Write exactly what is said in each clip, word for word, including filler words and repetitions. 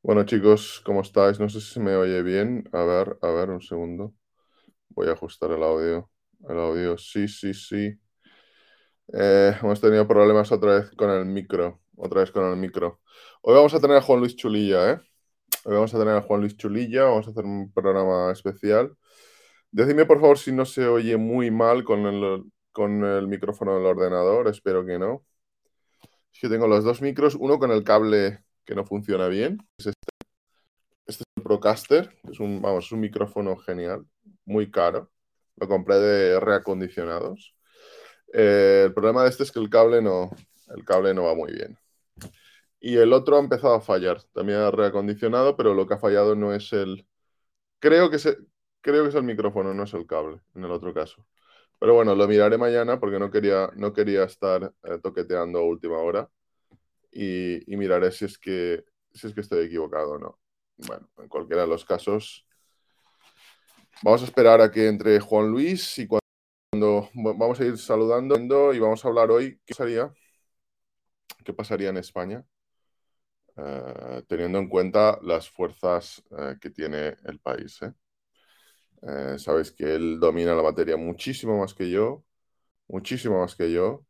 Bueno, chicos, ¿cómo estáis? No sé si se me oye bien. A ver, a ver, un segundo. Voy a ajustar el audio. El audio, sí, sí, sí. Eh, hemos tenido problemas otra vez con el micro. Otra vez con el micro. Hoy vamos a tener a Juan Luis Chulilla, ¿eh? Hoy vamos a tener a Juan Luis Chulilla. Vamos a hacer un programa especial. Decidme, por favor, si no se oye muy mal con el, con el micrófono del ordenador. Espero que no. Es que tengo los dos micros, uno con el cable que no funciona bien. Este es el Procaster, es un, vamos, es un micrófono genial, muy caro. Lo compré de reacondicionados. Eh, el problema de este es que el cable no, el cable no va muy bien. Y el otro ha empezado a fallar. También ha reacondicionado, pero lo que ha fallado no es el. Creo que, se, creo que es el micrófono, no es el cable, en el otro caso. Pero bueno, lo miraré mañana porque no quería, no quería estar eh, toqueteando a última hora. Y, y miraré si es que, si es que estoy equivocado o no. Bueno, en cualquiera de los casos. Vamos a esperar a que entre Juan Luis y cuando vamos a ir saludando y vamos a hablar hoy qué pasaría, qué pasaría en España, eh, teniendo en cuenta las fuerzas eh, que tiene el país. ¿eh? Eh, sabéis que él domina la materia muchísimo más que yo, muchísimo más que yo,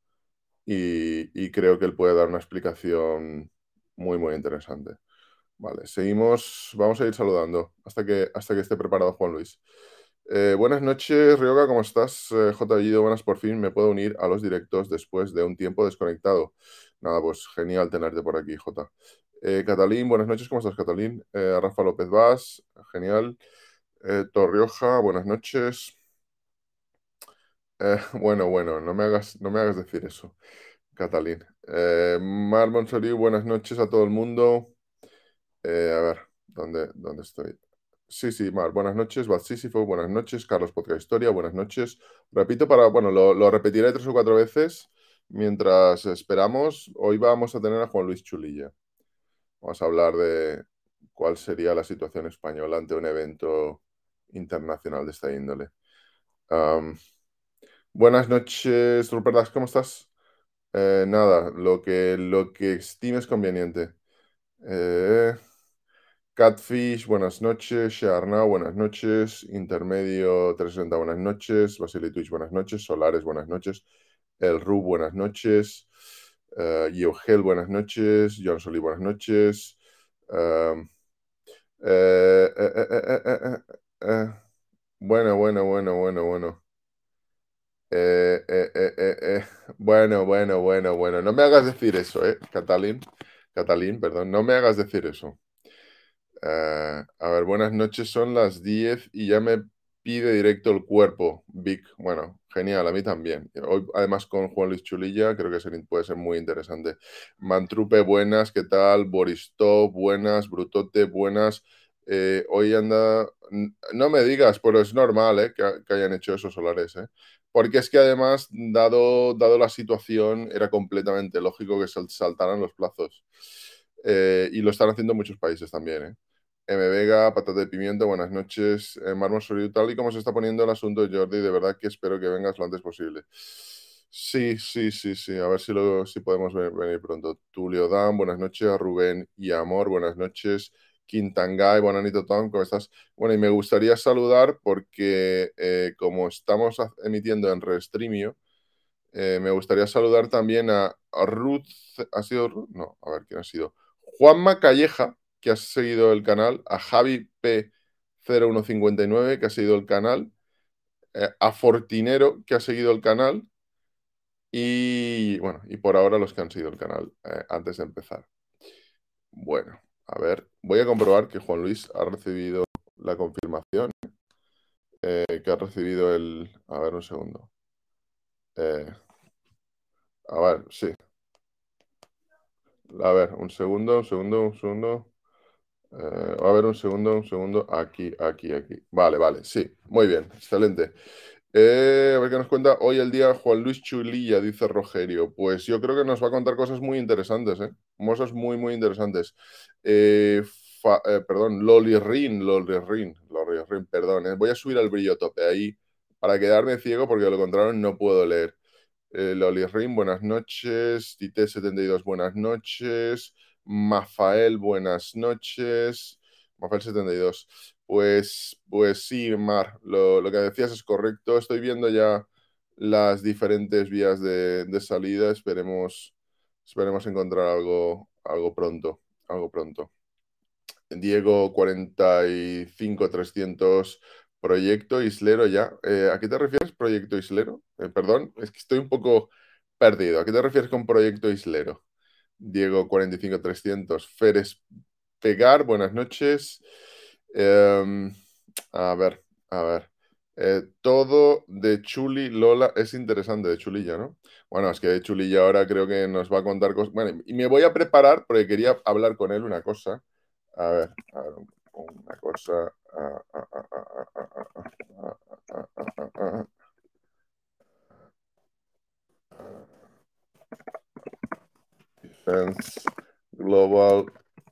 y, y creo que él puede dar una explicación muy, muy interesante. Vale, seguimos, vamos a ir saludando hasta que, hasta que esté preparado Juan Luis. Eh, buenas noches, Ryoga, ¿cómo estás? Eh, J. Guido, buenas, por fin me puedo unir a los directos después de un tiempo desconectado. Nada, pues genial tenerte por aquí, J. Eh, Catalín, buenas noches, ¿cómo estás, Catalín? Eh, Rafa López Vaz, genial. Eh, Torrioja, buenas noches. Eh, bueno, bueno, no me hagas, no me hagas decir eso, Catalín. Eh, Mar Monsoriu, buenas noches a todo el mundo. Eh, a ver, ¿dónde, dónde estoy? Sí, sí, Mar, buenas noches. Bad Sísifo, buenas noches. Carlos Podcast Historia, buenas noches. Repito para, bueno, lo, lo repetiré tres o cuatro veces mientras esperamos. Hoy vamos a tener a Juan Luis Chulilla. Vamos a hablar de cuál sería la situación española ante un evento internacional de esta índole. Am, buenas noches, Rupertas, ¿cómo estás? Eh, nada, lo que, lo que estimes conveniente. Eh, Catfish, buenas noches. Shearna, buenas noches. Intermedio trescientos sesenta, buenas noches. Basili Twitch, buenas noches. Solares, buenas noches. El Ru, buenas noches. Uh, Yeogel, buenas noches. John Soli, buenas noches. Um, eh, eh, eh, eh, eh, eh, eh. Bueno, bueno, bueno, bueno, bueno. Eh, eh, eh, eh, eh. Bueno, bueno, bueno, bueno. No me hagas decir eso, ¿eh? Catalín. Catalín, perdón. No me hagas decir eso. Uh, a ver, buenas noches, son las diez y ya me pide directo el cuerpo, Vic. Bueno, genial, a mí también. Hoy, además, con Juan Luis Chulilla, creo que ser- puede ser muy interesante. Mantrupe, buenas, ¿qué tal? Boristov, buenas. Brutote, buenas. Eh, hoy anda. n- No me digas, pero es normal, ¿eh? que, ha- que hayan hecho esos solares, ¿eh? Porque es que además, dado, dado la situación, era completamente lógico que sal- saltaran los plazos. Eh, y lo están haciendo muchos países también, ¿eh? M. Vega, Patata de Pimiento, buenas noches. Eh, Marmol Soriu, tal y como se está poniendo el asunto, Jordi, de verdad que espero que vengas lo antes posible. Sí, sí, sí, sí, a ver si, lo, si podemos ve- venir pronto. Tulio Dan, buenas noches. Rubén y Amor, buenas noches. Quintangay, Bonanito Tom, ¿cómo estás? Bueno, y me gustaría saludar porque eh, como estamos ha- emitiendo en Restreamio, eh, me gustaría saludar también a, a Ruth. ¿Ha sido Ruth? No, a ver quién ha sido. Juanma Calleja, que ha seguido el canal. A Javi P cero uno cincuenta y nueve, que ha seguido el canal. eh, a Fortinero, que ha seguido el canal. Y bueno, y por ahora los que han seguido el canal eh, antes de empezar. Bueno, a ver, voy a comprobar que Juan Luis ha recibido la confirmación, eh, que ha recibido el. A ver, un segundo. Eh, a ver, sí. A ver, un segundo, un segundo, un segundo. Eh, a ver, un segundo, un segundo. Aquí, aquí, aquí. Vale, vale, sí. Muy bien, excelente. Eh, a ver qué nos cuenta hoy el día Juan Luis Chulilla, dice Rogerio. Pues yo creo que nos va a contar cosas muy interesantes, ¿eh? Cosas muy, muy interesantes. Eh, fa- eh, perdón, Loli Rin, Loli Rin, Loli Rin, perdón. eh. Voy a subir al brillo tope ahí para quedarme ciego porque de lo contrario no puedo leer. Eh, Loli Rin, buenas noches. Tite setenta y dos, buenas noches. Mafael, buenas noches. Mafael setenta y dos. Pues, pues sí, Mar, lo, lo que decías es correcto. Estoy viendo ya las diferentes vías de, de salida. Esperemos, esperemos encontrar algo, algo pronto, algo pronto. Diego cuarenta y cinco trescientos, proyecto Islero ya. Eh, ¿a qué te refieres, proyecto Islero? Eh, perdón, es que estoy un poco perdido. ¿A qué te refieres con proyecto Islero? Diego cuarenta y cinco trescientos, Feres Pegar, buenas noches. Eh, a ver, a ver. Eh, todo de Chuli Lola es interesante, de Chulilla, ¿no? Bueno, es que de Chulilla ahora creo que nos va a contar cosas. Bueno, y me voy a preparar porque quería hablar con él una cosa. A ver, a ver, una cosa. ah, ah, ah, ah, ah, ah, ah, ah, ah, ah, ah, ah. Defense, Global,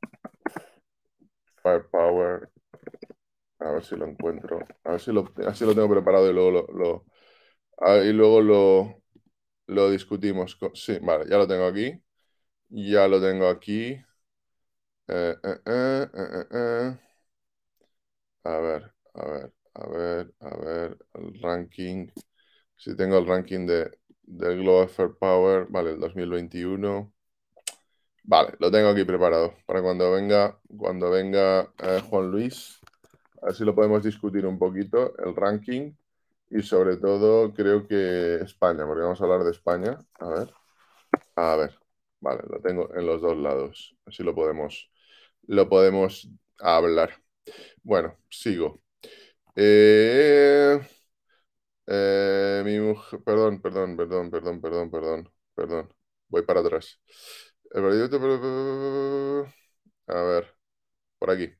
Firepower. A ver si lo encuentro. A ver si lo, así lo tengo preparado y luego lo, lo- ah, y luego lo, lo discutimos. co- Sí, vale, ya lo tengo aquí. Ya lo tengo aquí. Eh, eh, eh, eh, eh, eh. A ver, a ver, a ver, a ver. El ranking. Si tengo el ranking de, del Global Firepower. Vale, el dos mil veintiuno. Vale, lo tengo aquí preparado para cuando venga, cuando venga eh, Juan Luis. A ver si lo podemos discutir un poquito, el ranking y sobre todo creo que España, porque vamos a hablar de España. A ver, a ver, vale, lo tengo en los dos lados. Así lo podemos, lo podemos hablar. Bueno, sigo. Eh, eh, mi mujer, perdón, perdón, perdón, perdón, perdón, perdón, perdón. Voy para atrás. El proyecto- A ver, por aquí.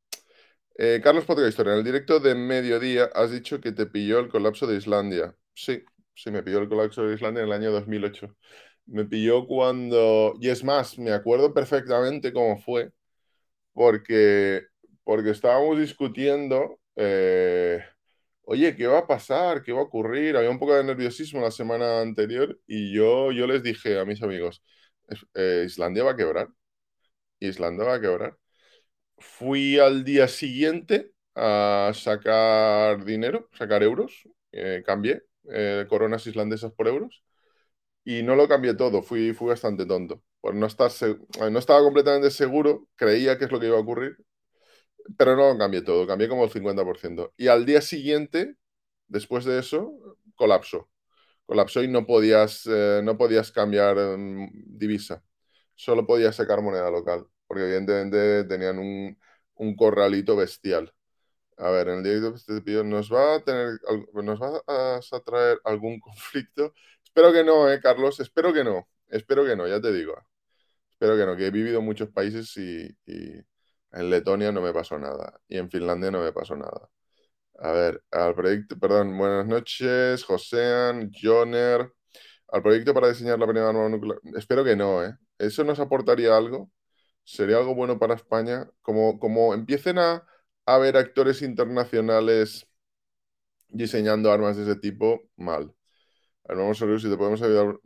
Eh, Carlos Podcast Historia, en el directo de mediodía has dicho que te pilló el colapso de Islandia. Sí, sí, me pilló el colapso de Islandia en el año dos mil ocho. Me pilló cuando... Y es más, me acuerdo perfectamente cómo fue, porque, porque estábamos discutiendo, eh, oye, ¿qué va a pasar? ¿Qué va a ocurrir? Había un poco de nerviosismo la semana anterior y yo, yo les dije a mis amigos, "Es- eh, Islandia va a quebrar, Islandia va a quebrar. Fui al día siguiente a sacar dinero, sacar euros, eh, cambié eh, coronas islandesas por euros y no lo cambié todo, fui, fui bastante tonto. Por no estar se- eh, no estaba completamente seguro, creía que es lo que iba a ocurrir, pero no lo cambié todo, cambié como el cincuenta por ciento. Y al día siguiente, después de eso, colapsó. Colapsó y no podías, eh, no podías cambiar mm, divisa, solo podías sacar moneda local, porque evidentemente tenían un, un corralito bestial. A ver, en el directo que te pido, ¿nos va a tener, al- nos va a, a traer algún conflicto? Espero que no, eh, Carlos, espero que no, espero que no, ya te digo. Espero que no, que he vivido en muchos países y, y en Letonia no me pasó nada, y en Finlandia no me pasó nada. A ver, al proyecto, perdón, buenas noches, Josean, Joner. Al proyecto para diseñar la primera arma nuclear. Espero que no, ¿eh? ¿Eso nos aportaría algo? ¿Sería algo bueno para España? Como, como empiecen a, a haber actores internacionales diseñando armas de ese tipo, mal. A ver, vamos a ver si te podemos ayudar.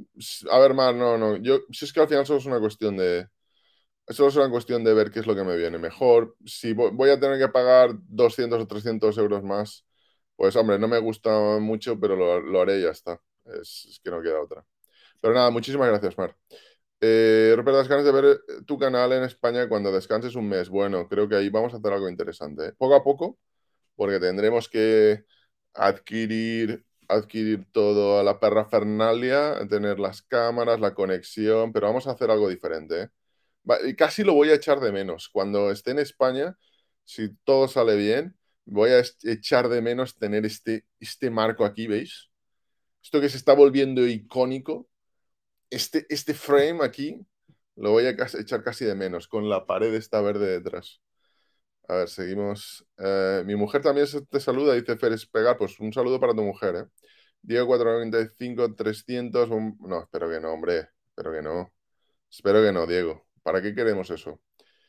A ver, mal, no, no. Yo, si es que al final solo es una cuestión de. Solo es una cuestión de ver qué es lo que me viene mejor. Si vo- voy a tener que pagar doscientos o trescientos euros más, pues hombre, no me gusta mucho, pero lo, lo haré y ya está. Es, es que no queda otra. Pero nada, muchísimas gracias, Mar. Eh, Rupert, ¿das ganas de ver eh, tu canal en España cuando descanses un mes? Bueno, creo que ahí vamos a hacer algo interesante, ¿eh? Poco a poco, porque tendremos que adquirir, adquirir todo a la perrafernalia, tener las cámaras, la conexión, pero vamos a hacer algo diferente, ¿eh? Va- y casi lo voy a echar de menos. Cuando esté en España, si todo sale bien, voy a est- echar de menos tener este, este marco aquí, ¿veis? Esto que se está volviendo icónico, este, este frame aquí, lo voy a cas- echar casi de menos, con la pared esta verde detrás. A ver, seguimos. Eh, mi mujer también se- te saluda, dice Fer Pegar. Pues un saludo para tu mujer, ¿eh? Diego cuatrocientos noventa y cinco, trescientos. un- No, espero que no, hombre. Espero que no. Espero que no, Diego. ¿Para qué queremos eso?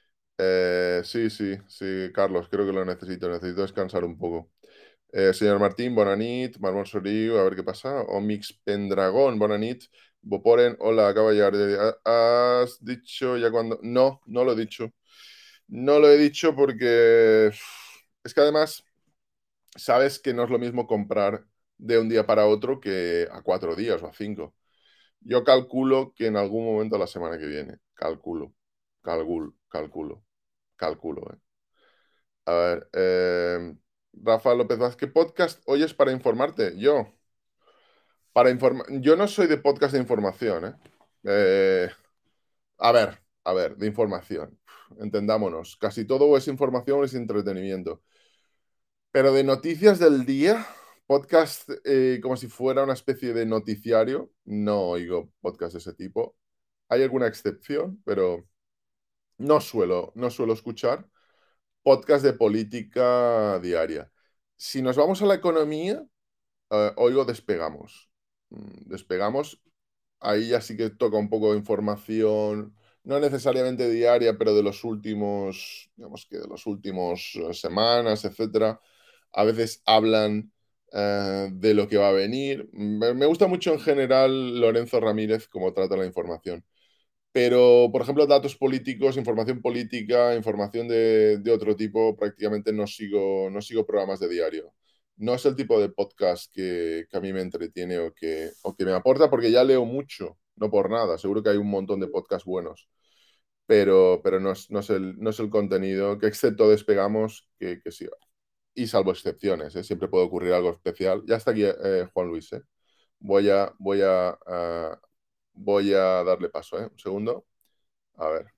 Eh, sí, sí, sí, Carlos, creo que lo necesito. Necesito descansar un poco. Eh, señor Martín, Bonanit, Marmol Soriu, a ver qué pasa. Omix Pendragón, Bonanit. Boporen, hola, acaba de llegar. ¿Has dicho ya cuando...? No, no lo he dicho. No lo he dicho porque es que además sabes que no es lo mismo comprar de un día para otro que a cuatro días o a cinco. Yo calculo que en algún momento de la semana que viene. Calculo, calculo, calculo, calculo. ¿eh? A ver, eh, Rafa López Vázquez, podcast oyes para informarte. Yo, para informar, yo no soy de podcast de información, ¿eh? Eh, a ver, a ver, de información. Entendámonos, casi todo es información o es entretenimiento. Pero de noticias del día, podcast eh, como si fuera una especie de noticiario, no oigo podcast de ese tipo. Hay alguna excepción, pero no suelo, no suelo escuchar podcast de política diaria. Si nos vamos a la economía, eh, oigo Despegamos. Mm, Despegamos, ahí ya sí que toca un poco de información, no necesariamente diaria, pero de los últimos, digamos que de los últimos eh, semanas, etcétera. A veces hablan eh, de lo que va a venir. Me, me gusta mucho en general Lorenzo Ramírez cómo trata la información. Pero, por ejemplo, datos políticos, información política, información de, de otro tipo, prácticamente no sigo, no sigo programas de diario. No es el tipo de podcast que, que a mí me entretiene o que, o que me aporta, porque ya leo mucho, no por nada. Seguro que hay un montón de podcasts buenos, pero, pero no, es, no, es el, no es el contenido que, excepto Despegamos, que, que sí. Y salvo excepciones, ¿eh? Siempre puede ocurrir algo especial. Ya está aquí eh, Juan Luis, ¿eh? Voy a, voy a, a- voy a darle paso, ¿eh? Un segundo. A ver.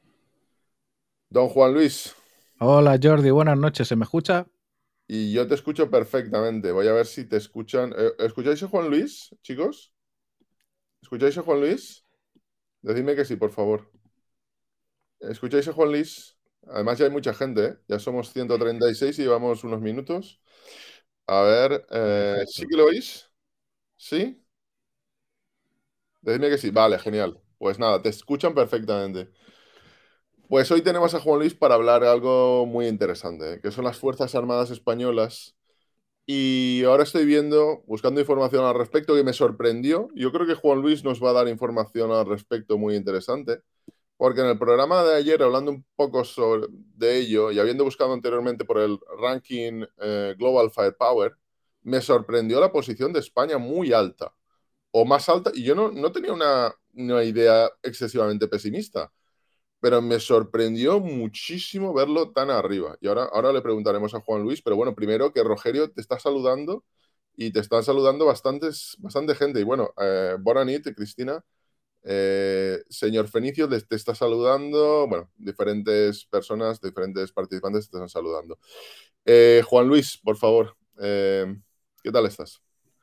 Don Juan Luis, Hola Jordi, buenas noches, ¿se me escucha? y yo te escucho perfectamente. Voy a ver si te escuchan. Eh, ¿Escucháis a Juan Luis, chicos? ¿Escucháis a Juan Luis? Decidme que sí, por favor. ¿Escucháis a Juan Luis? Además ya hay mucha gente, ¿eh? Ya somos ciento treinta y seis y llevamos unos minutos. A ver, eh, ¿sí Perfecto. que lo oís? ¿Sí? Decidme que sí. Vale, genial. Pues nada, te escuchan perfectamente. Pues hoy tenemos a Juan Luis para hablar de algo muy interesante, ¿eh? Que son las Fuerzas Armadas Españolas. Y ahora estoy viendo, buscando información al respecto que me sorprendió. Yo creo que Juan Luis nos va a dar información al respecto muy interesante, porque en el programa de ayer, hablando un poco sobre, de ello y habiendo buscado anteriormente por el ranking eh, Global Firepower, me sorprendió la posición de España muy alta, o más alta, y yo no, no tenía una, una idea excesivamente pesimista, pero me sorprendió muchísimo verlo tan arriba. Y ahora, ahora le preguntaremos a Juan Luis, pero bueno, primero que Rogerio te está saludando y te están saludando bastantes, bastante gente. Y bueno, eh, Bonanit, Cristina, eh, señor Fenicio te, te está saludando, bueno, diferentes personas, diferentes participantes te están saludando. Eh, Juan Luis, por favor, eh, ¿qué tal estás?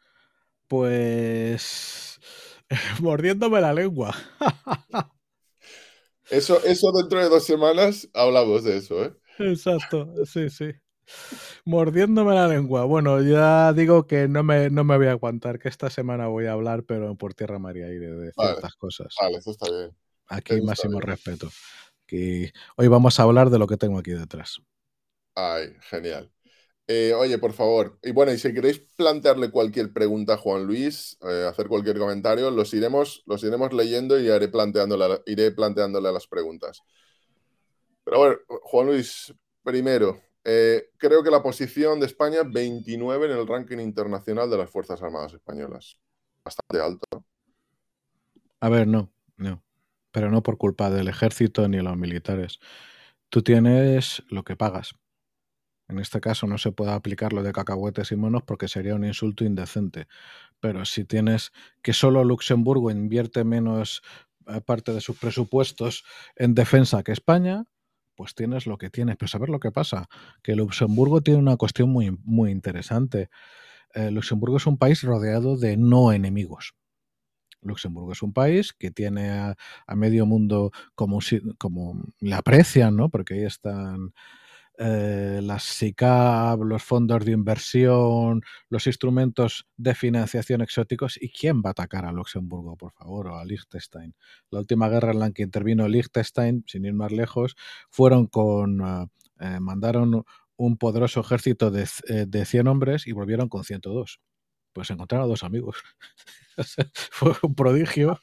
Pues mordiéndome la lengua. Eso, eso dentro de dos semanas hablamos de eso, ¿eh? Exacto, sí, sí. Mordiéndome la lengua. Bueno, ya digo que no me, no me voy a aguantar, que esta semana voy a hablar, pero por tierra, mar y aire, de Vale, ciertas cosas. vale, eso está bien. Aquí Eso está máximo bien. respeto. Que hoy vamos a hablar de lo que tengo aquí detrás. Ay, genial. Eh, oye, por favor, y bueno, y si queréis plantearle cualquier pregunta a Juan Luis, eh, hacer cualquier comentario, los iremos, los iremos leyendo y haré planteándole, iré planteándole las preguntas. Pero bueno, Juan Luis, primero, eh, creo que la posición de España veintinueve en el ranking internacional de las Fuerzas Armadas Españolas. Bastante alto. A ver, no, no. Pero no por culpa del ejército ni de los militares. Tú tienes lo que pagas. En este caso no se puede aplicar lo de cacahuetes y monos porque sería un insulto indecente. Pero si tienes que solo Luxemburgo invierte menos eh, parte de sus presupuestos en defensa que España, pues tienes lo que tienes. Pero ¿sabes lo que pasa? Que Luxemburgo tiene una cuestión muy, muy interesante. Eh, Luxemburgo es un país rodeado de no enemigos. Luxemburgo es un país que tiene a, a medio mundo como, como le aprecian, ¿no? Porque ahí están eh, las SICAV, los fondos de inversión, los instrumentos de financiación exóticos. ¿Y quién va a atacar a Luxemburgo, por favor, o a Liechtenstein? La última guerra en la que intervino Liechtenstein, sin ir más lejos, fueron con... Uh, eh, mandaron un poderoso ejército de, de cien hombres y volvieron con ciento dos. Pues encontraron a dos amigos. Fue un prodigio.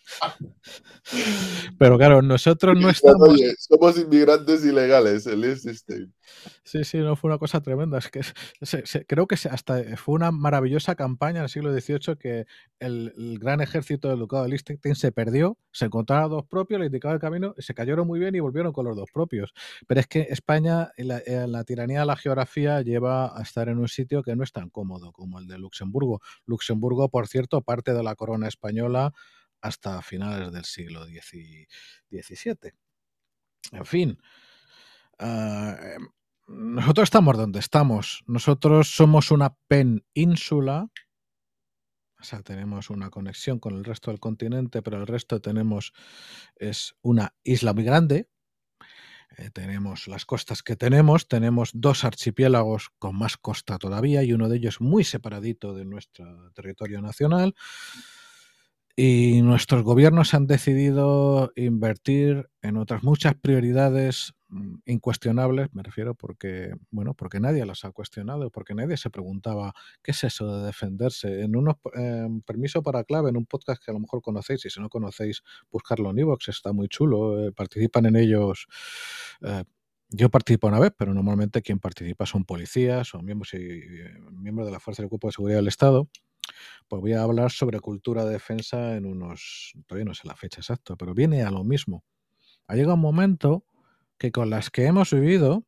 Pero claro, nosotros no estamos... Oye, somos inmigrantes ilegales, el Liechtenstein. Sí, sí, no fue una cosa tremenda. Es que se, se, creo que se, hasta fue una maravillosa campaña en el siglo dieciocho que el, el gran ejército del ducado de Liechtenstein se perdió, se encontraron a dos propios, le indicaban el camino, se cayeron muy bien y volvieron con los dos propios. Pero es que España, la, la tiranía de la geografía lleva a estar en un sitio que no es tan cómodo como el de Luxemburgo. Luxemburgo, por cierto, parte de la corona española hasta finales del siglo diecisiete. En fin. Uh, nosotros estamos donde estamos. Nosotros somos una península. O sea, tenemos una conexión con el resto del continente, pero el resto tenemos es una isla muy grande. Eh, tenemos las costas que tenemos. Tenemos dos archipiélagos con más costa todavía y uno de ellos muy separadito de nuestro territorio nacional. Y nuestros gobiernos han decidido invertir en otras muchas prioridades incuestionables, me refiero porque, bueno, porque nadie las ha cuestionado, porque nadie se preguntaba qué es eso de defenderse. En unos eh, permiso para clave, en un podcast que a lo mejor conocéis, y si no conocéis, buscarlo en iVoox, está muy chulo, eh, participan en ellos. Eh, yo participo una vez, pero normalmente quien participa son policías o miembros, y, eh, miembros de la Fuerza del Cuerpo de Seguridad del Estado. Pues voy a hablar sobre cultura de defensa en unos, todavía no sé la fecha exacta, pero viene a lo mismo. Ha llegado un momento que con las que hemos vivido,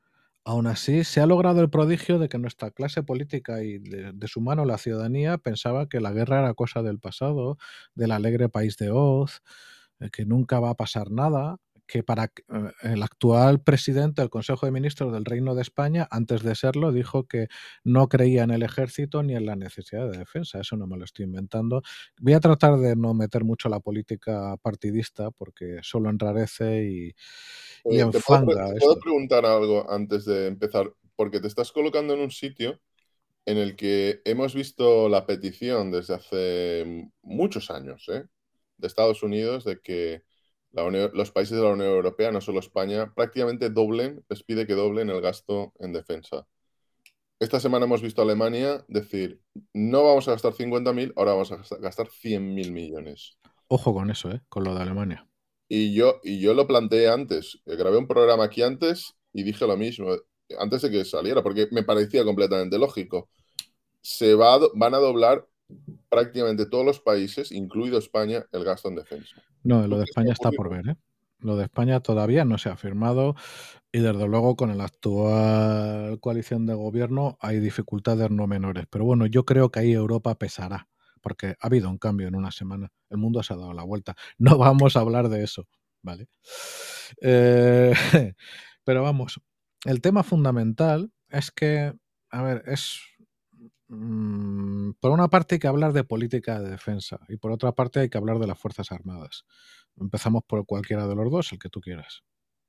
aún así se ha logrado el prodigio de que nuestra clase política y de, de su mano la ciudadanía pensaba que la guerra era cosa del pasado, del alegre país de Oz, que nunca va a pasar nada, que para el actual presidente del Consejo de Ministros del Reino de España, antes de serlo, dijo que no creía en el ejército ni en la necesidad de defensa. Eso no me lo estoy inventando. Voy a tratar de no meter mucho la política partidista porque solo enrarece y, y Eh, ¿te puedo, pre- enfanga te puedo esto. preguntar algo antes de empezar? Porque te estás colocando en un sitio en el que hemos visto la petición desde hace muchos años, ¿eh? De Estados Unidos de que la Unión- los países de la Unión Europea, no solo España, prácticamente doblen, les pide que doblen el gasto en defensa. Esta semana hemos visto a Alemania decir, no vamos a gastar cincuenta mil, ahora vamos a gastar- gastar cien mil millones. Ojo con eso, ¿eh? Con lo de Alemania. Y yo, y yo lo planteé antes, eh, grabé un programa aquí antes y dije lo mismo, antes de que saliera, porque me parecía completamente lógico. Se va a do- van a doblar prácticamente todos los países, incluido España, el gasto en defensa. No, ¿Tú lo de crees que va España a está ocurrir? por ver, ¿eh? Lo de España todavía no se ha firmado y desde luego con la actual coalición de gobierno hay dificultades no menores. Pero bueno, yo creo que ahí Europa pesará, porque ha habido un cambio en una semana. El mundo se ha dado la vuelta. No vamos a hablar de eso, ¿vale? Eh, pero vamos, el tema fundamental es que, a ver, es... mm, por una parte hay que hablar de política de defensa y por otra parte hay que hablar de las Fuerzas Armadas. Empezamos por cualquiera de los dos, el que tú quieras.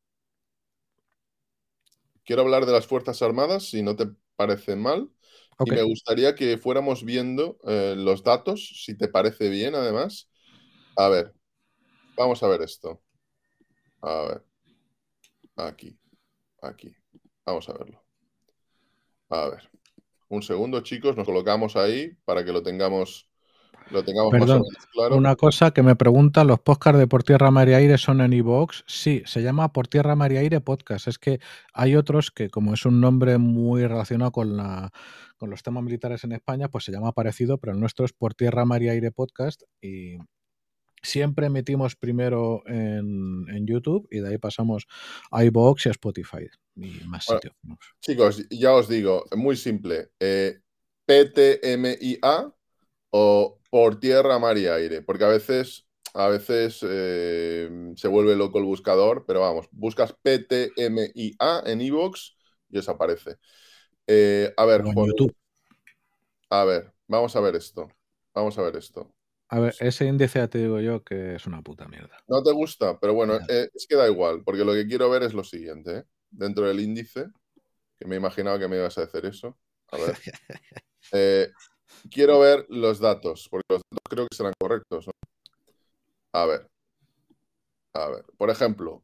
Quiero hablar de las Fuerzas Armadas, si no te parece mal, y Ok. me gustaría que fuéramos viendo eh, los datos, si te parece bien, además. A ver, vamos a ver esto. A ver, aquí, aquí. Vamos a verlo. A ver, un segundo, chicos, nos colocamos ahí para que lo tengamos, lo tengamos más o Perdón, menos claro. una cosa que me pregunta, ¿los podcasts de Por Tierra, Mar y Aire son en iVoox? Sí, se llama Por Tierra, Mar y Aire Podcast. Es que hay otros que, como es un nombre muy relacionado con, la, con los temas militares en España, pues se llama parecido, pero el nuestro es Por Tierra, Mar y Aire Podcast y siempre emitimos primero en, en YouTube y de ahí pasamos a iVoox y a Spotify y más Bueno, sitios. chicos, ya os digo, muy simple. Eh, P T M I A o por tierra, mar y aire, porque a veces, a veces eh, se vuelve loco el buscador, pero vamos, buscas P T M I A en iVoox y os aparece. Eh, a ver, O en Juan, YouTube. a ver, vamos a ver esto. Vamos a ver esto. A ver, ese índice ya te digo yo que es una puta mierda. No te gusta, pero bueno, Nada. eh, es que da igual, porque lo que quiero ver es lo siguiente, ¿eh? Dentro del índice, que me imaginaba que me ibas a decir eso. A ver. Eh, quiero ver los datos, porque los datos creo que serán correctos, ¿no? A ver, a ver. Por ejemplo,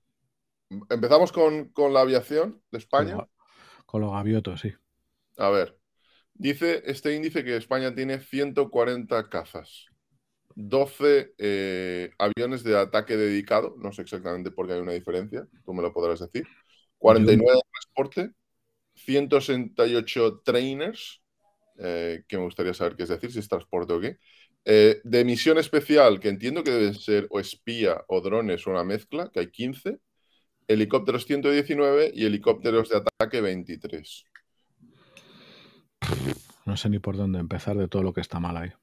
empezamos con, con la aviación de Con, España. lo- con los gaviotos, sí. A ver, Dice este índice que España tiene ciento cuarenta cazas, doce eh, aviones de ataque dedicado, no sé exactamente por qué hay una diferencia, tú me lo podrás decir, Yo, cuarenta y nueve de transporte, ciento sesenta y ocho trainers, eh, que me gustaría saber qué es decir, si es transporte o qué, eh, de misión especial, que entiendo que deben ser o espía o drones o una mezcla, que hay quince, helicópteros ciento diecinueve y helicópteros de ataque veintitrés. no sé ni por dónde empezar de todo lo que está mal ahí.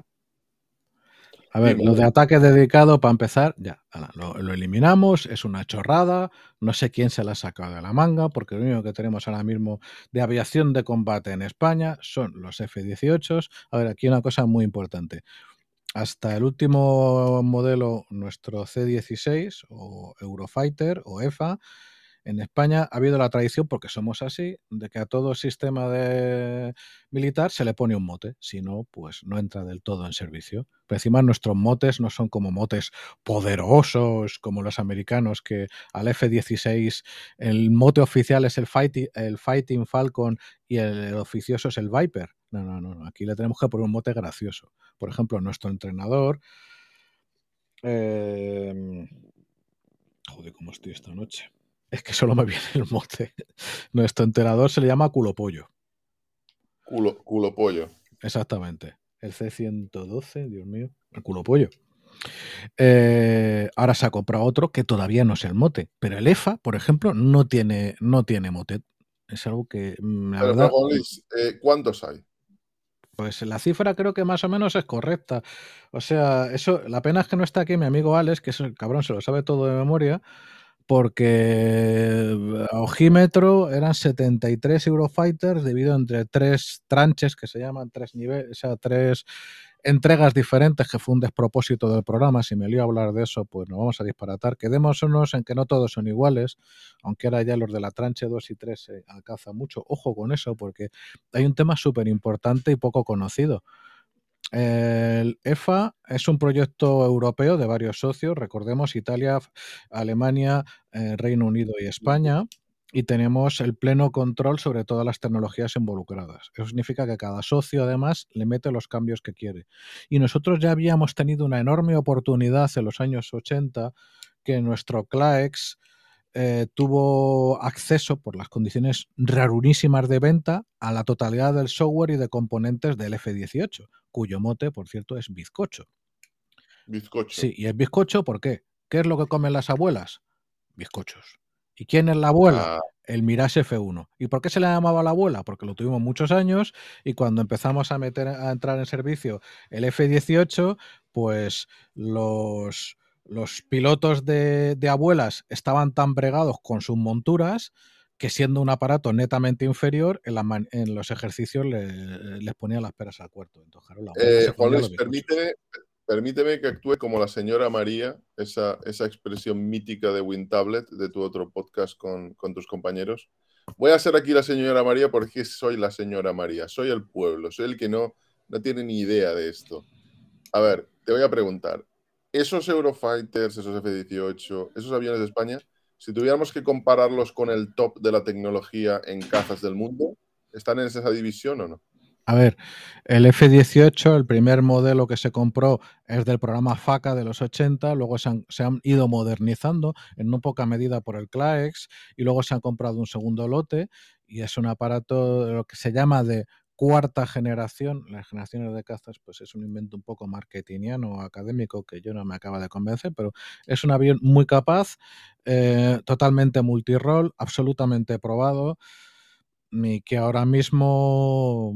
A ver, Dime, lo de ataque dedicado, para empezar, ya, ala, lo, lo eliminamos, es una chorrada, no sé quién se la ha sacado de la manga, porque lo único que tenemos ahora mismo de aviación de combate en España son los F dieciocho. A ver, aquí una cosa muy importante. Hasta el último modelo, nuestro C dieciséis o Eurofighter o E F A, en España ha habido la tradición, porque somos así, de que a todo sistema de militar se le pone un mote, si no, pues no entra del todo en servicio. Pero encima nuestros motes no son como motes poderosos como los americanos, que al F dieciséis el mote oficial es el Fighting, el Fighting Falcon y el oficioso es el Viper. No, no, no, aquí le tenemos que poner un mote gracioso. Por ejemplo, nuestro entrenador... Eh, joder, ¿cómo estoy esta noche? Es que solo me viene el mote. Nuestro enterador se le llama culo pollo. culo, culo pollo. Exactamente. El C ciento doce, Dios mío, el culo pollo. Eh, ahora se ha comprado otro que todavía no es el mote, pero el E F A, por ejemplo, no tiene, no tiene mote. Es algo que, la Pero, pero verdad, Juan Luis, eh, ¿cuántos hay? pues la cifra creo que más o menos es correcta. O sea, eso, la pena es que no está aquí mi amigo Alex, que es el cabrón, se lo sabe todo de memoria, porque a ojímetro eran setenta y tres Eurofighters dividido entre tres tranches que se llaman tres niveles, o sea, tres entregas diferentes, que fue un despropósito del programa. Si me lío a hablar de eso, pues nos vamos a disparatar. Quedémonos en que no todos son iguales, aunque ahora ya los de la tranche dos y tres se alcanza mucho. Ojo con eso, porque hay un tema súper importante y poco conocido. El E F A es un proyecto europeo de varios socios, recordemos Italia, Alemania, eh, Reino Unido y España, y tenemos el pleno control sobre todas las tecnologías involucradas. Eso significa que cada socio además le mete los cambios que quiere. Y nosotros ya habíamos tenido una enorme oportunidad en los años ochenta, que nuestro CLAEX eh, tuvo acceso por las condiciones rarunísimas de venta a la totalidad del software y de componentes del F dieciocho, cuyo mote, por cierto, es bizcocho. Bizcocho. Sí, y es bizcocho, ¿por qué? ¿Qué es lo que comen las abuelas? Bizcochos. ¿Y quién es la abuela? Ah, El Mirage F uno. ¿Y por qué se le llamaba la abuela? Porque lo tuvimos muchos años y cuando empezamos a meter a entrar en servicio el F dieciocho, pues los, los pilotos de, de abuelas estaban tan bregados con sus monturas que, siendo un aparato netamente inferior, en, la man, en los ejercicios le, les ponía las peras al cuarto. Entonces, claro, la abuela eh, se Juan comía los Luis, bizcochos. permíteme, permíteme que actúe como la señora María, esa, esa expresión mítica de WinTablet, de tu otro podcast con, con tus compañeros. Voy a ser aquí la señora María porque soy la señora María, soy el pueblo, soy el que no, no tiene ni idea de esto. A ver, te voy a preguntar, esos Eurofighters, esos F dieciocho, esos aviones de España, si tuviéramos que compararlos con el top de la tecnología en cazas del mundo, ¿están en esa división o no? A ver, el F dieciocho, el primer modelo que se compró, es del programa FACA de los ochenta, luego se han, se han ido modernizando en no poca medida por el CLAEX y luego se han comprado un segundo lote y es un aparato de lo que se llama de cuarta generación. Las generaciones de cazas, pues es un invento un poco marketingiano o académico que yo no me acaba de convencer, pero es un avión muy capaz, eh, totalmente multirol, absolutamente probado, y que ahora mismo,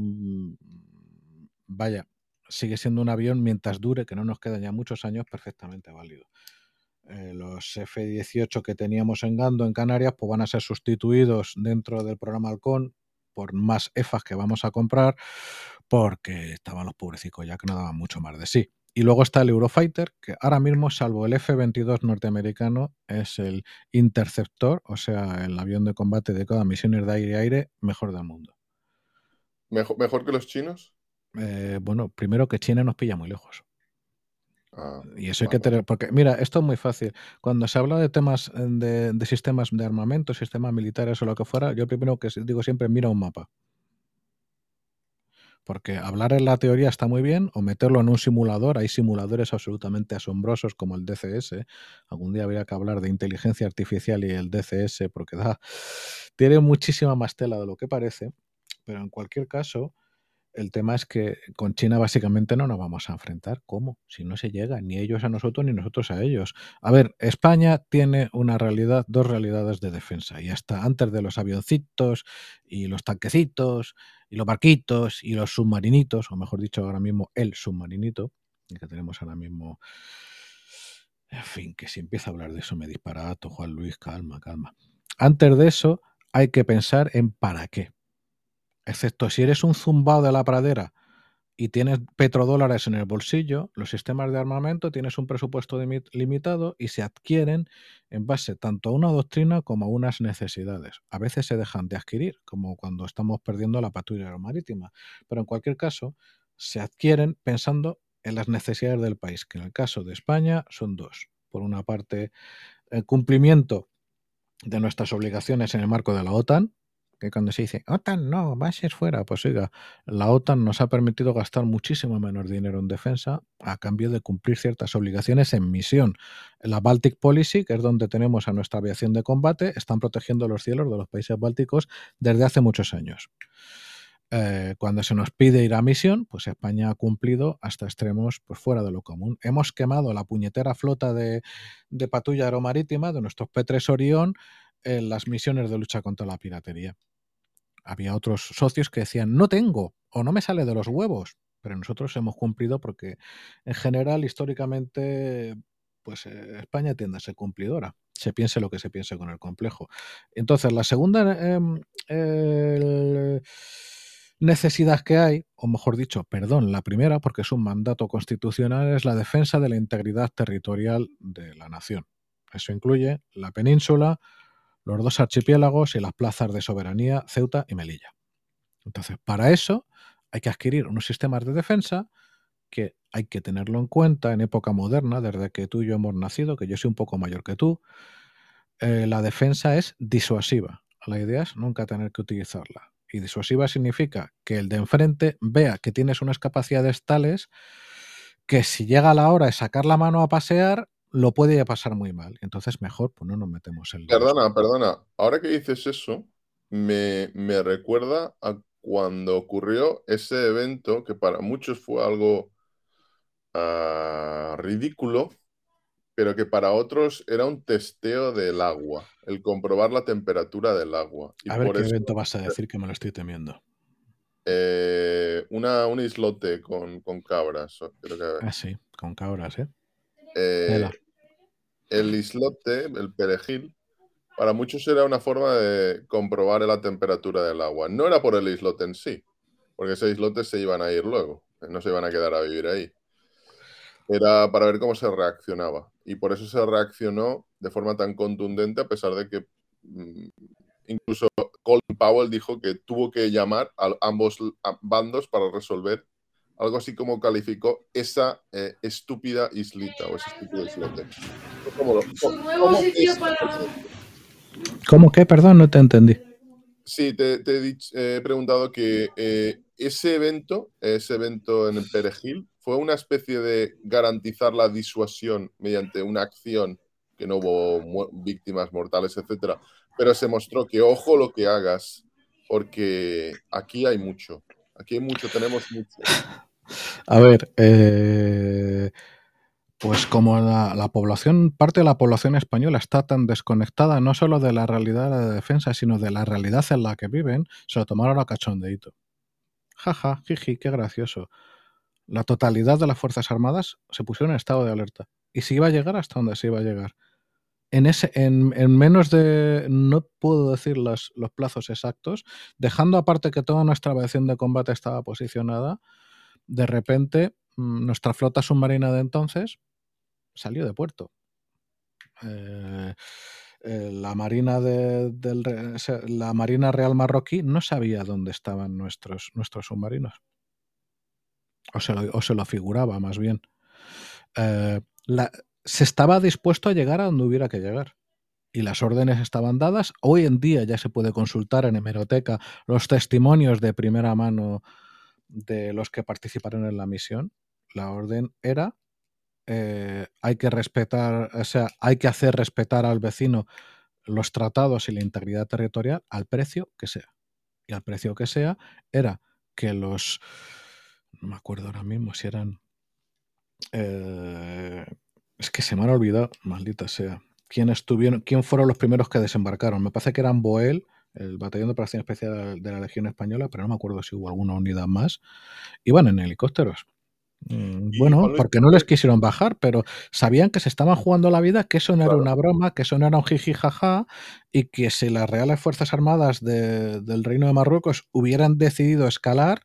vaya, sigue siendo un avión, mientras dure, que no nos quedan ya muchos años, perfectamente válido. Eh, los F dieciocho que teníamos en Gando, en Canarias, pues van a ser sustituidos dentro del programa Halcón por más E F As que vamos a comprar, porque estaban los pobrecicos ya que no daban mucho más de sí. Y luego está el Eurofighter, que ahora mismo, salvo el F veintidós norteamericano, es el interceptor, o sea, el avión de combate dedicado a misiones de aire-aire mejor del mundo. ¿Mejor, mejor que los chinos? Eh, bueno, primero que China nos pilla muy lejos. Ah, Y eso hay que vale. tener, porque mira, esto es muy fácil. Cuando se habla de temas de, de sistemas de armamento, sistemas militares o lo que fuera, yo primero que digo siempre, mira un mapa. Porque hablar en la teoría está muy bien, o meterlo en un simulador. Hay simuladores absolutamente asombrosos como el D C S. Algún día habría que hablar de inteligencia artificial y el D C S porque da, tiene muchísima más tela de lo que parece. Pero en cualquier caso, el tema es que con China básicamente no nos vamos a enfrentar. ¿Cómo? Si no se llega, ni ellos a nosotros ni nosotros a ellos. A ver, España tiene una realidad, dos realidades de defensa. Y hasta antes de los avioncitos y los tanquecitos y los barquitos y los submarinitos, o mejor dicho, ahora mismo el submarinito, que tenemos ahora mismo. En fin, que si empieza a hablar de eso me disparato, Juan Luis, calma, calma. Antes de eso hay que pensar en para qué. Excepto si eres un zumbao de la pradera y tienes petrodólares en el bolsillo, los sistemas de armamento tienes un presupuesto limitado y se adquieren en base tanto a una doctrina como a unas necesidades. A veces se dejan de adquirir, como cuando estamos perdiendo la patrulla aeromarítima, pero en cualquier caso se adquieren pensando en las necesidades del país, que en el caso de España son dos. Por una parte, el cumplimiento de nuestras obligaciones en el marco de la OTAN, que cuando se dice OTAN no, bases fuera, pues oiga, la OTAN nos ha permitido gastar muchísimo menos dinero en defensa a cambio de cumplir ciertas obligaciones en misión. La Baltic Policy, que es donde tenemos a nuestra aviación de combate, están protegiendo los cielos de los países bálticos desde hace muchos años. Eh, cuando se nos pide ir a misión, pues España ha cumplido hasta extremos pues fuera de lo común. Hemos quemado la puñetera flota de, de patrulla aeromarítima de nuestros P tres Orión en las misiones de lucha contra la piratería. Había otros socios que decían, no tengo, o no me sale de los huevos, pero nosotros hemos cumplido porque en general, históricamente, pues eh, España tiende a ser cumplidora, se piense lo que se piense con el complejo. Entonces, la segunda eh, eh, necesidad que hay, o mejor dicho, perdón, la primera, porque es un mandato constitucional, es la defensa de la integridad territorial de la nación. Eso incluye la península, los dos archipiélagos y las plazas de soberanía, Ceuta y Melilla. Entonces, para eso hay que adquirir unos sistemas de defensa que hay que tenerlo en cuenta en época moderna, desde que tú y yo hemos nacido, que yo soy un poco mayor que tú. Eh, la defensa es disuasiva. La idea es nunca tener que utilizarla. Y disuasiva significa que el de enfrente vea que tienes unas capacidades tales que si llega la hora de sacar la mano a pasear, lo puede pasar muy mal. Entonces, mejor, pues no nos metemos en líos. Perdona, perdona. Ahora que dices eso, me, me recuerda a cuando ocurrió ese evento que para muchos fue algo uh, ridículo, pero que para otros era un testeo del agua, el comprobar la temperatura del agua. Y A ver por qué eso, evento vas a decir, que me lo estoy temiendo. eh, una, un islote con, con cabras, creo que... Ah, sí, con cabras, ¿eh? eh el islote, el perejil, para muchos era una forma de comprobar la temperatura del agua. No era por el islote en sí, porque ese islote se iban a ir luego, no se iban a quedar a vivir ahí. Era para ver cómo se reaccionaba. Y por eso se reaccionó de forma tan contundente, a pesar de que mmm, incluso Colin Powell dijo que tuvo que llamar a ambos bandos para resolver algo así como calificó esa eh, estúpida islita o ese estúpido islote. ¿Cómo, lo, cómo, cómo, es, ¿Cómo que? Perdón, no te entendí. Sí, te, te he, dicho, eh, he preguntado que eh, ese evento, ese evento en el Perejil, fue una especie de garantizar la disuasión mediante una acción que no hubo mu víctimas mortales, etcétera. Pero se mostró que ojo lo que hagas, porque aquí hay mucho, aquí hay mucho, tenemos mucho. A ver, eh, pues como la, la población, parte de la población española está tan desconectada no solo de la realidad de la defensa, sino de la realidad en la que viven, se lo tomaron a cachondeíto. Jaja, jiji, qué gracioso. La totalidad de las Fuerzas Armadas se pusieron en estado de alerta. Y se iba a llegar hasta donde se iba a llegar. En, ese, en, en menos de, no puedo decir los, los plazos exactos, dejando aparte que toda nuestra aviación de combate estaba posicionada, de repente nuestra flota submarina de entonces salió de puerto. Eh, eh, la marina de, del, la marina real marroquí no sabía dónde estaban nuestros, nuestros submarinos. O se, lo, o se lo figuraba, más bien. Eh, la, se estaba dispuesto a llegar a donde hubiera que llegar. Y las órdenes estaban dadas. Hoy en día ya se puede consultar en hemeroteca los testimonios de primera mano de los que participaron en la misión. La orden era, eh, hay que respetar, o sea, hay que hacer respetar al vecino los tratados y la integridad territorial al precio que sea. Y al precio que sea era que los, no me acuerdo ahora mismo si eran, eh, es que se me han olvidado, maldita sea, quién estuvieron, quién fueron los primeros que desembarcaron. Me parece que eran Boel, el Batallón de Operación Especial de la Legión Española, pero no me acuerdo si hubo alguna unidad más. Iban en helicópteros. Mm, Y Bueno, Juan Luis, porque no les quisieron bajar, pero sabían que se estaban jugando la vida, que eso no era claro. una broma, que eso no era un jiji jaja, y que si las Reales Fuerzas Armadas de- del Reino de Marruecos hubieran decidido escalar,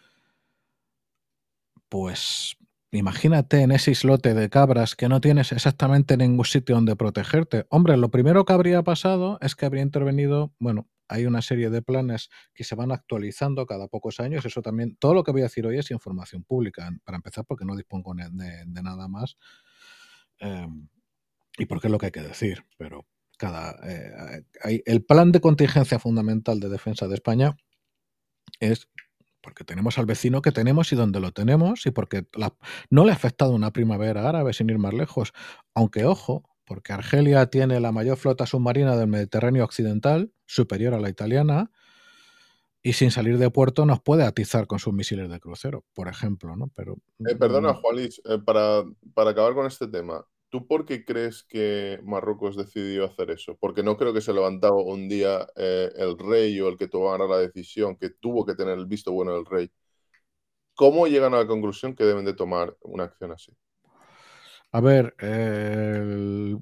pues imagínate en ese islote de cabras que no tienes exactamente ningún sitio donde protegerte. Hombre, lo primero que habría pasado es que habría intervenido, bueno, hay una serie de planes que se van actualizando cada pocos años. Eso también, todo lo que voy a decir hoy es información pública, para empezar, porque no dispongo de, de- de nada más. eh, y porque es lo que hay que decir, pero cada, eh, hay- el plan de contingencia fundamental de defensa de España es porque tenemos al vecino que tenemos y donde lo tenemos, y porque la- no le ha afectado una primavera árabe, sin ir más lejos. Aunque, ojo, porque Argelia tiene la mayor flota submarina del Mediterráneo occidental, superior a la italiana, y sin salir de puerto nos puede atizar con sus misiles de crucero, por ejemplo, ¿no? Pero Eh, perdona, mm, Juan Luis, eh, para, para acabar con este tema, ¿tú por qué crees que Marruecos decidió hacer eso? Porque no creo que se levantaba un día eh, el rey o el que tomara la decisión, que tuvo que tener el visto bueno del rey. ¿Cómo llegan a la conclusión que deben de tomar una acción así? a ver, el-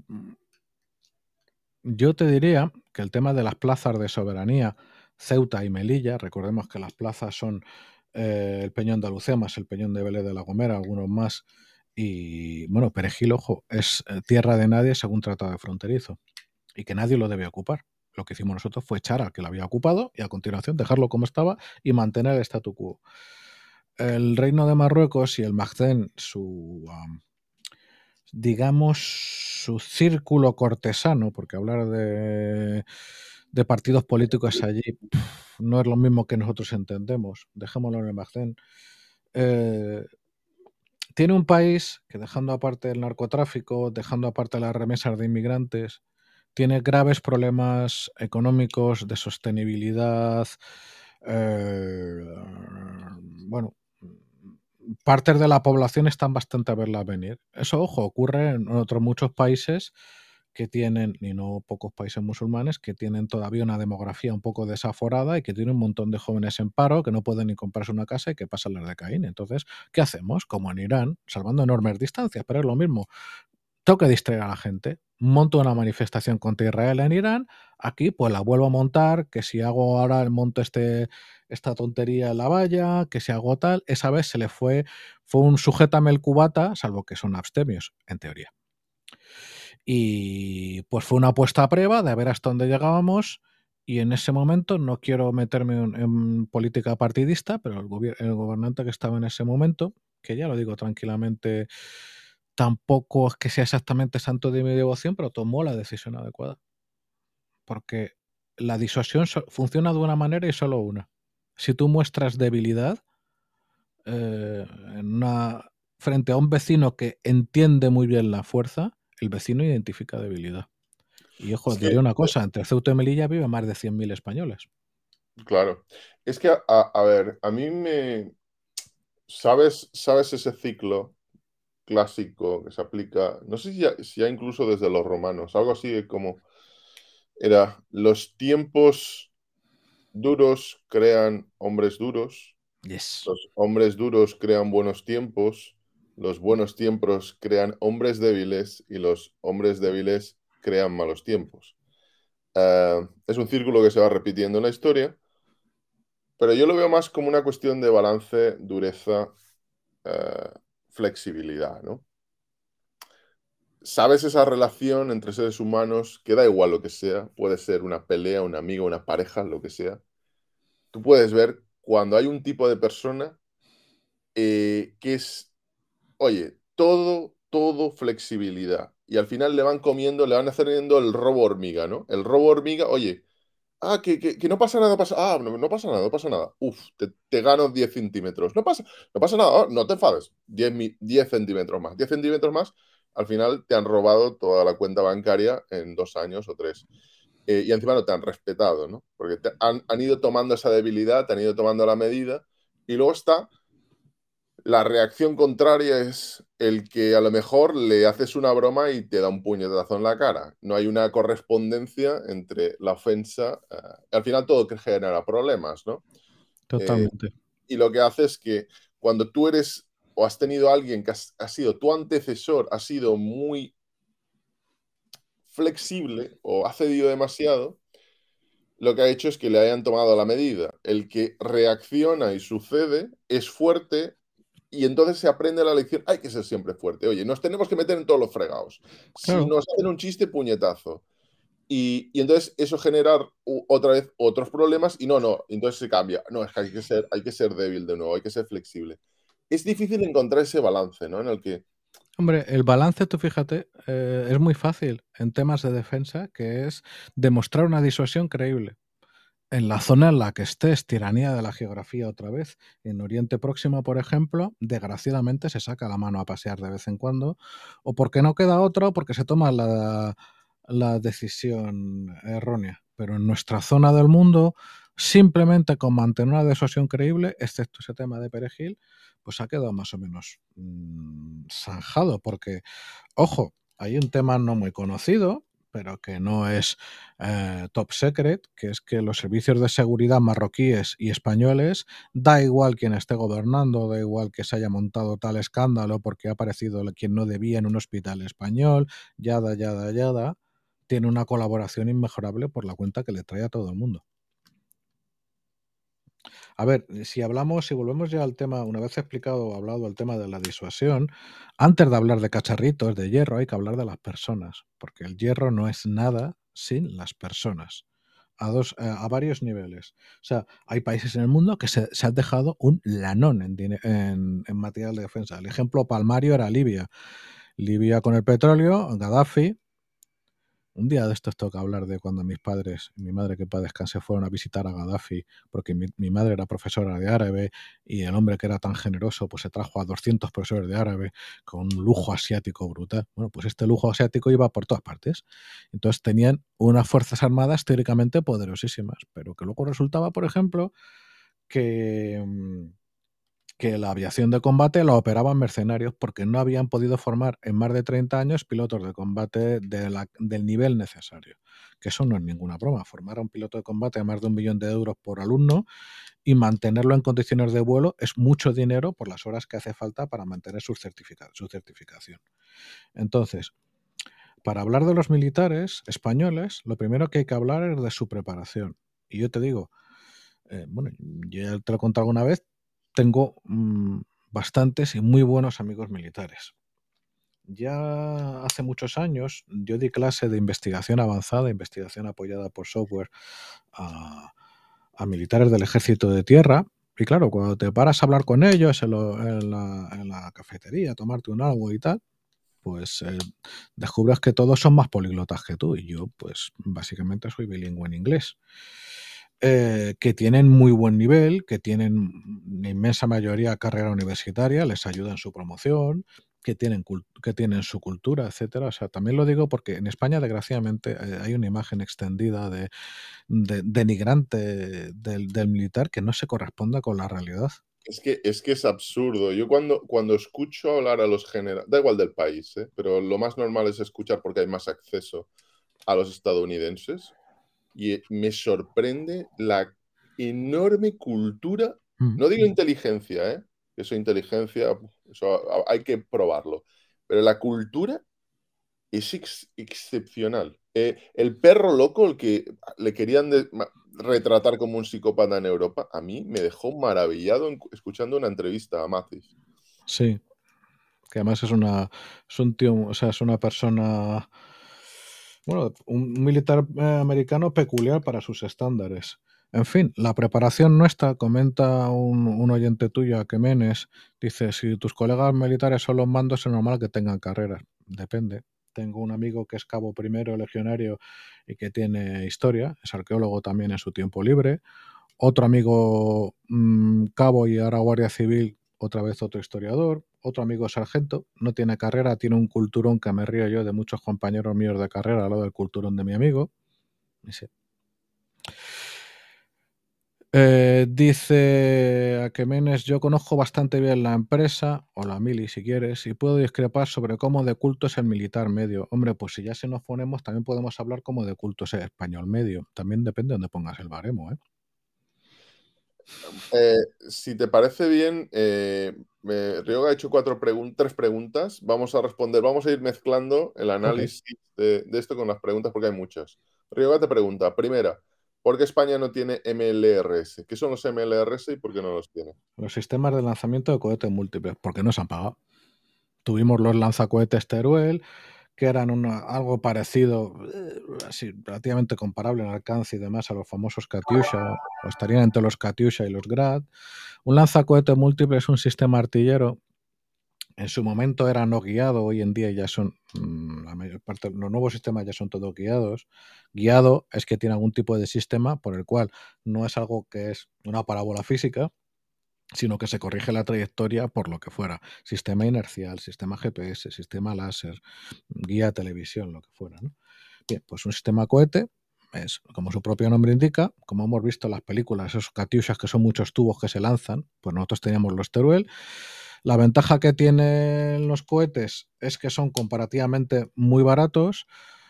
yo te diría que el tema de las plazas de soberanía, Ceuta y Melilla, recordemos que las plazas son eh, el Peñón de Alucemas, el Peñón de Vélez de la Gomera, algunos más, y bueno, Perejil, ojo, es eh, tierra de nadie según tratado de fronterizo, y que nadie lo debe ocupar. Lo que hicimos nosotros fue echar al que lo había ocupado y a continuación dejarlo como estaba y mantener el statu quo. El Reino de Marruecos y el Magdén, su, um, digamos, su círculo cortesano, porque hablar de, de partidos políticos allí pf, no es lo mismo que nosotros entendemos, dejémoslo en el Magdén. Eh, Tiene un país que, dejando aparte el narcotráfico, dejando aparte las remesas de inmigrantes, tiene graves problemas económicos, de sostenibilidad. eh, bueno, partes de la población están bastante a verla venir. Eso, ojo, ocurre en otros muchos países que tienen, y no pocos países musulmanes, que tienen todavía una demografía un poco desaforada y que tienen un montón de jóvenes en paro que no pueden ni comprarse una casa y que pasan las de Caín. Entonces, ¿qué hacemos? Como en Irán, salvando enormes distancias, pero es lo mismo. Tengo que distraer a la gente. Monto una manifestación contra Israel en Irán. Aquí, pues la vuelvo a montar. Que si hago ahora el monto este, esta tontería en la valla, que si hago tal. Esa vez se le fue, fue un sujétame el cubata, salvo que son abstemios, en teoría. Y pues fue una apuesta a prueba de a ver hasta dónde llegábamos. Y en ese momento, no quiero meterme en, en política partidista, pero el, gobier- el gobernante que estaba en ese momento, que ya lo digo tranquilamente, tampoco es que sea exactamente santo de mi devoción, pero tomó la decisión adecuada. Porque la disuasión so- funciona de una manera y solo una. Si tú muestras debilidad eh, en una, frente a un vecino que entiende muy bien la fuerza, el vecino identifica debilidad. Y ojo, Es que, diré una eh, cosa, entre Ceuta y Melilla viven más de cien mil españoles. claro, es que, a, a ver, a mí me... ¿Sabes, sabes ese ciclo clásico que se aplica? No sé si ya, si ya incluso desde los romanos, algo así de como era, los tiempos duros crean hombres duros, Yes. los hombres duros crean buenos tiempos, los buenos tiempos crean hombres débiles y los hombres débiles crean malos tiempos. Eh, es un círculo que se va repitiendo en la historia, pero yo lo veo más como una cuestión de balance, dureza, eh, flexibilidad, ¿no? ¿Sabes esa relación entre seres humanos? Que da igual lo que sea, puede ser una pelea, un amigo, una pareja, lo que sea. Tú puedes ver cuando hay un tipo de persona eh, que es, oye, todo, todo flexibilidad. Y al final le van comiendo, le van haciendo el robo hormiga, ¿no? El robo hormiga, oye, Ah, que, que, que no pasa nada, pasa, ah, no, no pasa nada, no pasa nada. Uf, te, te gano diez centímetros. No pasa, no pasa nada, no te enfades. diez mi- diez centímetros más. diez centímetros más, al final te han robado toda la cuenta bancaria en dos años o tres. Eh, y encima no te han respetado, ¿no? Porque te han, han ido tomando esa debilidad, te han ido tomando la medida. Y luego está la reacción contraria, es el que a lo mejor le haces una broma y te da un puñetazo en la cara. No hay una correspondencia entre la ofensa. Eh, al final todo que genera problemas, ¿no? Eh, Totalmente. y lo que hace es que cuando tú eres o has tenido a alguien que has, ha sido tu antecesor, ha sido muy flexible o ha cedido demasiado, lo que ha hecho es que le hayan tomado la medida. El que reacciona y sucede es fuerte. Y entonces se aprende la lección, hay que ser siempre fuerte. Oye, nos tenemos que meter en todos los fregados. Si Claro. nos hacen un chiste, puñetazo. Y, y entonces eso genera u- otra vez otros problemas y no, no, entonces se cambia. No, es que hay que ser, hay que ser débil de nuevo, hay que ser flexible. Es difícil encontrar ese balance, ¿no? En el que, Hombre, el balance, tú fíjate, eh, es muy fácil en temas de defensa, que es demostrar una disuasión creíble. En la zona en la que estés, tiranía de la geografía otra vez. En Oriente Próximo, por ejemplo, desgraciadamente se saca la mano a pasear de vez en cuando, o porque no queda otra, o porque se toma la, la decisión errónea. Pero en nuestra zona del mundo, simplemente con mantener una disuasión creíble, excepto ese tema de Perejil, pues ha quedado más o menos mmm, zanjado, porque ojo, hay un tema no muy conocido, pero que no es eh, top secret, que es que los servicios de seguridad marroquíes y españoles, da igual quien esté gobernando, da igual que se haya montado tal escándalo porque ha aparecido quien no debía en un hospital español, yada, yada, yada, tiene una colaboración inmejorable por la cuenta que le trae a todo el mundo. A ver, si hablamos, si volvemos ya al tema, una vez explicado o hablado el tema de la disuasión, antes de hablar de cacharritos, de hierro, hay que hablar de las personas, porque el hierro no es nada sin las personas. A, dos, eh, a varios niveles. O sea, hay países en el mundo que se, se han dejado un lanón en, en, en material de defensa. El ejemplo palmario era Libia. Libia con el petróleo, Gaddafi, un día de estos toca hablar de cuando mis padres, mi madre que para descanse, fueron a visitar a Gaddafi, porque mi, mi, madre era profesora de árabe y el hombre que era tan generoso pues se trajo a doscientos profesores de árabe con un lujo asiático brutal. Bueno, pues este lujo asiático iba por todas partes. Entonces tenían unas fuerzas armadas teóricamente poderosísimas, pero que luego resultaba, por ejemplo, que... que la aviación de combate la operaban mercenarios porque no habían podido formar en más de treinta años pilotos de combate de la, del nivel necesario. Que eso no es ninguna broma. Formar a un piloto de combate a más de un millón de euros por alumno y mantenerlo en condiciones de vuelo es mucho dinero por las horas que hace falta para mantener su, certifica su certificación. Entonces, para hablar de los militares españoles, lo primero que hay que hablar es de su preparación. Y yo te digo, eh, bueno, ya te lo he contado alguna vez, tengo mmm, bastantes y muy buenos amigos militares. Ya hace muchos años yo di clase de investigación avanzada, investigación apoyada por software a, a militares del ejército de tierra. Y claro, cuando te paras a hablar con ellos en, lo, en, la, en la cafetería, a tomarte un algo y tal, pues eh, descubres que todos son más políglotas que tú. Y yo, pues básicamente soy bilingüe en inglés. Eh, que tienen muy buen nivel, que tienen la inmensa mayoría carrera universitaria, les ayuda en su promoción, que tienen, que tienen su cultura, etcétera. O sea, también lo digo porque en España, desgraciadamente, eh, hay una imagen extendida de, de denigrante del, del militar que no se corresponde con la realidad. es que es, que es absurdo. Yo cuando, cuando escucho hablar a los generales, da igual del país, ¿eh? Pero lo más normal es escuchar porque hay más acceso a los estadounidenses y me sorprende la enorme cultura, Mm. no digo inteligencia, ¿eh? Eso inteligencia, eso hay que probarlo, pero la cultura es ex excepcional. Eh, el perro loco, el que le querían de ma retratar como un psicópata en Europa, a mí me dejó maravillado en escuchando una entrevista a Mathis. Sí, que además es una es un tío, o sea, es una persona, bueno, un militar eh, americano peculiar para sus estándares. En fin, la preparación nuestra, comenta un, un oyente tuyo, Aquemenes, dice, si tus colegas militares son los mandos, es normal que tengan carreras. Depende. tengo un amigo que es cabo primero legionario y que tiene historia, es arqueólogo también en su tiempo libre. Otro amigo mmm, cabo y ahora guardia civil, otra vez otro historiador. Otro amigo sargento, no tiene carrera, tiene un culturón que me río yo de muchos compañeros míos de carrera al lado del culturón de mi amigo. Sí. Eh, dice Aquemenes, yo conozco bastante bien la empresa, o la mili si quieres, y puedo discrepar sobre cómo de culto es el militar medio. Hombre, pues si ya se nos ponemos, también podemos hablar cómo de culto es el español medio. También depende de dónde pongas el baremo, ¿eh? Eh, si te parece bien, eh, me- Ryoga ha hecho cuatro pregun- tres preguntas. Vamos a responder, vamos a ir mezclando el Ok. análisis de, de esto con las preguntas porque hay muchas. Ryoga te pregunta, primera, ¿por qué España no tiene M L R S? ¿Qué son los M L R S y por qué no los tiene? Los sistemas de lanzamiento de cohetes múltiples, porque no se han pagado. Tuvimos los lanzacohetes Teruel, que eran una, algo parecido, eh, así, relativamente comparable en alcance y demás a los famosos Katyusha, o estarían entre los Katyusha y los Grad. Un lanzacohete múltiple es un sistema artillero. En su momento era no guiado, hoy en día ya son, mmm, la mayor parte, los nuevos sistemas ya son todos guiados. Guiado es que tiene algún tipo de sistema por el cual no es algo que es una parábola física, sino que se corrige la trayectoria por lo que fuera. Sistema inercial, sistema G P S, sistema láser, guía televisión, lo que fuera, ¿no? Bien, pues un sistema cohete es, como su propio nombre indica, como hemos visto en las películas, esos Katyushas que son muchos tubos que se lanzan, pues nosotros teníamos los Teruel. La ventaja que tienen los cohetes es que son comparativamente muy baratos.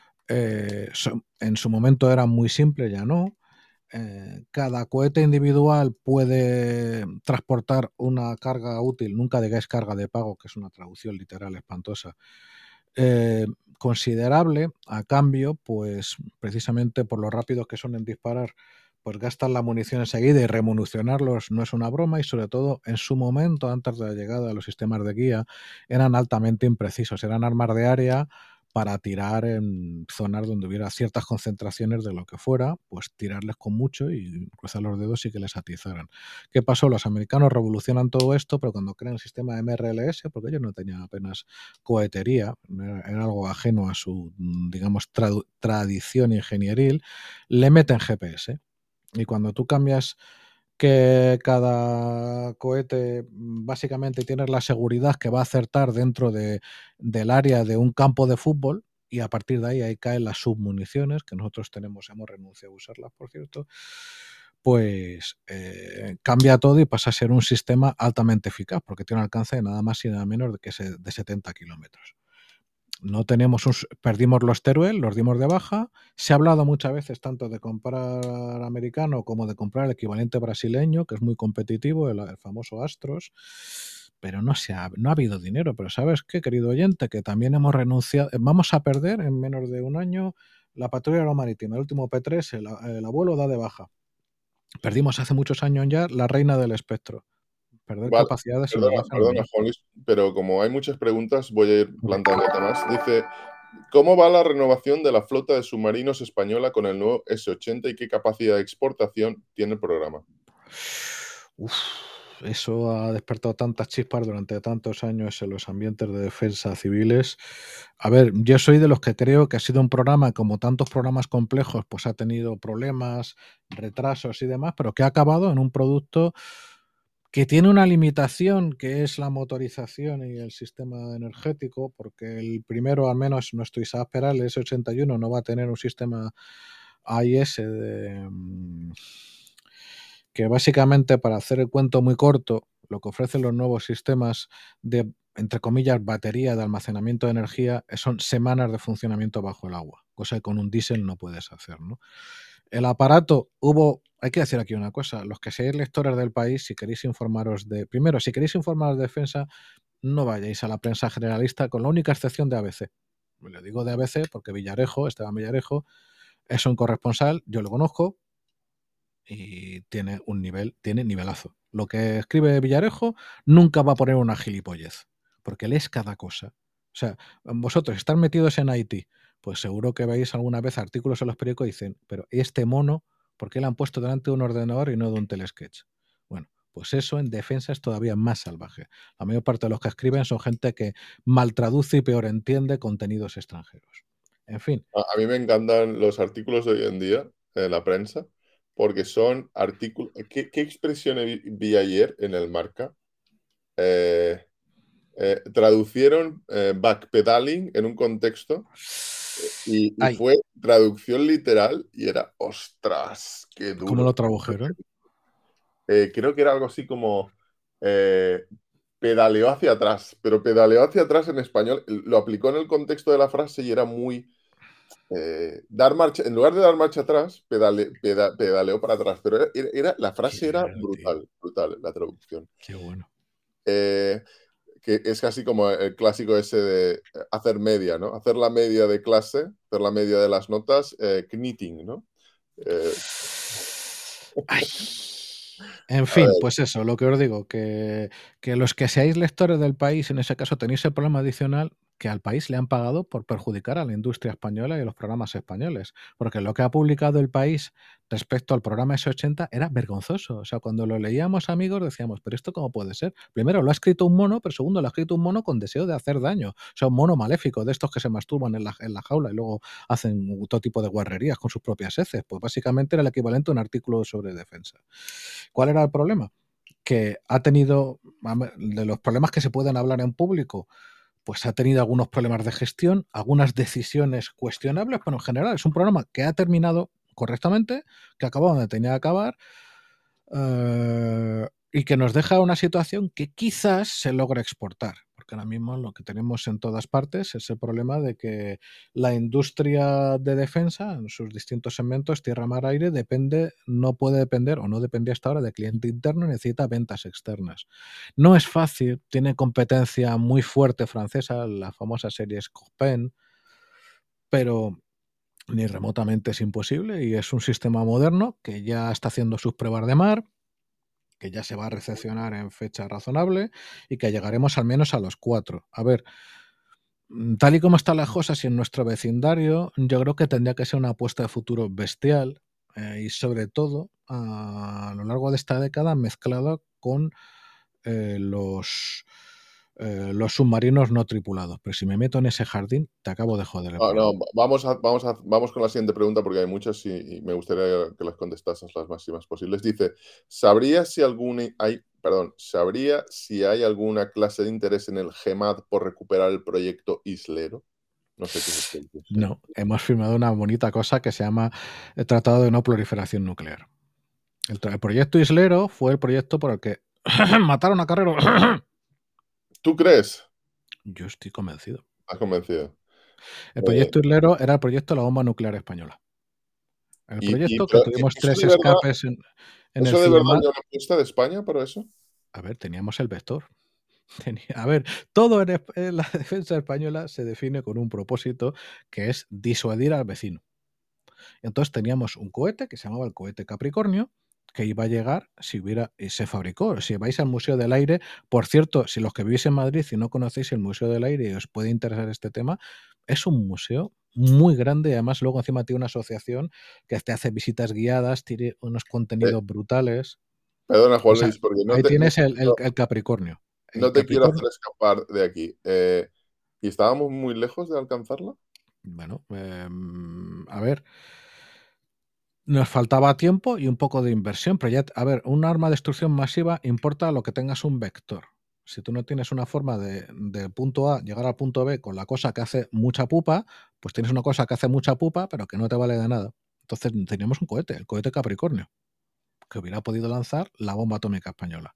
Eh, son, en su momento eran muy simples, ya no. Eh, cada cohete individual puede transportar una carga útil, nunca digáis carga de pago, que es una traducción literal espantosa, eh, considerable. A cambio, pues precisamente por lo rápidos que son en disparar, pues gastan la munición enseguida y remunicionarlos no es una broma, y sobre todo en su momento, antes de la llegada de los sistemas de guía, eran altamente imprecisos, eran armas de área para tirar en zonas donde hubiera ciertas concentraciones de lo que fuera, pues tirarles con mucho y cruzar los dedos y que les atizaran. ¿Qué pasó? Los americanos revolucionan todo esto, pero cuando crean el sistema M R L S, porque ellos no tenían apenas cohetería, era, era algo ajeno a su, digamos, tra tradición ingenieril, le meten G P S. Y cuando tú cambias que cada cohete básicamente tienes la seguridad que va a acertar dentro de, del área de un campo de fútbol, y a partir de ahí ahí caen las submuniciones que nosotros tenemos, hemos renunciado a usarlas, por cierto, pues eh, cambia todo y pasa a ser un sistema altamente eficaz porque tiene un alcance de nada más y nada menos de, que se, de setenta kilómetros. No tenemos un, perdimos los Teruel, los dimos de baja. Se ha hablado muchas veces tanto de comprar americano como de comprar el equivalente brasileño, que es muy competitivo, el, el famoso Astros, pero no, se ha, no ha habido dinero. Pero ¿sabes qué, querido oyente? Que también hemos renunciado, vamos a perder en menos de un año la patrulla aérea marítima, el último P tres, el, el abuelo da de baja. Perdimos hace muchos años ya la reina del espectro. Perder Vale, capacidades se nos perdona, va perdona, fenomenal. Juan Luis, pero como hay muchas preguntas, voy a ir Okay. planteándote más. Dice, ¿cómo va la renovación de la flota de submarinos española con el nuevo ese ochenta y qué capacidad de exportación tiene el programa? Uf, eso ha despertado tantas chispas durante tantos años en los ambientes de defensa civiles. A ver, yo soy de los que creo que ha sido un programa, como tantos programas complejos, pues ha tenido problemas, retrasos y demás, pero que ha acabado en un producto que tiene una limitación, que es la motorización y el sistema energético, porque el primero, al menos nuestro Isaac Peral, el ese ochenta y uno, no va a tener un sistema A I S de, que básicamente, para hacer el cuento muy corto, lo que ofrecen los nuevos sistemas de, entre comillas, batería de almacenamiento de energía son semanas de funcionamiento bajo el agua, cosa que con un diésel no puedes hacer, ¿no? El aparato, hubo, hay que decir aquí una cosa, los que seáis lectores del País, si queréis informaros de, primero, si queréis informaros de defensa, no vayáis a la prensa generalista, con la única excepción de A B C. Le digo de A B C porque Villarejo, Esteban Villarejo, es un corresponsal, yo lo conozco, y tiene un nivel, tiene nivelazo. Lo que escribe Villarejo nunca va a poner una gilipollez, porque lees cada cosa. O sea, vosotros estar metidos en Haití, pues seguro que veis alguna vez artículos en los periódicos y dicen, pero este mono, ¿por qué le han puesto delante de un ordenador y no de un telesketch? Bueno, Pues eso en defensa es todavía más salvaje. La mayor parte de los que escriben son gente que mal traduce y peor entiende contenidos extranjeros. En fin. A, a mí me encantan los artículos de hoy en día en la prensa porque son artículos... ¿Qué, qué expresión vi, vi ayer en el Marca? Eh, eh, traducieron eh, backpedaling en un contexto y, y Ay, fue traducción literal y era, ostras, qué ¿cómo lo duro. tradujeron? Eh, creo que era algo así como eh, pedaleó hacia atrás, pero pedaleó hacia atrás en español, lo aplicó en el contexto de la frase y era muy... eh, dar marcha, en lugar de dar marcha atrás, pedale, peda- pedaleó para atrás, pero era, era- era- la Qué frase era raro, tío. brutal, brutal, la traducción. Qué bueno. Eh, que es casi como el clásico ese de eh, hacer media, ¿no? Hacer la media de clase, hacer la media de las notas, eh, knitting, ¿no? Eh, Ay. En a fin, ver, pues eso, lo que os digo, que, que los que seáis lectores del país, en ese caso tenéis el problema adicional que al país le han pagado por perjudicar a la industria española y a los programas españoles. Porque lo que ha publicado el país respecto al programa ese ochenta era vergonzoso. O sea, cuando lo leíamos amigos decíamos, pero ¿esto cómo puede ser? Primero, lo ha escrito un mono, pero segundo, lo ha escrito un mono con deseo de hacer daño. O sea, un mono maléfico, de estos que se masturban en la, en la jaula y luego hacen todo tipo de guarrerías con sus propias heces. Pues básicamente era el equivalente a un artículo sobre defensa. ¿Cuál era el problema? Que ha tenido, de los problemas que se pueden hablar en público, pues ha tenido algunos problemas de gestión, algunas decisiones cuestionables, pero en general es un programa que ha terminado correctamente, que acabó donde tenía que acabar, eh, y que nos deja una situación que quizás se logre exportar. Porque ahora mismo lo que tenemos en todas partes es el problema de que la industria de defensa, en sus distintos segmentos, tierra, mar, aire, depende, no puede depender, o no dependía hasta ahora, de cliente interno, necesita ventas externas. No es fácil, tiene competencia muy fuerte francesa, la famosa serie Scopen, pero ni remotamente es imposible y es un sistema moderno que ya está haciendo sus pruebas de mar, que ya se va a recepcionar en fecha razonable y que llegaremos al menos a los cuatro. A ver, tal y como están las cosas y en nuestro vecindario, yo creo que tendría que ser una apuesta de futuro bestial eh, y sobre todo a, a lo largo de esta década mezclada con eh, los, eh, los submarinos no tripulados. Pero si me meto en ese jardín, te acabo de joder el no, no, programa. vamos, a, vamos, a, vamos con la siguiente pregunta porque hay muchas y, y me gustaría que las contestases las máximas posibles. Dice, ¿sabrías si algún hay, perdón, ¿sabría si hay alguna clase de interés en el GEMAT por recuperar el proyecto Islero? No sé qué es esto del Islero. No, hemos firmado una bonita cosa que se llama el Tratado de No Proliferación Nuclear. El, el proyecto Islero fue el proyecto por el que mataron a Carrero. ¿Tú crees? Yo estoy convencido. ¿Estás convencido? El Eh, proyecto Islero era el proyecto de la bomba nuclear española. El y, y, proyecto que pero, tuvimos ¿eso tres de verdad, escapes en, en el eso de verdad CIEMAT. hay una apuesta de España para eso? A ver, teníamos el vector. Tenía, a ver, todo en, en la defensa española se define con un propósito que es disuadir al vecino. Entonces teníamos un cohete que se llamaba el cohete Capricornio, que iba a llegar si hubiera, y se fabricó. Si vais al Museo del Aire, por cierto, si los que vivís en Madrid y no conocéis el Museo del Aire y os puede interesar este tema, es un museo muy grande y además luego encima tiene una asociación que te hace visitas guiadas, tiene unos Eh, contenidos brutales. perdona, O Juan sea, Luis, porque no ahí te, no, tienes el, el, no- el Capricornio. El no te quiero Capricornio, hacer escapar de aquí. Eh, ¿y estábamos muy lejos de alcanzarla? bueno, eh, a ver, nos faltaba tiempo y un poco de inversión, pero ya, a ver, un arma de destrucción masiva importa lo que tengas un vector. Si tú no tienes una forma de, de punto A llegar al punto B con la cosa que hace mucha pupa, pues tienes una cosa que hace mucha pupa, pero que no te vale de nada. Entonces teníamos un cohete, el cohete Capricornio, que hubiera podido lanzar la bomba atómica española.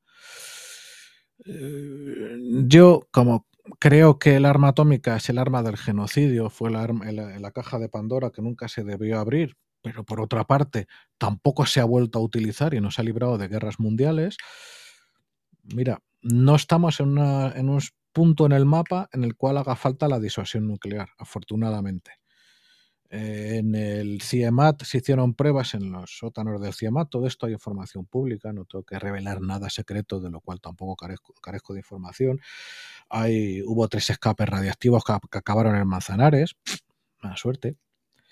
Eh, yo, como creo que el arma atómica es el arma del genocidio, fue la, arma, la, la caja de Pandora que nunca se debió abrir, pero por otra parte tampoco se ha vuelto a utilizar y nos ha librado de guerras mundiales. Mira, no estamos en, una, en un punto en el mapa en el cual haga falta la disuasión nuclear, afortunadamente. En el CIEMAT se hicieron pruebas en los sótanos del CIEMAT, todo esto hay información pública, no tengo que revelar nada secreto, de lo cual tampoco carezco, carezco de información. Hay, hubo tres escapes radiactivos que, que acabaron en Manzanares, mala suerte.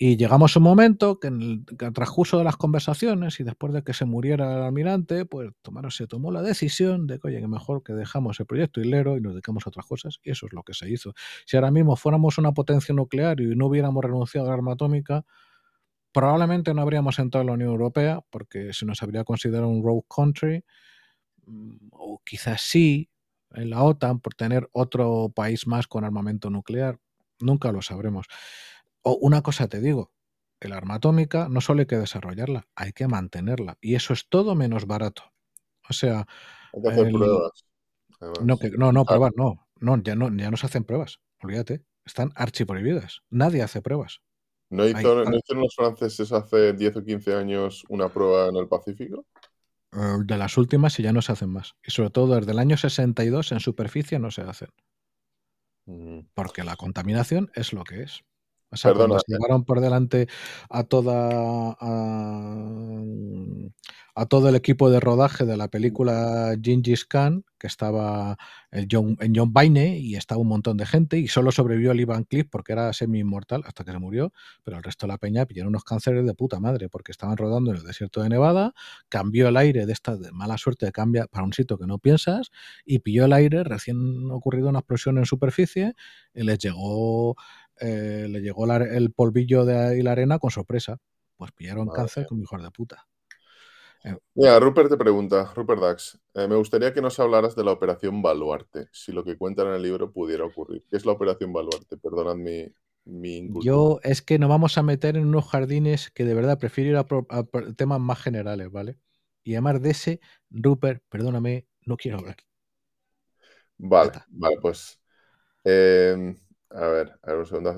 Y llegamos a un momento que en el, que el transcurso de las conversaciones y después de que se muriera el almirante, pues tomaron, se tomó la decisión de que, oye, que mejor que dejamos el proyecto hilero y nos dedicamos a otras cosas, y eso es lo que se hizo. Si ahora mismo fuéramos una potencia nuclear y no hubiéramos renunciado al arma atómica, probablemente no habríamos entrado en la Unión Europea, porque se nos habría considerado un rogue country, o quizás sí en la OTAN por tener otro país más con armamento nuclear. Nunca lo sabremos. O una cosa te digo, el arma atómica no solo hay que desarrollarla, hay que mantenerla. Y eso es todo menos barato. O sea, Hay que hacer el, pruebas, no, además. que, no, no, Claro, pruebas, no, no, ya no, ya no se hacen pruebas. Olvídate, están archiprohibidas. Nadie hace pruebas. ¿no Hay, hizo, no ahora, hicieron los franceses hace diez o quince años una prueba en el Pacífico? eh, de las últimas y ya no se hacen más. Y sobre todo desde el año sesenta y dos en superficie no se hacen. Mm. Porque la contaminación es lo que es. O sea, cuando Perdona, se llevaron por delante a toda a, a todo el equipo de rodaje de la película Gengis Khan, que estaba el John, en John Wayne y estaba un montón de gente, y solo sobrevivió el Ivan Cliff porque era semi-inmortal hasta que se murió, pero el resto de la peña pillaron unos cánceres de puta madre porque estaban rodando en el desierto de Nevada, cambió el aire de esta de mala suerte de cambia para un sitio que no piensas, y pilló el aire recién ocurrido una explosión en superficie y les llegó, eh, le llegó la- el polvillo de, y la arena con sorpresa. Pues pillaron madre cáncer mía. como hijos de puta. Eh, Mira, Rupert te pregunta, Rupert Dax, eh, me gustaría que nos hablaras de la Operación Baluarte, si lo que cuentan en el libro pudiera ocurrir. ¿Qué es la Operación Baluarte? Perdonad mi, mi incultura. yo es que nos vamos a meter en unos jardines que de verdad prefiero ir a, pro- a pro- temas más generales, ¿vale? Y además de ese, Rupert, perdóname, no quiero hablar. Ya Vale, está. vale, pues. eh, a ver, a ver, un segundo.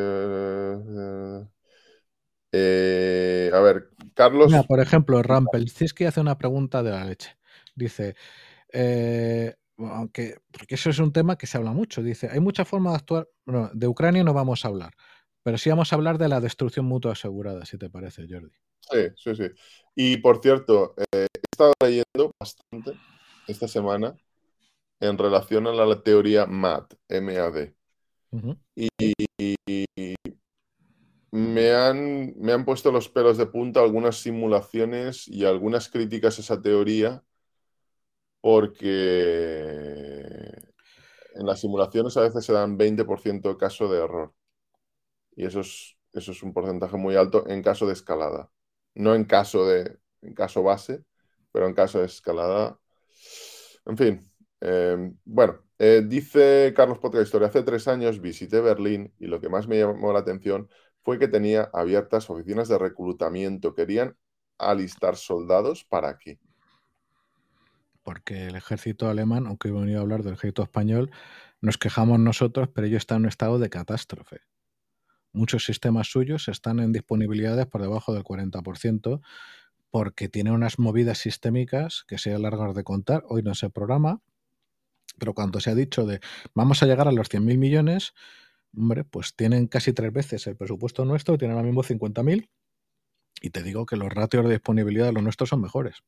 Eh, a ver, Mira, Carlos. por ejemplo, Rampelstinsky hace una pregunta de la leche. Dice, eh, aunque, porque eso es un tema que se habla mucho. Dice, hay muchas formas de actuar. Bueno, de Ucrania no vamos a hablar, pero sí vamos a hablar de la destrucción mutua asegurada, si te parece, Jordi. Sí, sí, sí. Y por cierto, eh, he estado leyendo bastante esta semana en relación a la teoría MAD, M A D. Ujú. Y, me han, me han puesto los pelos de punta algunas simulaciones y algunas críticas a esa teoría, porque en las simulaciones a veces se dan veinte por ciento de caso de error. Y eso es, eso es un porcentaje muy alto en caso de escalada. No en caso de, en caso base, pero en caso de escalada. En fin, eh, bueno, eh, dice Carlos Potra Historia, hace tres años visité Berlín y lo que más me llamó la atención fue que tenía abiertas oficinas de reclutamiento. Querían alistar soldados para aquí. Porque el ejército alemán, aunque he venido a hablar del ejército español, nos quejamos nosotros, pero ellos están en un estado de catástrofe. Muchos sistemas suyos están en disponibilidades por debajo del cuarenta por ciento porque tienen unas movidas sistémicas que se largas de contar. Hoy no se programa, pero cuando se ha dicho de vamos a llegar a los cien mil millones, hombre, pues tienen casi tres veces el presupuesto nuestro, tienen ahora mismo cincuenta mil, y te digo que los ratios de disponibilidad de los nuestros son mejores.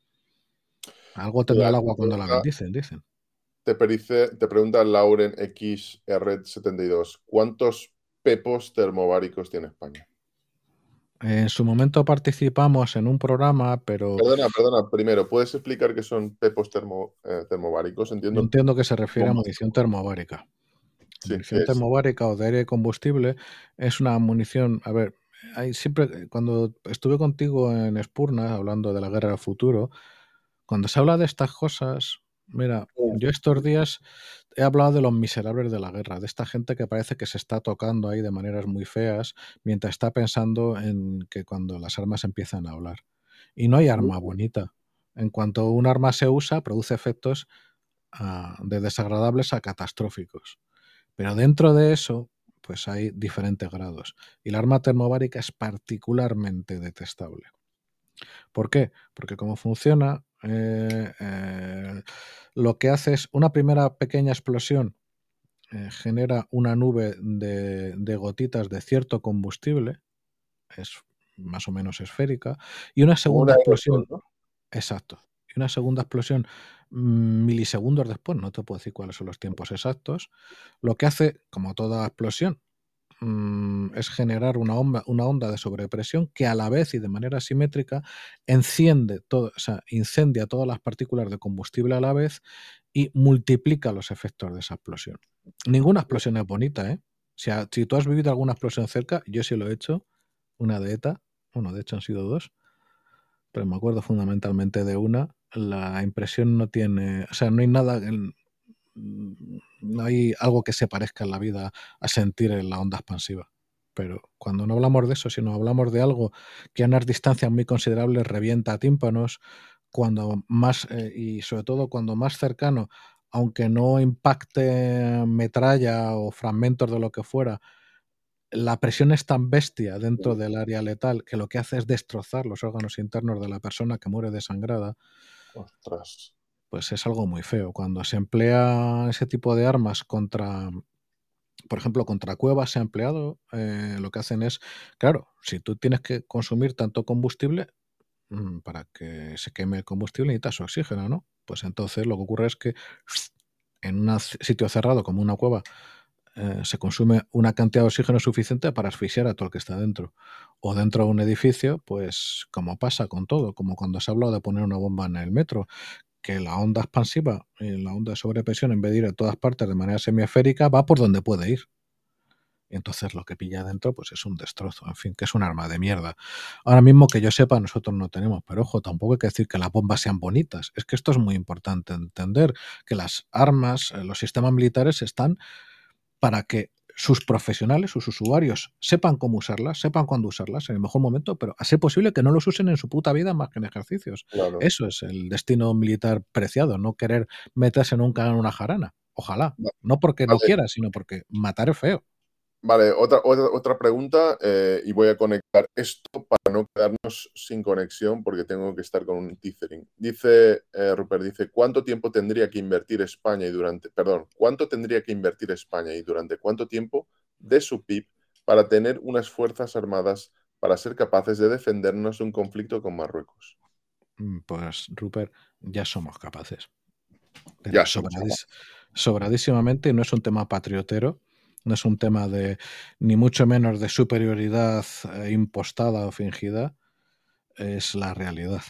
Algo tendrá Mira, el te agua cuando la pregunta, bendicen, dicen. te perice- te pregunta Lauren X R setenta y dos, ¿cuántos pepos termováricos tiene España? En su momento participamos en un programa, pero Perdona, perdona. Primero, ¿puedes explicar qué son pepos termo, eh, termováricos? yo Entiendo entiendo que se refiere a bombas munición termo- termobárica. Sí, ¿qué Munición es? termobárica o de aire combustible es una munición. A ver, hay siempre, cuando estuve contigo en Spurna hablando de la guerra del futuro, cuando se habla de estas cosas, mira, Uf, yo estos días he hablado de los miserables de la guerra, de esta gente que parece que se está tocando ahí de maneras muy feas, mientras está pensando en que cuando las armas empiezan a hablar. Y no hay arma uf. bonita. En cuanto un arma se usa, produce efectos ah, de desagradables a catastróficos. Pero dentro de eso, pues hay diferentes grados. Y la arma termobárica es particularmente detestable. ¿Por qué? Porque como funciona, eh, eh, lo que hace es una primera pequeña explosión, eh, genera una nube de, de gotitas de cierto combustible, es más o menos esférica, y una Como un segunda aerosol, explosión, ¿no? exacto, y una segunda explosión mm, milisegundos después, no te puedo decir cuáles son los tiempos exactos, lo que hace, como toda explosión, mm, es generar una onda, una onda de sobrepresión que a la vez y de manera simétrica enciende todo, o sea, incendia todas las partículas de combustible a la vez y multiplica los efectos de esa explosión. Ninguna explosión es bonita, ¿eh? Si, a- si tú has vivido alguna explosión cerca, yo sí lo he hecho, una de ETA, bueno, de hecho han sido dos, pero me acuerdo fundamentalmente de una. La impresión no tiene, o sea, no hay nada, en- no hay algo que se parezca en la vida a sentir en la onda expansiva. Pero cuando no hablamos de eso, sino hablamos de algo que a unas distancias muy considerables revienta tímpanos, cuando más, eh, y sobre todo cuando más cercano, aunque no impacte metralla o fragmentos de lo que fuera, la presión es tan bestia dentro del área letal que lo que hace es destrozar los órganos internos de la persona que muere desangrada, Ostras. pues es algo muy feo. Cuando se emplea ese tipo de armas contra, por ejemplo, contra cuevas se ha empleado, eh, lo que hacen es, claro, si tú tienes que consumir tanto combustible, mm, para que se queme el combustible necesitas oxígeno, ¿no? Pues entonces lo que ocurre es que en un sitio cerrado como una cueva eh, se consume una cantidad de oxígeno suficiente para asfixiar a todo el que está dentro. O dentro de un edificio, pues como pasa con todo, como cuando se ha hablado de poner una bomba en el metro, que la onda expansiva y la onda de sobrepresión, en vez de ir a todas partes de manera semiesférica, va por donde puede ir. Y entonces lo que pilla adentro pues es un destrozo, en fin, que es un arma de mierda. Ahora mismo que yo sepa, nosotros no tenemos, pero ojo, tampoco hay que decir que las bombas sean bonitas. Es que esto es muy importante entender, que las armas, eh, los sistemas militares están para que sus profesionales, sus usuarios, sepan cómo usarlas, sepan cuándo usarlas en el mejor momento, pero a ser posible que no los usen en su puta vida más que en ejercicios. Claro. Eso es el destino militar preciado, no querer meterse nunca en una jarana. Ojalá. Va- No porque no Vale, quiera, sino porque matar es feo. vale, otra, otra, otra pregunta, eh, y voy a conectar esto para no quedarnos sin conexión porque tengo que estar con un tethering. Dice, eh, Rupert, dice, ¿cuánto tiempo tendría que invertir España y durante, perdón, cuánto tendría que invertir España y durante cuánto tiempo de su P I B para tener unas fuerzas armadas para ser capaces de defendernos de un conflicto con Marruecos? Mm, Pues, Rupert, ya somos capaces. Pero Ya somos sobradís- capaces. sobradísimamente, no es un tema patriotero, no es un tema de, ni mucho menos de superioridad eh, impostada o fingida, es la realidad.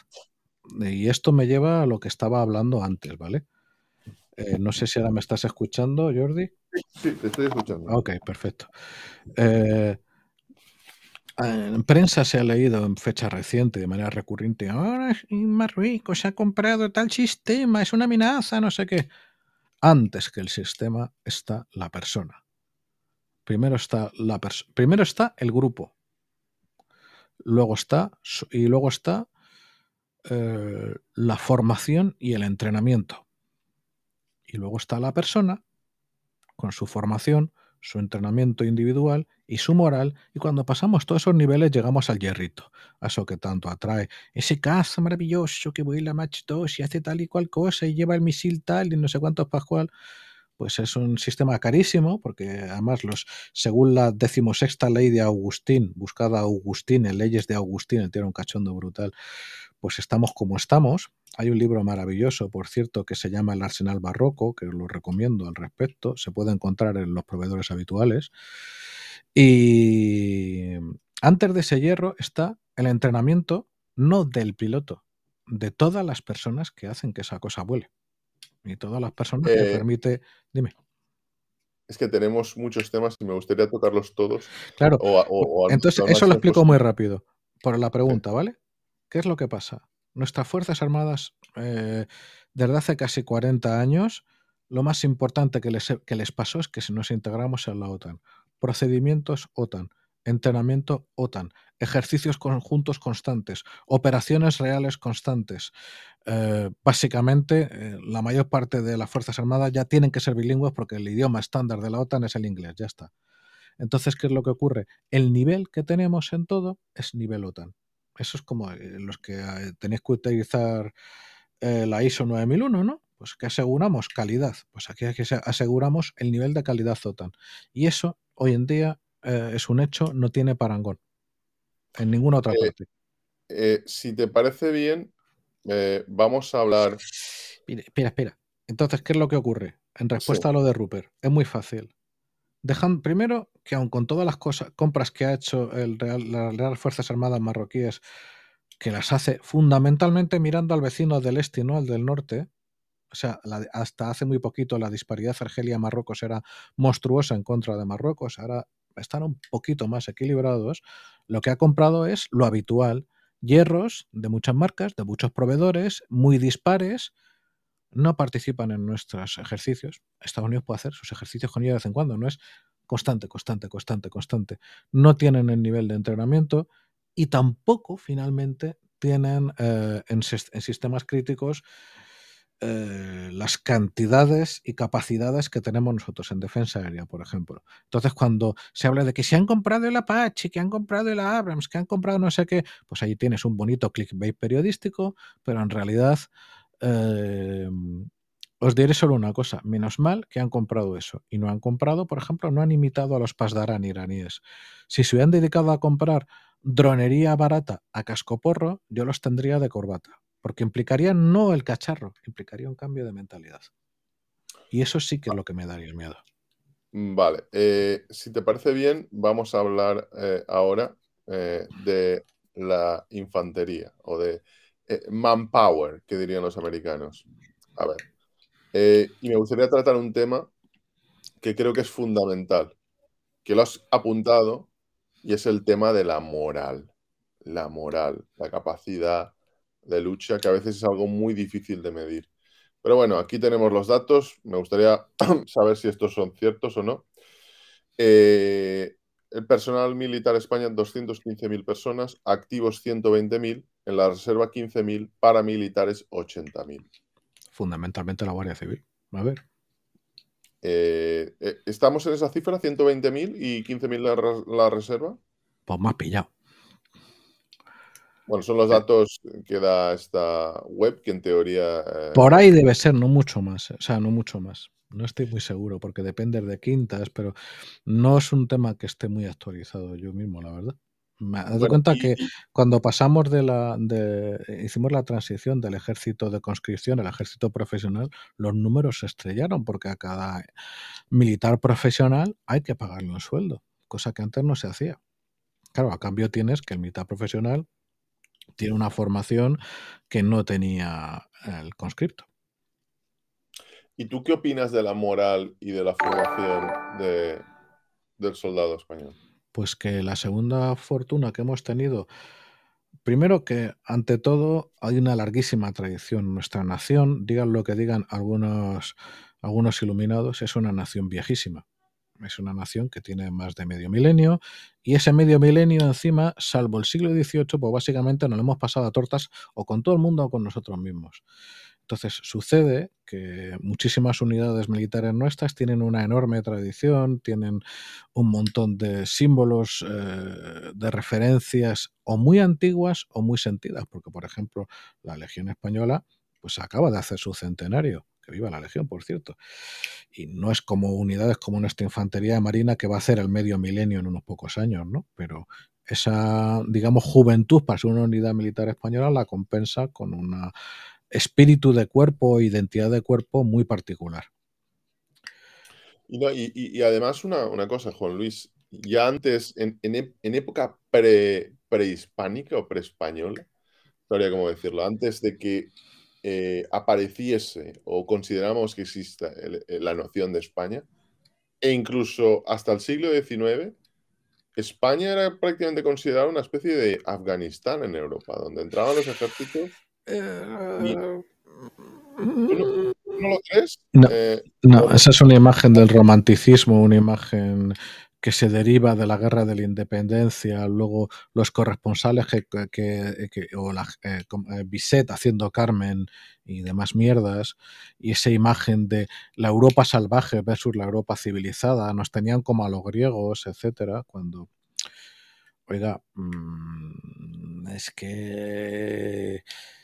Y esto me lleva a lo que estaba hablando antes, ¿vale? Eh, no sé si ahora me estás escuchando, Jordi. Sí, te estoy escuchando. Ok, perfecto. Eh, en prensa se ha leído en fecha reciente, de manera recurrente, ahora Marruecos ha comprado tal sistema, es una amenaza, no sé qué. Antes que el sistema está la persona. Primero está, la pers primero está el grupo, luego está, y luego está eh, la formación y el entrenamiento. Y luego está la persona con su formación, su entrenamiento individual y su moral, y cuando pasamos todos esos niveles llegamos al hierrito, a eso que tanto atrae, ese caza maravilloso que vuela Mach dos y hace tal y cual cosa y lleva el misil tal y no sé cuántos pascual, pues es un sistema carísimo, porque además los, según la decimosexta ley de Agustín, buscada Agustín en leyes de Agustín, el tío era un cachondo brutal, pues estamos como estamos. Hay un libro maravilloso, por cierto, que se llama El Arsenal Barroco, que os lo recomiendo al respecto. Se puede encontrar en los proveedores habituales. Y antes de ese hierro está el entrenamiento, no del piloto, de todas las personas que hacen que esa cosa vuele. Y todas las personas que Eh, permite. Dime. es que tenemos muchos temas y me gustaría tocarlos todos Claro, o, a- pu- o- o al, entonces al eso lo máximo explico muy posible. rápido. Por la Sí. pregunta, ¿vale? ¿Qué es lo que pasa? Nuestras Fuerzas Armadas, eh, desde hace casi cuarenta años, lo más importante que les, que les pasó es que si nos integramos en la OTAN. Procedimientos OTAN, entrenamiento OTAN, ejercicios conjuntos constantes, operaciones reales constantes. Eh, básicamente, eh, la mayor parte de las Fuerzas Armadas ya tienen que ser bilingües porque el idioma estándar de la OTAN es el inglés, ya está. Entonces, ¿qué es lo que ocurre? El nivel que tenemos en todo es nivel OTAN. Eso es como eh, los que eh, tenéis que utilizar eh, la ISO nueve mil uno, ¿no? Pues que aseguramos calidad. Pues aquí que aseguramos el nivel de calidad OTAN. Y eso, hoy en día, eh, es un hecho, no tiene parangón en ninguna otra Eh, parte. eh, si te parece bien, eh, vamos a hablar. Mire, espera, espera. Entonces, ¿qué es lo que ocurre? En Sí, respuesta a lo de Rupert, es muy fácil. dejan primero que aun con todas las cosas, compras que ha hecho el Real, las Real Fuerzas Armadas marroquíes, que las hace fundamentalmente mirando al vecino del este y no al del norte. O sea, la, hasta hace muy poquito la disparidad Argelia-Marruecos era monstruosa en contra de Marruecos, ahora están un poquito más equilibrados. Lo que ha comprado es lo habitual, hierros de muchas marcas, de muchos proveedores, muy dispares, no participan en nuestros ejercicios. Estados Unidos puede hacer sus ejercicios con ellos de vez en cuando, no es constante, constante, constante, constante. No tienen el nivel de entrenamiento y tampoco, finalmente, tienen eh, en, en sistemas críticos eh, las cantidades y capacidades que tenemos nosotros en defensa aérea, por ejemplo. Entonces, cuando se habla de que se han comprado el Apache, que han comprado el Abrams, que han comprado no sé qué, pues ahí tienes un bonito clickbait periodístico, pero en realidad eh, os diré solo una cosa, menos mal que han comprado eso y no han comprado, por ejemplo, no han imitado a los Pasdaran iraníes. Si se hubieran dedicado a comprar dronería barata a cascoporro, yo los tendría de corbata, porque implicaría no el cacharro, implicaría un cambio de mentalidad. Y eso sí que es lo que me daría el miedo. Vale, eh, si te parece bien, vamos a hablar eh, ahora eh, de la infantería o de eh, manpower, que dirían los americanos. A ver, eh, y me gustaría tratar un tema que creo que es fundamental, que lo has apuntado, y es el tema de la moral. La moral, la capacidad de lucha, que a veces es algo muy difícil de medir. Pero bueno, aquí tenemos los datos. Me gustaría saber si estos son ciertos o no. Eh, el personal militar España, doscientas quince mil personas, activos ciento veinte mil, en la reserva quince mil, paramilitares ochenta mil. Fundamentalmente la Guardia Civil. A ver. Eh, eh, ¿Estamos en esa cifra, ciento veinte mil y quince mil la, la reserva? Pues me has pillado. Bueno, son los datos que da esta web, que en teoría... Por Eh, ahí debe ser, no mucho más. O sea, no mucho más. No estoy muy seguro, porque depende de quintas, pero no es un tema que esté muy actualizado yo mismo, la verdad. Me he dado bueno, cuenta y, que y- cuando pasamos de la. De, hicimos la transición del ejército de conscripción al ejército profesional, los números se estrellaron, porque a cada militar profesional hay que pagarle un sueldo, cosa que antes no se hacía. Claro, a cambio tienes que el militar profesional tiene una formación que no tenía el conscripto. ¿y tú qué opinas de la moral y de la formación de, del soldado español? Pues que la segunda fortuna que hemos tenido, primero que ante todo hay una larguísima tradición. Nuestra nación, digan lo que digan algunos, algunos iluminados, es una nación viejísima. Es una nación que tiene más de medio milenio y ese medio milenio encima, salvo el siglo dieciocho, pues básicamente nos lo hemos pasado a tortas o con todo el mundo o con nosotros mismos. Entonces sucede que muchísimas unidades militares nuestras tienen una enorme tradición, tienen un montón de símbolos, eh, de referencias o muy antiguas o muy sentidas, porque por ejemplo la Legión Española pues acaba de hacer su centenario, que viva la Legión, por cierto, y no es como unidades como nuestra infantería de marina que va a hacer el medio milenio en unos pocos años, ¿no? Pero esa, digamos, juventud para ser una unidad militar española la compensa con un espíritu de cuerpo, identidad de cuerpo muy particular. Y, no, y, y- y además una, una cosa, Juan Luis, ya antes, en, en ep- en época pre, prehispánica o preespañola, no sabría cómo decirlo, antes de que eh, apareciese o consideramos que exista el- el- la noción de España, e incluso hasta el siglo diecinueve, España era prácticamente considerada una especie de Afganistán en Europa, donde entraban los ejércitos y... Eh, ¿Tú no, tú no lo crees? No, Eh, no, por- esa es una imagen del romanticismo, una imagen que se deriva de la guerra de la independencia, luego los corresponsales que, que- que- o la eh, com- eh, Bizet haciendo Carmen y demás mierdas, y esa imagen de la Europa salvaje versus la Europa civilizada, nos tenían como a los griegos, etcétera, cuando, oiga, mm, es que,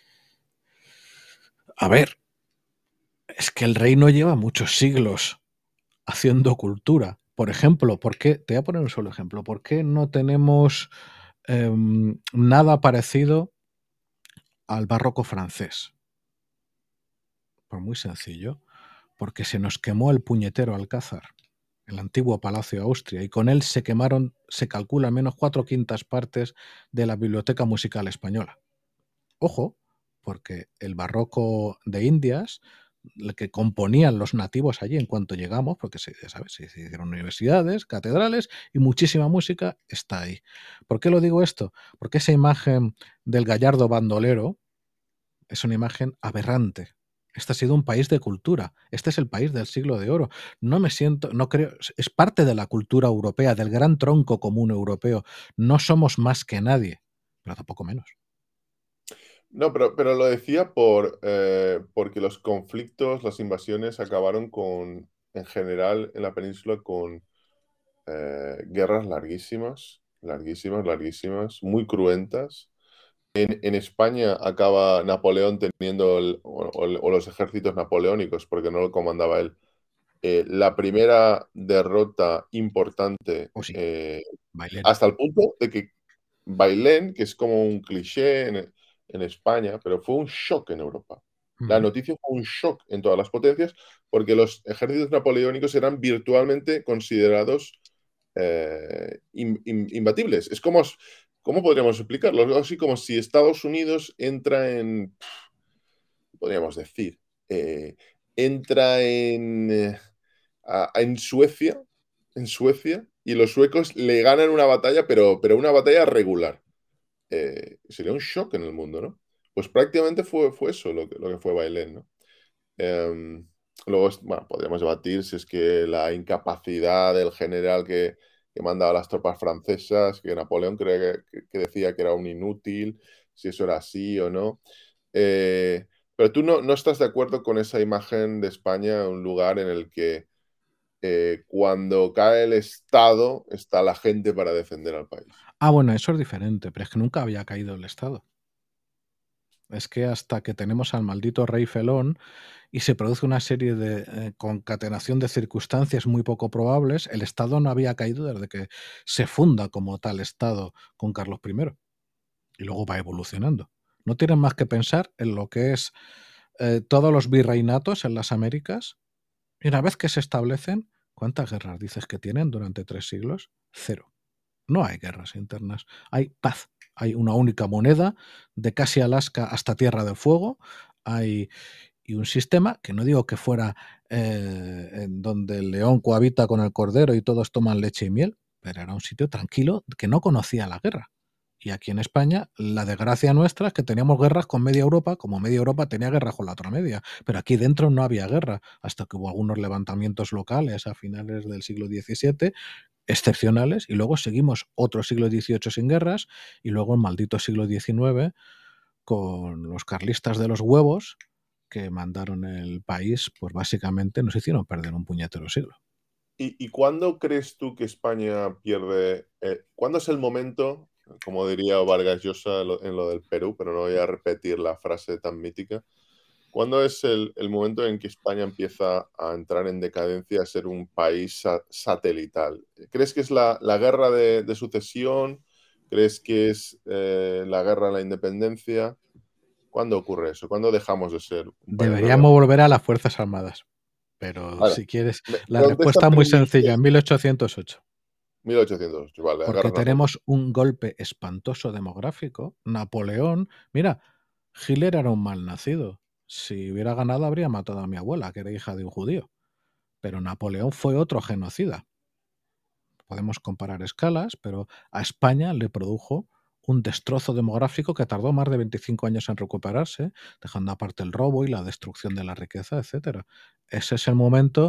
a ver, es que el reino lleva muchos siglos haciendo cultura. Por ejemplo, ¿por qué? Te voy a poner un solo ejemplo. ¿Por qué no tenemos eh, nada parecido al barroco francés? Pues muy sencillo, porque se nos quemó el puñetero Alcázar. el antiguo Palacio de Austria, y con él se quemaron, se calcula, al menos cuatro quintas partes de la Biblioteca Musical Española. Ojo, porque el barroco de Indias, el que componían los nativos allí en cuanto llegamos, porque se, ya sabes, se hicieron universidades, catedrales y muchísima música, está ahí. ¿Por qué lo digo esto? Porque esa imagen del gallardo bandolero es una imagen aberrante. Este ha sido un país de cultura. Este es el país del siglo de oro. No me siento, no creo, es parte de la cultura europea, del gran tronco común europeo. No somos más que nadie, pero tampoco menos. No, pero, pero lo decía por, eh, porque los conflictos, las invasiones acabaron con, en general, en la península con eh, guerras larguísimas, larguísimas, larguísimas, muy cruentas. En, en España acaba Napoleón teniendo, el- o, o- o los ejércitos napoleónicos, porque no lo comandaba él, eh, la primera derrota importante, O sí, eh, Bailén. hasta el punto de que Bailén, que es como un cliché en, en España, pero fue un shock en Europa. La Ujú. noticia fue un shock en todas las potencias porque los ejércitos napoleónicos eran virtualmente considerados eh, in- in- imbatibles. Es como, ¿cómo podríamos explicarlo? Algo así como si Estados Unidos entra en, podríamos decir, eh, entra en, eh, a- en Suecia, en Suecia, y los suecos le ganan una batalla, pero, pero una batalla regular. Eh, sería un shock en el mundo, ¿no? Pues prácticamente fue, fue eso lo que, lo que fue Bailén, ¿no? Em, luego, es- bueno, podríamos debatir si es que la incapacidad del general que, que mandaba a las tropas francesas, que Napoleón cree que, que decía que era un inútil, si eso era así o no. Eh, pero tú no, no estás de acuerdo con esa imagen de España, un lugar en el que eh, cuando cae el Estado está la gente para defender al país. Ah, bueno, eso es diferente, pero es que nunca había caído el Estado. Es que hasta que tenemos al maldito rey Felón y se produce una serie de eh, concatenación de circunstancias muy poco probables, el Estado no había caído desde que se funda como tal Estado con Carlos primero. Y luego va evolucionando. No tienen más que pensar en lo que es eh, todos los virreinatos en las Américas. Y una vez que se establecen, ¿cuántas guerras dices que tienen durante tres siglos? Cero. No hay guerras internas, hay paz. Hay una única moneda de casi Alaska hasta Tierra del Fuego. Hay y un sistema que no digo que fuera eh, en donde el león cohabita con el cordero y todos toman leche y miel, pero era un sitio tranquilo que no conocía la guerra. Y aquí en España, la desgracia nuestra es que teníamos guerras con media Europa, como media Europa tenía guerra con la otra media. Pero aquí dentro no había guerra, hasta que hubo algunos levantamientos locales a finales del siglo diecisiete, excepcionales, y luego seguimos otro siglo dieciocho sin guerras, y luego el maldito siglo diecinueve con los carlistas de los huevos que mandaron el país, pues básicamente nos hicieron perder un puñetero siglo. ¿Y, y cuándo crees tú que España pierde? Eh, ¿cuándo es el momento, como diría Vargas Llosa en lo, en lo del Perú, pero no voy a repetir la frase tan mítica? ¿Cuándo es el, el momento en que España empieza a entrar en decadencia, a ser un país sa- satelital? ¿Crees que es la, la guerra de, de sucesión? ¿Crees que es eh, la guerra de la independencia? ¿Cuándo ocurre eso? ¿Cuándo dejamos de ser un país Deberíamos relevante? volver a las Fuerzas Armadas, pero Vale, si quieres, me- la respuesta contéstame es muy en mil sencilla, en mil ochocientos ocho. mil ochocientos ocho, vale, Porque agárranos los dos. tenemos un golpe espantoso demográfico. Napoleón, mira, Hitler era un mal nacido. Si hubiera ganado habría matado a mi abuela, que era hija de un judío. Pero Napoleón fue otro genocida. Podemos comparar escalas, pero a España le produjo un destrozo demográfico que tardó más de veinticinco años en recuperarse, dejando aparte el robo y la destrucción de la riqueza, etcétera. Ese es el momento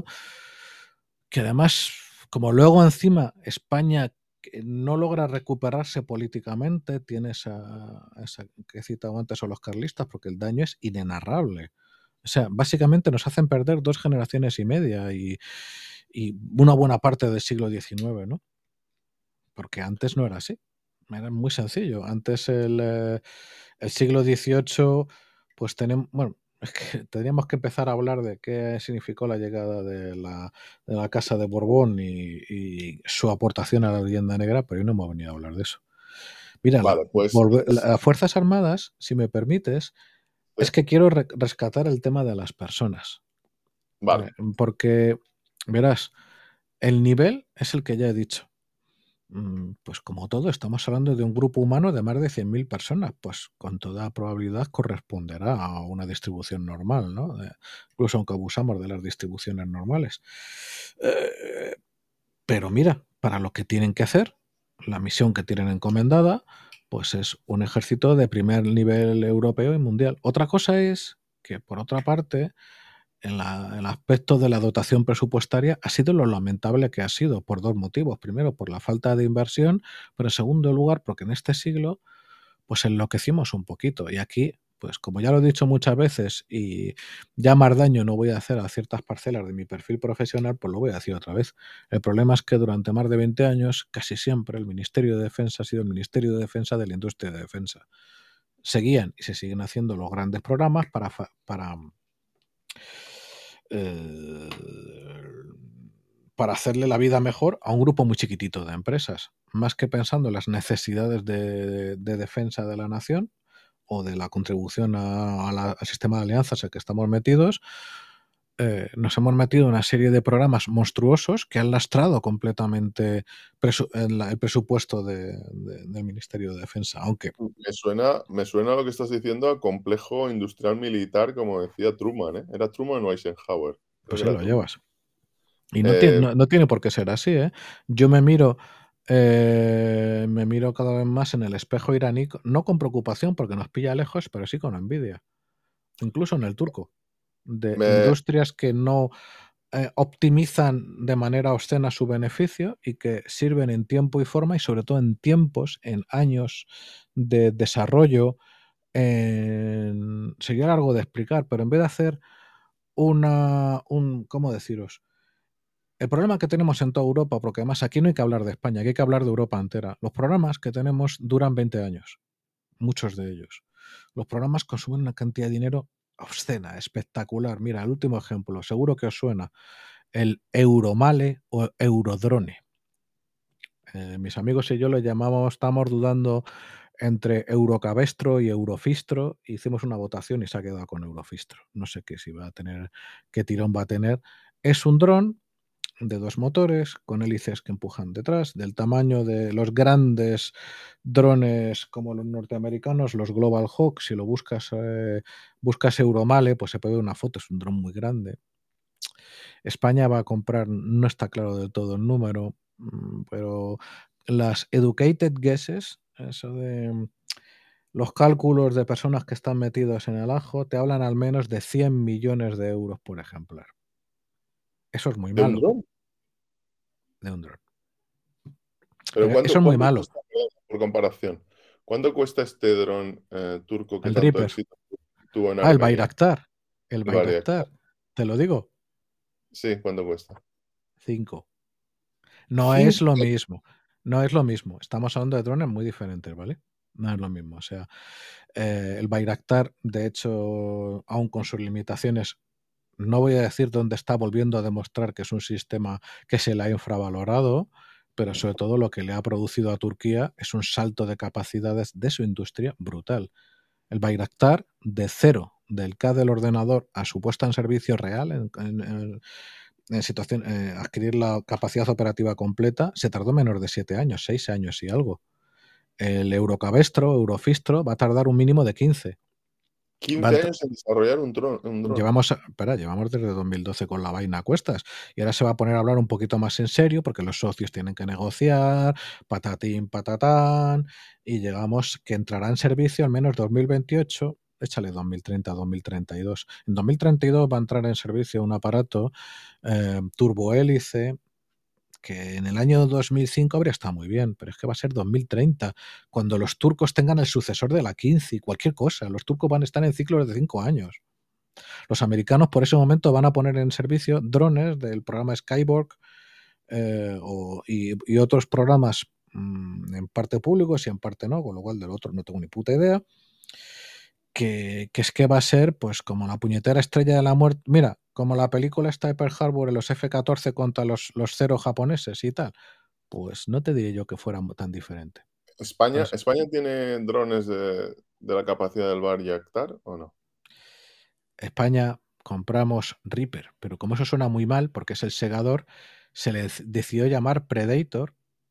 que además, como luego encima España que no logra recuperarse políticamente, tiene esa, esa que he citado antes a los carlistas, porque el daño es inenarrable. O sea, básicamente nos hacen perder dos generaciones y media y, y una buena parte del siglo diecinueve, ¿no? Porque antes no era así. Era muy sencillo. Antes el, eh, el siglo dieciocho, pues tenemos, bueno, es que tendríamos que empezar a hablar de qué significó la llegada de la, de la Casa de Borbón y, y su aportación a la leyenda negra, pero hoy no hemos venido a hablar de eso. Mira, la, Vale, pues volve- s- las Fuerzas Armadas, si me permites, es sí, que quiero re- rescatar el tema de las personas. vale, Eh, Porque, verás, El nivel es el que ya he dicho. Mm, Pues como todo, estamos hablando de un grupo humano de más de cien mil personas, pues con toda probabilidad corresponderá a una distribución normal, ¿no? Eh, incluso aunque abusamos de las distribuciones normales. Eh, pero mira, para lo que tienen que hacer, la misión que tienen encomendada, pues es un ejército de primer nivel europeo y mundial. Otra cosa es que, por otra parte, en la- el aspecto de la dotación presupuestaria ha sido lo lamentable que ha sido por dos motivos. Primero, por la falta de inversión, pero en segundo lugar, porque en este siglo pues enloquecimos un poquito. Y aquí, pues como ya lo he dicho muchas veces y ya más daño no voy a hacer a ciertas parcelas de mi perfil profesional, pues lo voy a decir otra vez. El problema es que durante más de veinte años, casi siempre, el Ministerio de Defensa ha sido el Ministerio de Defensa de la industria de defensa. Seguían y se siguen haciendo los grandes programas para, para eh, para hacerle la vida mejor a un grupo muy chiquitito de empresas, más que pensando en las necesidades de, de defensa de la nación o de la contribución a, a la, al sistema de alianzas en el que estamos metidos. Eh, nos hemos metido en una serie de programas monstruosos que han lastrado completamente presu el, el, presupuesto de, de, del Ministerio de Defensa, aunque... Me suena, me suena lo que estás diciendo a complejo industrial militar, como decía Truman, ¿eh? ¿Era Truman o Eisenhower? Creo Pues que ahí era lo Truman. llevas. Y no tiene, Eh, no, no tiene por qué ser así, ¿eh? Yo me miro, eh, me miro cada vez más en el espejo iraní, no con preocupación porque nos pilla lejos, pero sí con envidia. Incluso en el turco, de me, industrias que no eh, optimizan de manera obscena su beneficio y que sirven en tiempo y forma y sobre todo en tiempos, en años de desarrollo. En... Sería largo de explicar, pero en vez de hacer una, un, ¿cómo deciros? El problema que tenemos en toda Europa, porque además aquí no hay que hablar de España, aquí hay que hablar de Europa entera. Los programas que tenemos duran veinte años, muchos de ellos. Los programas consumen una cantidad de dinero obscena, espectacular. Mira, el último ejemplo, seguro que os suena, el Euromale o Eurodrone. Eh, mis amigos y yo lo llamamos, estamos dudando entre Eurocabestro y Eurofistro. Hicimos una votación y se ha quedado con Eurofistro. No sé qué si va a tener, qué tirón va a tener. Es un dron de dos motores con hélices que empujan detrás, del tamaño de los grandes drones como los norteamericanos, los Global Hawk. Si lo buscas, eh, buscas Euromale, pues se puede ver una foto, es un dron muy grande. España va a comprar, no está claro del todo el número, mm, pero las educated guesses, eso de mm, los cálculos de personas que están metidos en el ajo, te hablan al menos de cien millones de euros por ejemplar. Eso es muy ¿De un malo dron? de un dron. Pero Pero eso ¿cuánto, es muy cuánto malo. cuesta, perdón, por comparación? ¿Cuánto cuesta este dron eh, turco que El tanto Reaper. éxito tuvo en Ah, el Armenia? Bayraktar. El El Bariac. Bayraktar. Te lo digo. Sí, ¿cuánto cuesta? Cinco. No es lo Cinco. mismo. No es lo mismo. Estamos hablando de drones muy diferentes, ¿vale? No es lo mismo. O sea, eh, el Bayraktar, de hecho, aun con sus limitaciones, no voy a decir dónde está volviendo a demostrar que es un sistema que se le ha infravalorado, pero sobre todo lo que le ha producido a Turquía es un salto de capacidades de su industria brutal. El Bayraktar, de cero, del C A D del ordenador a su puesta en servicio real, en, en- en- en situación, eh, adquirir la capacidad operativa completa, se tardó menos de siete años, seis años y algo. El Eurocabestro, Eurofistro, va a tardar un mínimo de quince. Va quince a años en desarrollar un dron. Un dron. Llevamos, espera, llevamos desde dos mil doce con la vaina a cuestas y ahora se va a poner a hablar un poquito más en serio porque los socios tienen que negociar, patatín, patatán, y llegamos que entrará en servicio al menos dos mil veintiocho, échale dos mil treinta, dos mil treinta y dos. En dos mil treinta y dos va a entrar en servicio un aparato eh, turbohélice que en el año dos mil cinco habría estado muy bien, pero es que va a ser dos mil treinta, cuando los turcos tengan el sucesor de la quince y cualquier cosa. Los turcos van a estar en ciclos de cinco años. Los americanos por ese momento van a poner en servicio drones del programa Skyborg eh, o, y, y, otros programas mmm, en parte públicos y en parte no, con lo cual del otro no tengo ni puta idea. Que, que es que va a ser pues como la puñetera estrella de la muerte. Mira, como la película está de Pearl Harbor en los F catorce contra los, los cero japoneses y tal. Pues no te diré yo que fuera tan diferente. ¿España, Pues ¿España tiene drones de, de la capacidad del Bariactar o no? España compramos Reaper, pero como eso suena muy mal, porque es el segador, se le decidió llamar Predator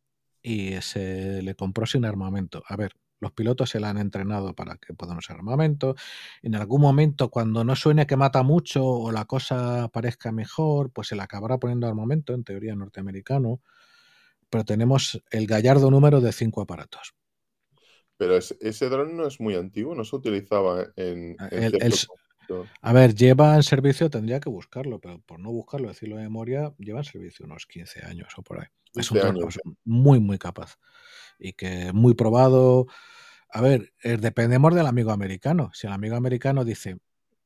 y se le compró sin armamento. A ver, los pilotos se la han entrenado para que puedan usar armamento. En algún momento, cuando no suene que mata mucho o la cosa parezca mejor, pues se le acabará poniendo armamento, en teoría norteamericano. Pero tenemos el gallardo número de cinco aparatos. Pero ese, ese dron no es muy antiguo, no se utilizaba en, en El, el, ciertos conflictos. a ver, lleva en servicio, tendría que buscarlo, pero por no buscarlo, decirlo de memoria, lleva en servicio unos quince años o por ahí. Es un quince dron años. muy, muy capaz y que muy probado. A ver, eh, dependemos del amigo americano. Si el amigo americano dice,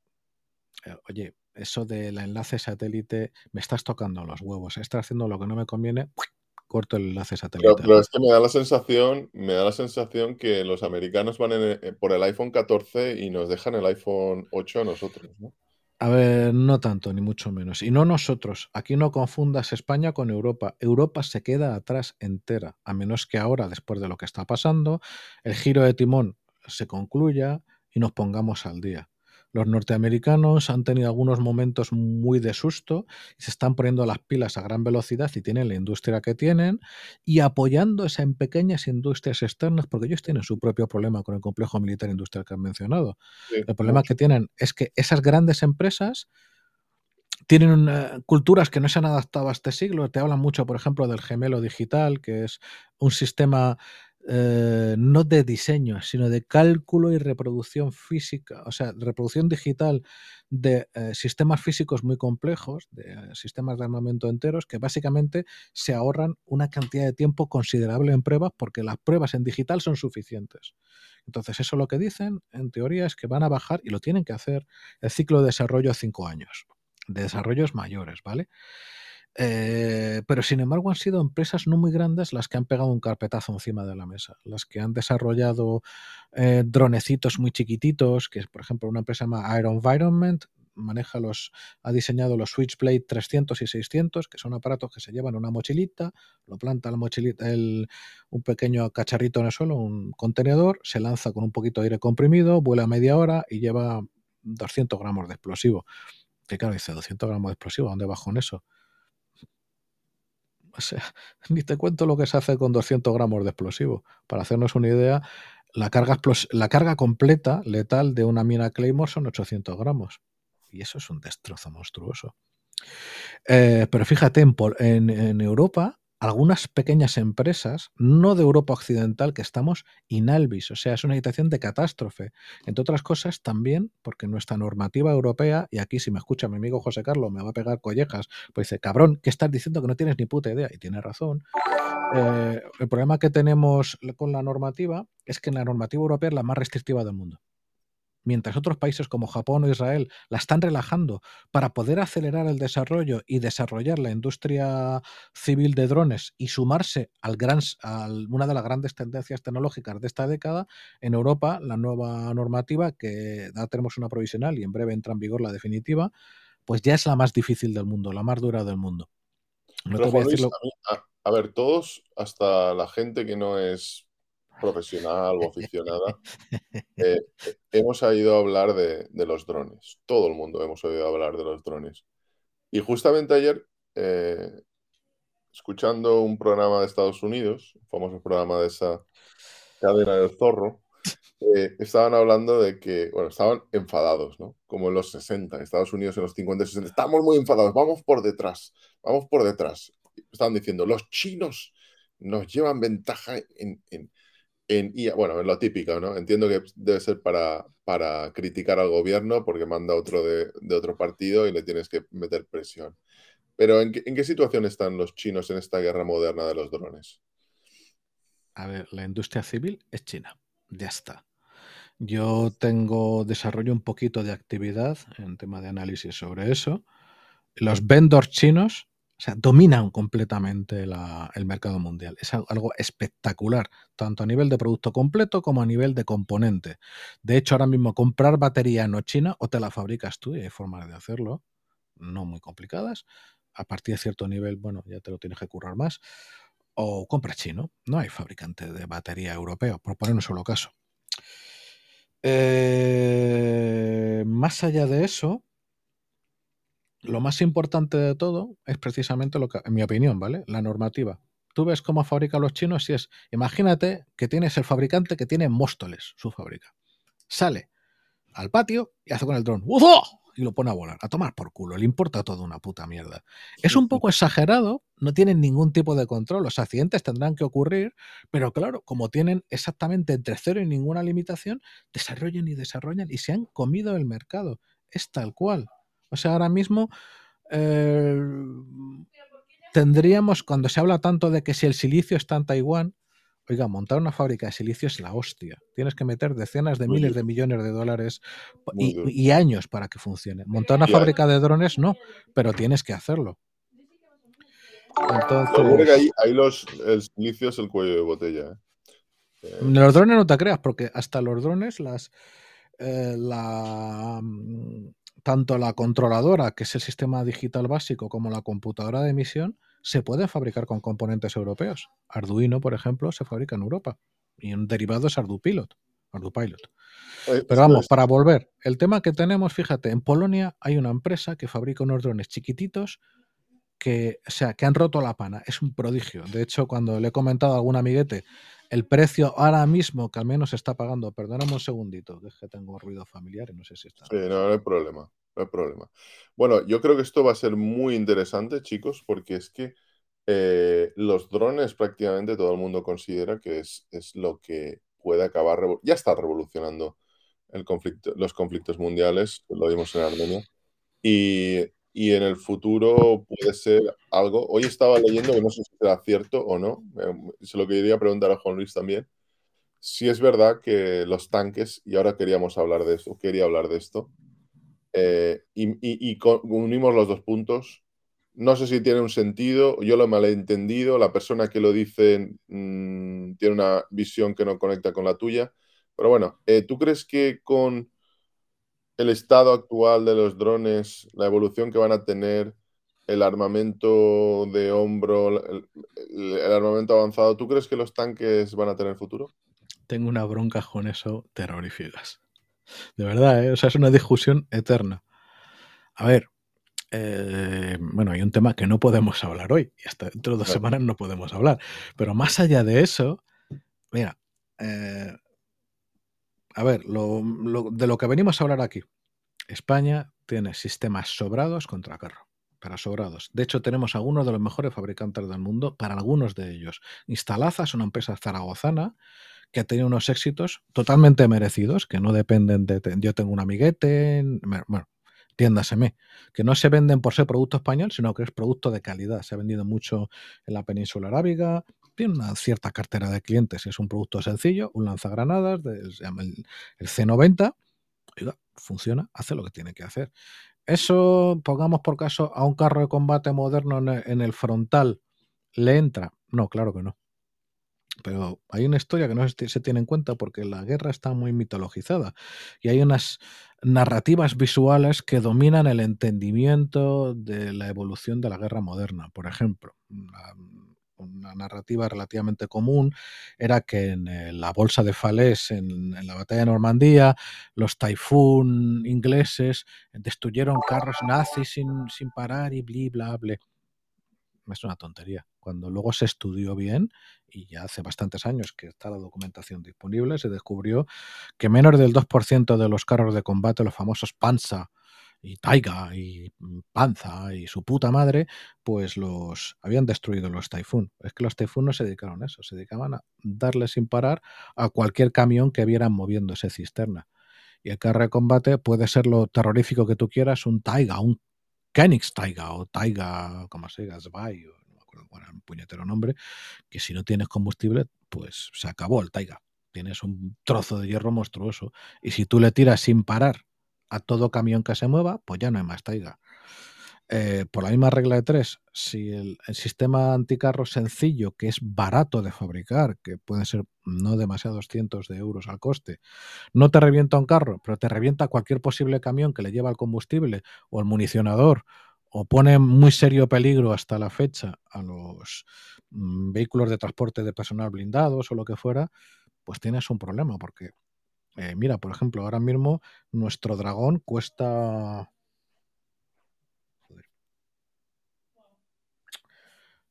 eh, oye, eso del enlace satélite, me estás tocando los huevos, estás haciendo lo que no me conviene, corto el enlace Pero, satelital. pero es que me da la sensación, me da la sensación que los americanos van en el- por el iPhone catorce y nos dejan el iPhone ocho a nosotros, ¿no? A ver, no tanto, ni mucho menos. Y no nosotros. Aquí no confundas España con Europa. Europa se queda atrás entera, a menos que ahora, después de lo que está pasando, el giro de timón se concluya y nos pongamos al día. Los norteamericanos han tenido algunos momentos muy de susto y se están poniendo las pilas a gran velocidad y tienen la industria que tienen y apoyándose en pequeñas industrias externas porque ellos tienen su propio problema con el complejo militar industrial que han mencionado. Sí, El problema que mucho. tienen es que esas grandes empresas tienen una, culturas que no se han adaptado a este siglo. Te hablan mucho, por ejemplo, del gemelo digital, que es un sistema eh, no de diseño, sino de cálculo y reproducción física, o sea, reproducción digital de eh, sistemas físicos muy complejos, de eh, sistemas de armamento enteros, que básicamente se ahorran una cantidad de tiempo considerable en pruebas porque las pruebas en digital son suficientes. Entonces, eso lo que dicen, en teoría, es que van a bajar, y lo tienen que hacer, el ciclo de desarrollo a cinco años de desarrollos mayores, ¿vale? Eh, pero sin embargo han sido empresas no muy grandes las que han pegado un carpetazo encima de la mesa, las que han desarrollado eh, dronecitos muy chiquititos, que es por ejemplo una empresa llamada Aero Environment, maneja los, ha diseñado los Switchblade trescientos y seiscientos, que son aparatos que se llevan en una mochilita, lo planta la mochilita, el, un pequeño cacharrito en el suelo, un contenedor, se lanza con un poquito de aire comprimido, vuela media hora y lleva doscientos gramos de explosivo. Que claro, dice doscientos gramos de explosivo, ¿dónde vas con eso? O sea, ni te cuento lo que se hace con doscientos gramos de explosivo. Para hacernos una idea, la carga, la carga completa letal de una mina Claymore son ochocientos gramos. Y eso es un destrozo monstruoso. Eh, pero fíjate, en, en, en Europa, algunas pequeñas empresas, no de Europa Occidental, que estamos inalvis, o sea, es una situación de catástrofe. Entre otras cosas, también porque nuestra normativa europea, y aquí si me escucha mi amigo José Carlos me va a pegar collejas, pues dice, cabrón, ¿qué estás diciendo que no tienes ni puta idea? Y tiene razón. Eh, el problema que tenemos con la normativa es que la normativa europea es la más restrictiva del mundo. Mientras otros países como Japón o Israel la están relajando para poder acelerar el desarrollo y desarrollar la industria civil de drones y sumarse al gran, a una de las grandes tendencias tecnológicas de esta década, en Europa la nueva normativa, que ya tenemos una provisional y en breve entra en vigor la definitiva, pues ya es la más difícil del mundo, la más dura del mundo. No Pero te voy a Juan Luis, decirlo. a, mí- a- a ver, todos, hasta la gente que no es profesional o aficionada, eh, eh, hemos oído hablar de, de los drones. Todo el mundo hemos oído hablar de los drones. Y justamente ayer, eh, escuchando un programa de Estados Unidos, un famoso programa de esa cadena del zorro, eh, estaban hablando de que, bueno, estaban enfadados, ¿no? Como en los sesenta, Estados Unidos en los cincuenta y sesenta, estamos muy enfadados, vamos por detrás, vamos por detrás. Estaban diciendo, los chinos nos llevan ventaja en, en, en I A. Bueno, en lo típico, ¿no? Entiendo que debe ser para, para criticar al gobierno porque manda otro de, de otro partido y le tienes que meter presión. Pero ¿en qué, ¿en qué situación están los chinos en esta guerra moderna de los drones? A ver, la industria civil es China. Ya está. Yo tengo, desarrollo un poquito de actividad en tema de análisis sobre eso. Los vendors chinos, o sea, dominan completamente la, el mercado mundial. Es algo espectacular, tanto a nivel de producto completo como a nivel de componente. De hecho, ahora mismo comprar batería no china o te la fabricas tú, y hay formas de hacerlo, no muy complicadas. A partir de cierto nivel, bueno, ya te lo tienes que currar más. O compras chino. No hay fabricante de batería europeo, por poner un solo caso. Eh, más allá de eso, lo más importante de todo es precisamente lo que, en mi opinión, ¿vale? La normativa. Tú ves cómo fabrican los chinos y es, imagínate que tienes el fabricante que tiene en Móstoles, su fábrica. Sale al patio y hace con el dron ¡Ufo! Y lo pone a volar, a tomar por culo, le importa todo una puta mierda. Es un poco exagerado, no tienen ningún tipo de control, los accidentes tendrán que ocurrir, pero claro, como tienen exactamente entre cero y ninguna limitación, desarrollan y desarrollan y se han comido el mercado, es tal cual. O sea, ahora mismo eh, tendríamos, cuando se habla tanto de que si el silicio está en Taiwán, oiga, montar una fábrica de silicio es la hostia. Tienes que meter decenas de Muy miles de duro, millones de dólares muy y, duro. y años para que funcione. Montar una Y hay- fábrica de drones no, pero tienes que hacerlo. Lo bueno que Entonces, ahí, ahí los, el silicio es el cuello de botella. ¿Eh? Eh, los drones no te creas, porque hasta los drones, las, eh, la, mm, tanto la controladora, que es el sistema digital básico, como la computadora de emisión, se pueden fabricar con componentes europeos. Arduino, por ejemplo, se fabrica en Europa. Y un derivado es ArduPilot. ArduPilot. Pero esto vamos, es, para volver, el tema que tenemos, fíjate, en Polonia hay una empresa que fabrica unos drones chiquititos que, o sea, que han roto la pana. Es un prodigio. De hecho, cuando le he comentado a algún amiguete el precio ahora mismo que al menos está pagando, perdóname un segundito, que es que tengo ruido familiar y no sé si está. sí, no, no hay problema, no hay problema. Bueno, yo creo que esto va a ser muy interesante, chicos, porque es que eh, los drones prácticamente todo el mundo considera que es, es lo que puede acabar, revo- ya está revolucionando el conflicto, los conflictos mundiales, lo vimos en Armenia, y, y en el futuro puede ser algo. Hoy estaba leyendo, que no sé si será cierto o no, eh, se lo quería preguntar a Juan Luis también, si es verdad que los tanques, y ahora queríamos hablar de esto, quería hablar de esto, eh, y, y- y co- unimos los dos puntos. No sé si tiene un sentido, yo lo he malentendido, la persona que lo dice mm, tiene una visión que no conecta con la tuya, pero bueno, eh, ¿tú crees que con el estado actual de los drones, la evolución que van a tener, el armamento de hombro, el, el- el armamento avanzado, ¿tú crees que los tanques van a tener futuro? Tengo una bronca con eso terroríficas. De verdad, ¿eh? O sea, es una discusión eterna. A ver, eh, bueno, hay un tema que no podemos hablar hoy y hasta dentro de dos Claro. semanas no podemos hablar. Pero más allá de eso, mira, eh, a ver, lo, lo, de lo que venimos a hablar aquí, España tiene sistemas sobrados contra carro, para sobrados. De hecho, tenemos algunos de los mejores fabricantes del mundo para algunos de ellos. Instalaza es una empresa zaragozana que ha tenido unos éxitos totalmente merecidos, que no dependen de... Yo tengo un amiguete, bueno, entiéndaseme, que no se venden por ser producto español, sino que es producto de calidad. Se ha vendido mucho en la península arábiga, tiene una cierta cartera de clientes, es un producto sencillo, un lanzagranadas, de, se llama el, el C noventa, oiga, funciona, hace lo que tiene que hacer. Eso, pongamos por caso, a un carro de combate moderno en el, en el frontal, ¿le entra? No, claro que no. Pero hay una historia que no se tiene en cuenta porque la guerra está muy mitologizada y hay unas narrativas visuales que dominan el entendimiento de la evolución de la guerra moderna. Por ejemplo, una, una narrativa relativamente común era que en eh, la bolsa de Falaise, en, en la batalla de Normandía, los Typhoon ingleses destruyeron carros nazis sin, sin parar y bli, bla, bla. Es una tontería. Cuando luego se estudió bien, y ya hace bastantes años que está la documentación disponible, se descubrió que menos del dos por ciento de los carros de combate, los famosos Panzer y Taiga y Panza y su puta madre, pues los habían destruido los Typhoon. Es que los Typhoon no se dedicaron a eso, se dedicaban a darle sin parar a cualquier camión que vieran moviéndose cisterna. Y el carro de combate puede ser lo terrorífico que tú quieras, un Taiga, un Koenigstaiga o Taiga, como se diga, Zwei, o no me acuerdo cuál era el puñetero nombre, que si no tienes combustible, pues se acabó el Taiga. Tienes un trozo de hierro monstruoso. Y si tú le tiras sin parar a todo camión que se mueva, pues ya no hay más Taiga. Eh, por la misma regla de tres, si el, el sistema anticarro sencillo, que es barato de fabricar, que pueden ser no demasiados cientos de euros al coste, no te revienta un carro, pero te revienta cualquier posible camión que le lleva el combustible o el municionador, o pone en muy serio peligro hasta la fecha a los mm, vehículos de transporte de personal blindados o lo que fuera, pues tienes un problema, porque, eh, mira, por ejemplo, ahora mismo nuestro dragón cuesta,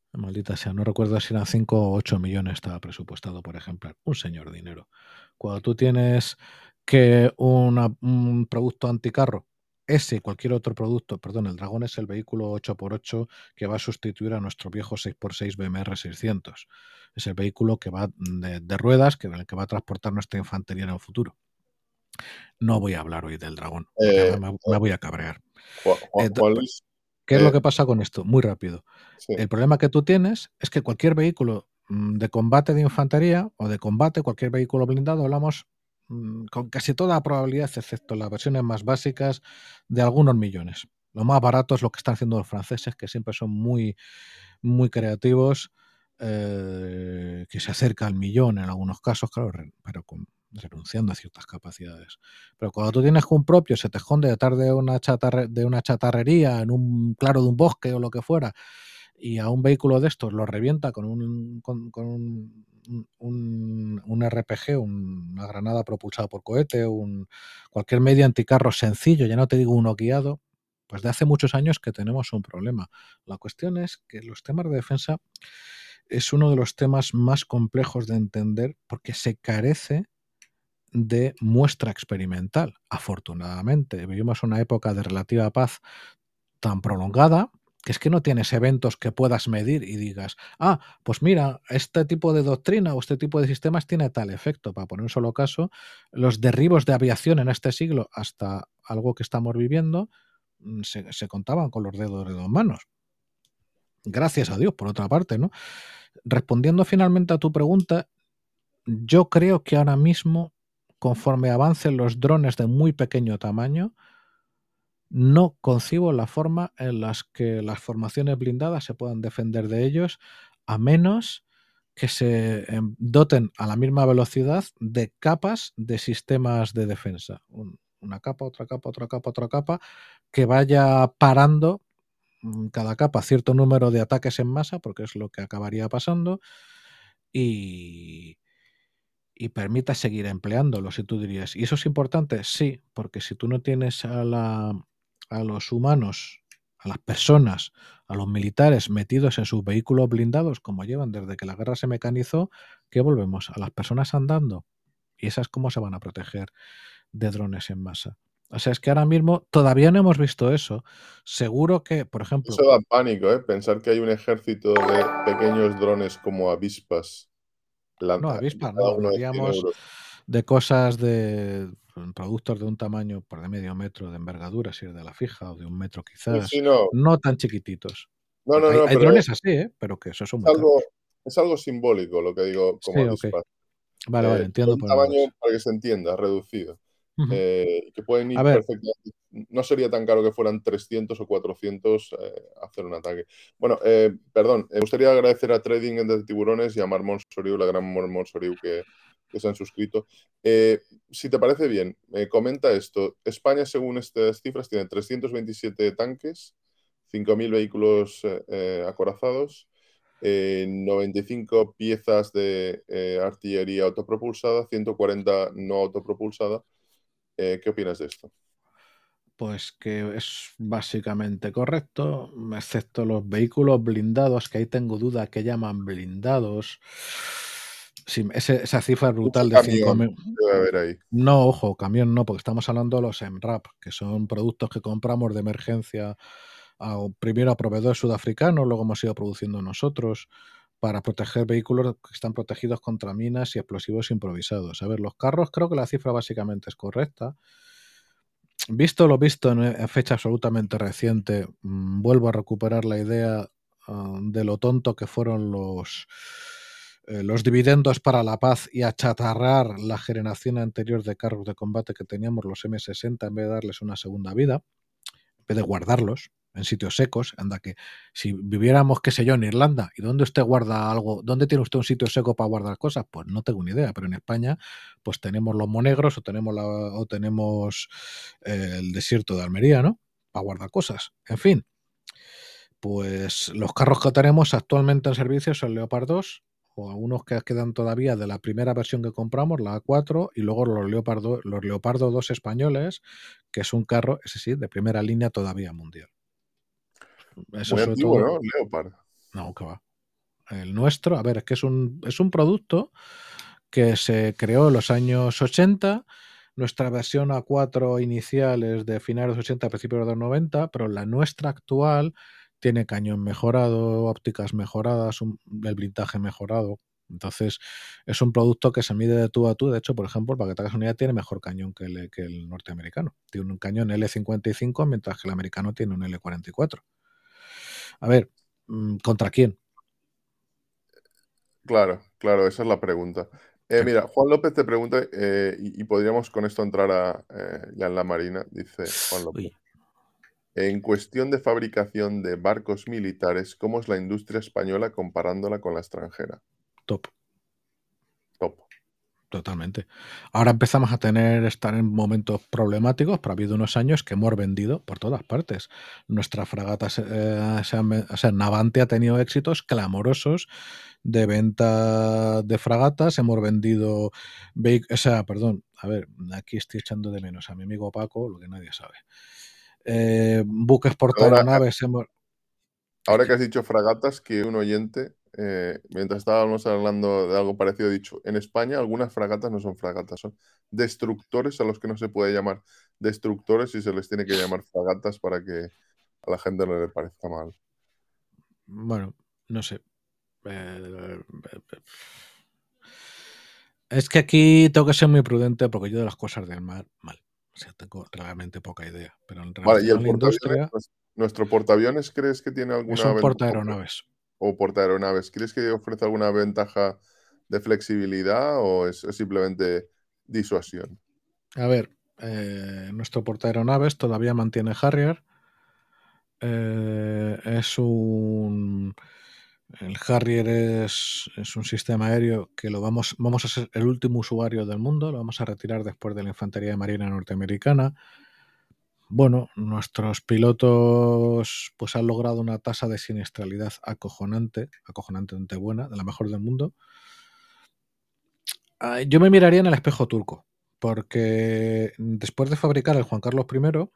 Maldita sea, no recuerdo si eran cinco o ocho millones estaba presupuestado por ejemplar. Un señor dinero. Cuando tú tienes que una- un producto anticarro, ese y cualquier otro producto, perdón, el Dragón es el vehículo ocho por ocho que va a sustituir a nuestro viejo seis por seis B M R seiscientos. Es el vehículo que va de, de ruedas, que, el que va a transportar nuestra infantería en el futuro. No voy a hablar hoy del Dragón, porque Eh, además me, me voy a cabrear. Juan, Juan- Eh, Juan Luis, ¿Qué es lo eh, que pasa con esto? Muy rápido. sí. El problema que tú tienes es que cualquier vehículo mm, de combate de infantería o de combate, cualquier vehículo blindado, hablamos mm, con casi toda probabilidad, excepto las versiones más básicas, de algunos millones. Lo más barato es lo que están haciendo los franceses, que siempre son muy, muy creativos, eh, que se acerca al millón en algunos casos, claro, re- pero con, renunciando a ciertas capacidades. Pero cuando tú tienes que un propio se te esconde detrás de una, chatarre- de una chatarrería, en un claro de un bosque o lo que fuera, y a un vehículo de estos lo revienta con un, con, con un, un, un R P G, un- una granada propulsada por cohete, un, cualquier medio anticarro sencillo, ya no te digo uno guiado, pues de hace muchos años que tenemos un problema. La cuestión es que los temas de defensa es uno de los temas más complejos de entender porque se carece de muestra experimental. Afortunadamente, vivimos una época de relativa paz tan prolongada que es que no tienes eventos que puedas medir y digas, ah, pues mira, este tipo de doctrina o este tipo de sistemas tiene tal efecto. Para poner un solo caso, los derribos de aviación en este siglo hasta algo que estamos viviendo mm, se, se contaban con los dedos de dos manos. Gracias a Dios, por otra parte, ¿no? Respondiendo finalmente a tu pregunta, yo creo que ahora mismo, conforme avancen los drones de muy pequeño tamaño, no concibo la forma en las que las formaciones blindadas se puedan defender de ellos, a menos que se em, doten a la misma velocidad de capas de sistemas de defensa. Un- una capa, otra capa, otra capa, otra capa, que vaya parando mm, cada capa cierto número de ataques en masa, porque es lo que acabaría pasando, y, y permita seguir empleándolo, si tú dirías. ¿Y eso es importante? Sí, porque si tú no tienes a, la, a los humanos, a las personas, a los militares metidos en sus vehículos blindados, como llevan desde que la guerra se mecanizó, ¿qué volvemos? A las personas andando. Y esas cómo se van a proteger de drones en masa. O sea, es que ahora mismo todavía no hemos visto eso. Seguro que, por ejemplo, Eso da pánico, ¿eh? Pensar que hay un ejército de pequeños drones como avispas, lan- no, a- avispas, no, cada uno de cien hablaríamos euros. de cosas de mm, productos de un tamaño por de medio metro de envergadura, si es de la fija, o de un metro Sí, quizás, sí, no. no tan chiquititos. No, no, Porque hay, no, hay pero drones así, ¿eh? Pero que eso son es muy caros. algo, es algo simbólico lo que digo como Sí, ok. avispas. Vale, vale, Eh, de entiendo un por dónde tamaño, vas. para que se entienda, reducido. Ujú. Eh, que pueden A ir ver, perfectamente. No sería tan caro que fueran trescientos o cuatrocientos eh, hacer un ataque. Bueno, eh, perdón, eh, me gustaría agradecer a Trading de Tiburones y a Mar Monsoriu, la gran Mar Monsoriu que, que se han suscrito. Eh, si te parece bien, me comenta esto. España, según estas cifras, tiene trescientos veintisiete tanques, cinco mil vehículos eh, eh, acorazados, eh, noventa y cinco piezas de eh, artillería autopropulsada, ciento cuarenta no autopropulsada. Eh, ¿qué opinas de esto? pues que es básicamente correcto, excepto los vehículos blindados, que ahí tengo duda que llaman blindados. Sí, ese- esa cifra Mucho brutal de cinco camión mil. debe haber ahí. No, ojo, camión no, porque estamos hablando de los MRAP, que son productos que compramos de emergencia a, primero a proveedores sudafricanos, luego hemos ido produciendo nosotros para proteger vehículos que están protegidos contra minas y explosivos improvisados. A ver, los carros creo que la cifra básicamente es correcta. Visto lo visto en, en fecha absolutamente reciente, mmm, vuelvo a recuperar la idea uh, de lo tonto que fueron los, eh, los dividendos para la paz y achatarrar la generación anterior de carros de combate que teníamos, los eme sesenta, en vez de darles una segunda vida, en vez de guardarlos en sitios secos. Anda que si viviéramos, qué sé yo, en Irlanda, ¿y dónde usted guarda algo? ¿Dónde tiene usted un sitio seco para guardar cosas? Pues no tengo ni idea, pero en España pues tenemos los Monegros o tenemos, la, o tenemos eh, el desierto de Almería, ¿no? Para guardar cosas. En fin, pues los carros que tenemos actualmente en servicio son Leopard dos o algunos que quedan todavía de la primera versión que compramos, la A cuatro, y luego los Leopardo, los Leopardo dos españoles, que es un carro, ese sí, de primera línea todavía mundial. Eso Muy sobre antiguo, todo, ¿no? Leopard. no, que va. el nuestro, a ver, es que es un, es un producto que se creó en los años ochenta. Nuestra versión A cuatro inicial es de finales de los ochenta, principios de los noventa, pero la nuestra actual tiene cañón mejorado, ópticas mejoradas, un, el blindaje mejorado. Entonces, es un producto que se mide de tú a tú. De hecho, por ejemplo, para que te hagas una idea, tiene mejor cañón que el, que el norteamericano. Tiene un cañón L cincuenta y cinco, mientras que el americano tiene un L cuarenta y cuatro. A ver, ¿contra quién? Claro, claro, esa es la pregunta. Eh, Sí. mira, Juan López te pregunta, eh, y, y podríamos con esto entrar a, eh, ya en la Marina, dice Juan López. Uy, En cuestión de fabricación de barcos militares, ¿cómo es la industria española comparándola con la extranjera? top. Top. Totalmente. Ahora empezamos a tener, estar en momentos problemáticos, pero ha habido unos años que hemos vendido por todas partes. Nuestras fragatas, eh, se han, o sea, Navante ha tenido éxitos clamorosos de venta de fragatas. Hemos vendido, o sea, perdón, a ver, aquí estoy echando de menos a mi amigo Paco, lo que nadie sabe. Eh, buques Ahora, portaaeronaves hemos... ahora que has dicho fragatas, que un oyente, eh, mientras estábamos hablando de algo parecido, ha dicho, en España algunas fragatas no son fragatas, son destructores a los que no se puede llamar destructores y se les tiene que llamar fragatas para que a la gente no le parezca mal. Bueno, no sé. Eh, Es que aquí tengo que ser muy prudente porque yo de las cosas del mar, mal. O sea, tengo realmente poca idea. Pero en Vale, ¿y el relación a la portaaviones? industria, Pues, ¿nuestro portaaviones crees que tiene es alguna un ventaja? portaaeronaves. ¿O portaaeronaves? ¿Crees que ofrece alguna ventaja de flexibilidad o es, es simplemente disuasión? A ver, eh, nuestro portaaeronaves todavía mantiene Harrier. Eh, es un... El Harrier es, es un sistema aéreo que lo vamos, vamos a ser el último usuario del mundo, lo vamos a retirar después de la Infantería de Marina norteamericana. Bueno, nuestros pilotos pues han logrado una tasa de siniestralidad acojonante, acojonantemente buena, de la mejor del mundo. Ah, Yo me miraría en el espejo turco, porque después de fabricar el Juan Carlos primero,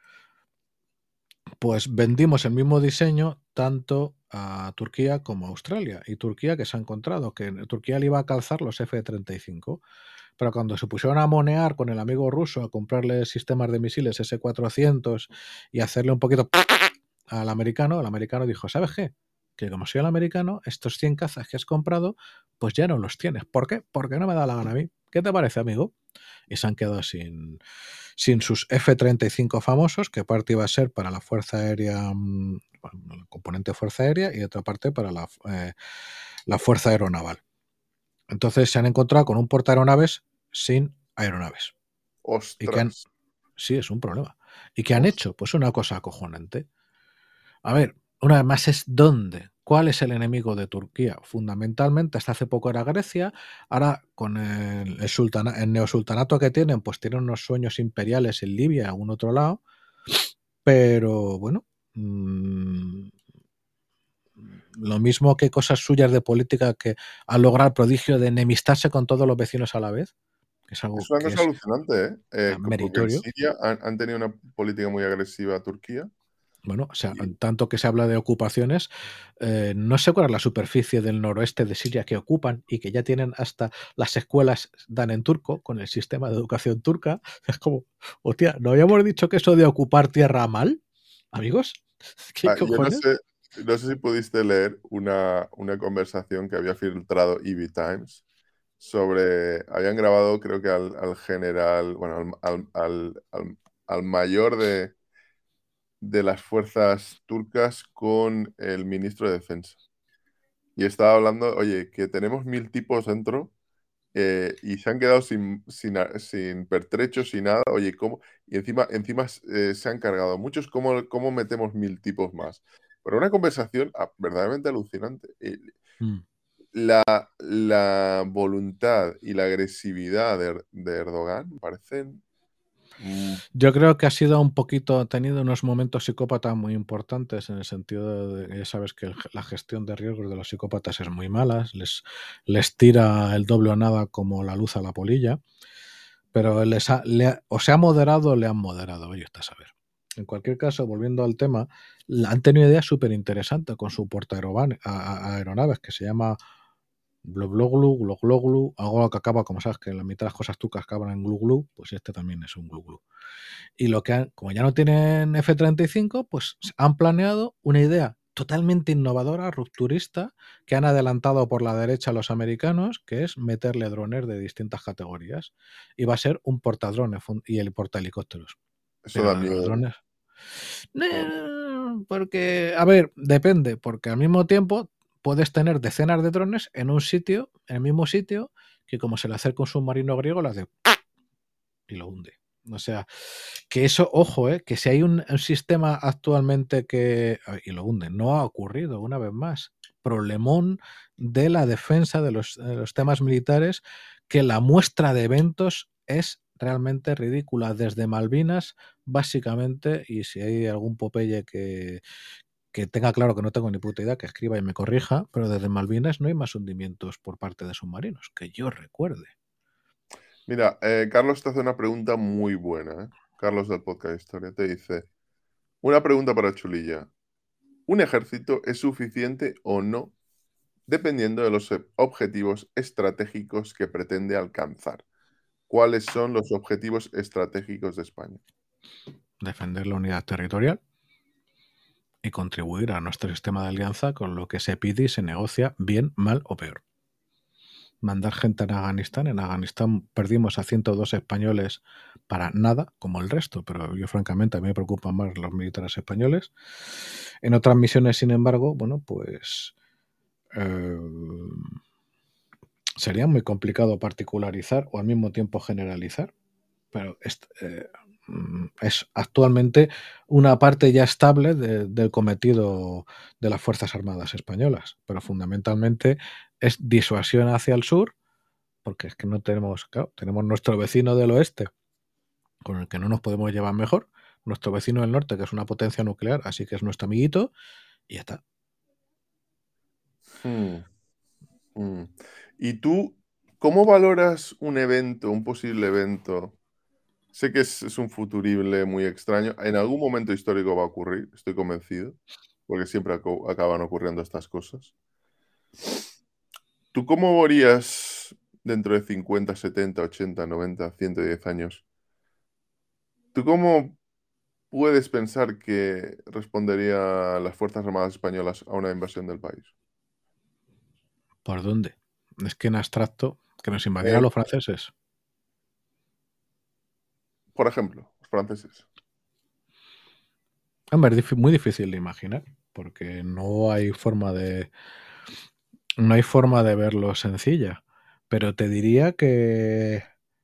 pues vendimos el mismo diseño tanto a Turquía como a Australia. Y Turquía, que se ha encontrado que Turquía le iba a calzar los F treinta y cinco, pero cuando se pusieron a monear con el amigo ruso a comprarle sistemas de misiles ese cuatrocientos y hacerle un poquito al americano, el americano dijo, ¿sabes qué? Que como soy el americano, estos cien cazas que has comprado, pues ya no los tienes. ¿Por qué? Porque no me da la gana a mí. ¿Qué te parece, amigo? Y se han quedado sin, sin sus F treinta y cinco famosos, que parte iba a ser para la Fuerza Aérea, bueno, el componente Fuerza Aérea, y otra parte para la, eh, la Fuerza Aeronaval. Entonces se han encontrado con un portaaeronaves sin aeronaves. Y que han, Ostras, sí, es un problema. ¿Y qué han ostras. hecho? Pues una cosa acojonante. A ver, una vez más es dónde. ¿Cuál es el enemigo de Turquía? Fundamentalmente, hasta hace poco era Grecia. Ahora, con el, el, sultana, el neosultanato que tienen, pues tienen unos sueños imperiales en Libia, en algún otro lado. Pero bueno, mmm, lo mismo que cosas suyas de política que han logrado el prodigio de enemistarse con todos los vecinos a la vez, que es algo Es una que cosa es alucinante, ¿eh? Eh, co- porque en meritorio. Siria han, han tenido una política muy agresiva a Turquía. Bueno, o sea, Y, tanto que se habla de ocupaciones, eh, no sé cuál es la superficie del noroeste de Siria que ocupan y que ya tienen hasta las escuelas dan en turco con el sistema de educación turca. Es como, hostia, ¿no habíamos dicho que eso de ocupar tierra mal, amigos? ¿Qué ah, yo no cojones? sé, no sé si pudiste leer una, una conversación que había filtrado E V Times sobre, habían grabado creo que al, al general, bueno, al, al, al, al- al mayor de, de las fuerzas turcas con el ministro de Defensa. Y estaba hablando, oye, que tenemos mil tipos dentro eh, y se han quedado sin, sin, a- sin pertrechos, sin nada. Oye, ¿cómo? Y encima, encima eh, se han cargado muchos. ¿Cómo, cómo metemos mil tipos más? Pero una conversación ah, verdaderamente alucinante. Eh, Mm. la, la voluntad y la agresividad de, Er- de Erdogan me parecen... mm, Yo creo que ha sido un poquito, ha tenido unos momentos psicópatas muy importantes en el sentido de que ya sabes que el- la gestión de riesgos de los psicópatas es muy mala, les, les tira el doble o nada como la luz a la polilla, pero les ha, le ha- o se ha moderado o le han moderado, oye, está a saber. En cualquier caso, volviendo al tema, han tenido ideas súper interesantes con su portaaeronaves que se llama Glogloglu, Glogloglu, algo que acaba, como sabes, que la mitad de las cosas tucas acaban en Gluglu, pues este también es un Gluglu. Y lo que han, como ya no tienen F treinta y cinco, pues han planeado una idea totalmente innovadora, rupturista, que han adelantado por la derecha a los americanos, que es meterle drones de distintas categorías. Y va a ser un portadrones y el portahelicópteros. Eso Pero da la de los miedo. drones... No. Porque, a ver, depende, porque al mismo tiempo puedes tener decenas de drones en un sitio, en el mismo sitio, que como se le acerca un submarino griego, lo hace y lo hunde. O sea, que eso, ojo, eh, que si hay un, un sistema actualmente que... y lo hunde, no ha ocurrido, una vez más. Problemón de la defensa de los, de los temas militares, que la muestra de eventos es realmente ridícula. Desde Malvinas, básicamente, y si hay algún Popeye que, que tenga claro que no tengo ni puta idea, que escriba y me corrija, pero desde Malvinas no hay más hundimientos por parte de submarinos, que yo recuerde. Mira, eh, Carlos te hace una pregunta muy buena, ¿eh? Carlos del podcast Historia te dice, una pregunta para Chulilla. ¿Un ejército es suficiente o no dependiendo de los objetivos estratégicos que pretende alcanzar? ¿Cuáles son los objetivos estratégicos de España? Defender la unidad territorial y contribuir a nuestro sistema de alianza con lo que se pide y se negocia bien, mal o peor. Mandar gente en Afganistán. En Afganistán perdimos a ciento dos españoles para nada, como el resto, pero yo francamente a mí me preocupan más los militares españoles. En otras misiones, sin embargo, bueno, pues eh, sería muy complicado particularizar o al mismo tiempo generalizar, pero es, eh, es actualmente una parte ya estable de, del cometido de las Fuerzas Armadas españolas, pero fundamentalmente es disuasión hacia el sur, porque es que no tenemos, claro, tenemos nuestro vecino del oeste, con el que no nos podemos llevar mejor, nuestro vecino del norte, que es una potencia nuclear, así que es nuestro amiguito, y ya está. Hmm, hmm. ¿Y tú cómo valoras un evento, un posible evento? Sé que es, es un futurible muy extraño. En algún momento histórico va a ocurrir, estoy convencido, porque siempre aco- acaban ocurriendo estas cosas. ¿Tú cómo verías dentro de cincuenta, setenta, ochenta, noventa, ciento diez años? ¿Tú cómo puedes pensar que respondería las Fuerzas Armadas Españolas a una invasión del país? ¿Por dónde? Es que en abstracto, que nos Eh, invadieran los franceses. por ejemplo, los franceses. Hombre, es muy difícil de imaginar, porque no hay forma de, no hay forma de verlo sencilla. Pero te diría que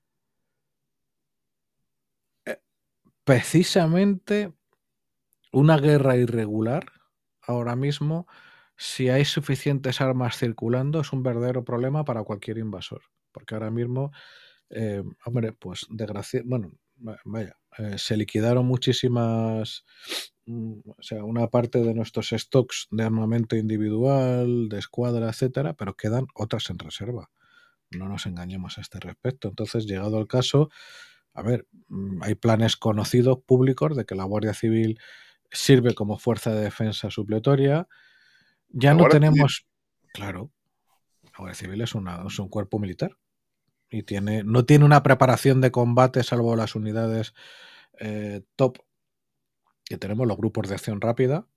eh, precisamente una guerra irregular, ahora mismo, si hay suficientes armas circulando, es un verdadero problema para cualquier invasor. Porque ahora mismo, eh, hombre, pues desgracia, bueno, vaya, eh, se liquidaron muchísimas, mm, o sea, una parte de nuestros stocks de armamento individual, de escuadra, etcétera, pero quedan otras en reserva. No nos engañemos a este respecto. Entonces, llegado el caso, a ver, mm, hay planes conocidos públicos de que la Guardia Civil sirve como fuerza de defensa supletoria. Ya La no Guardia Civil, tenemos, claro, la Guardia Civil es, una, es un cuerpo militar y tiene, no tiene una preparación de combate salvo las unidades eh, top que tenemos, los grupos de acción rápida,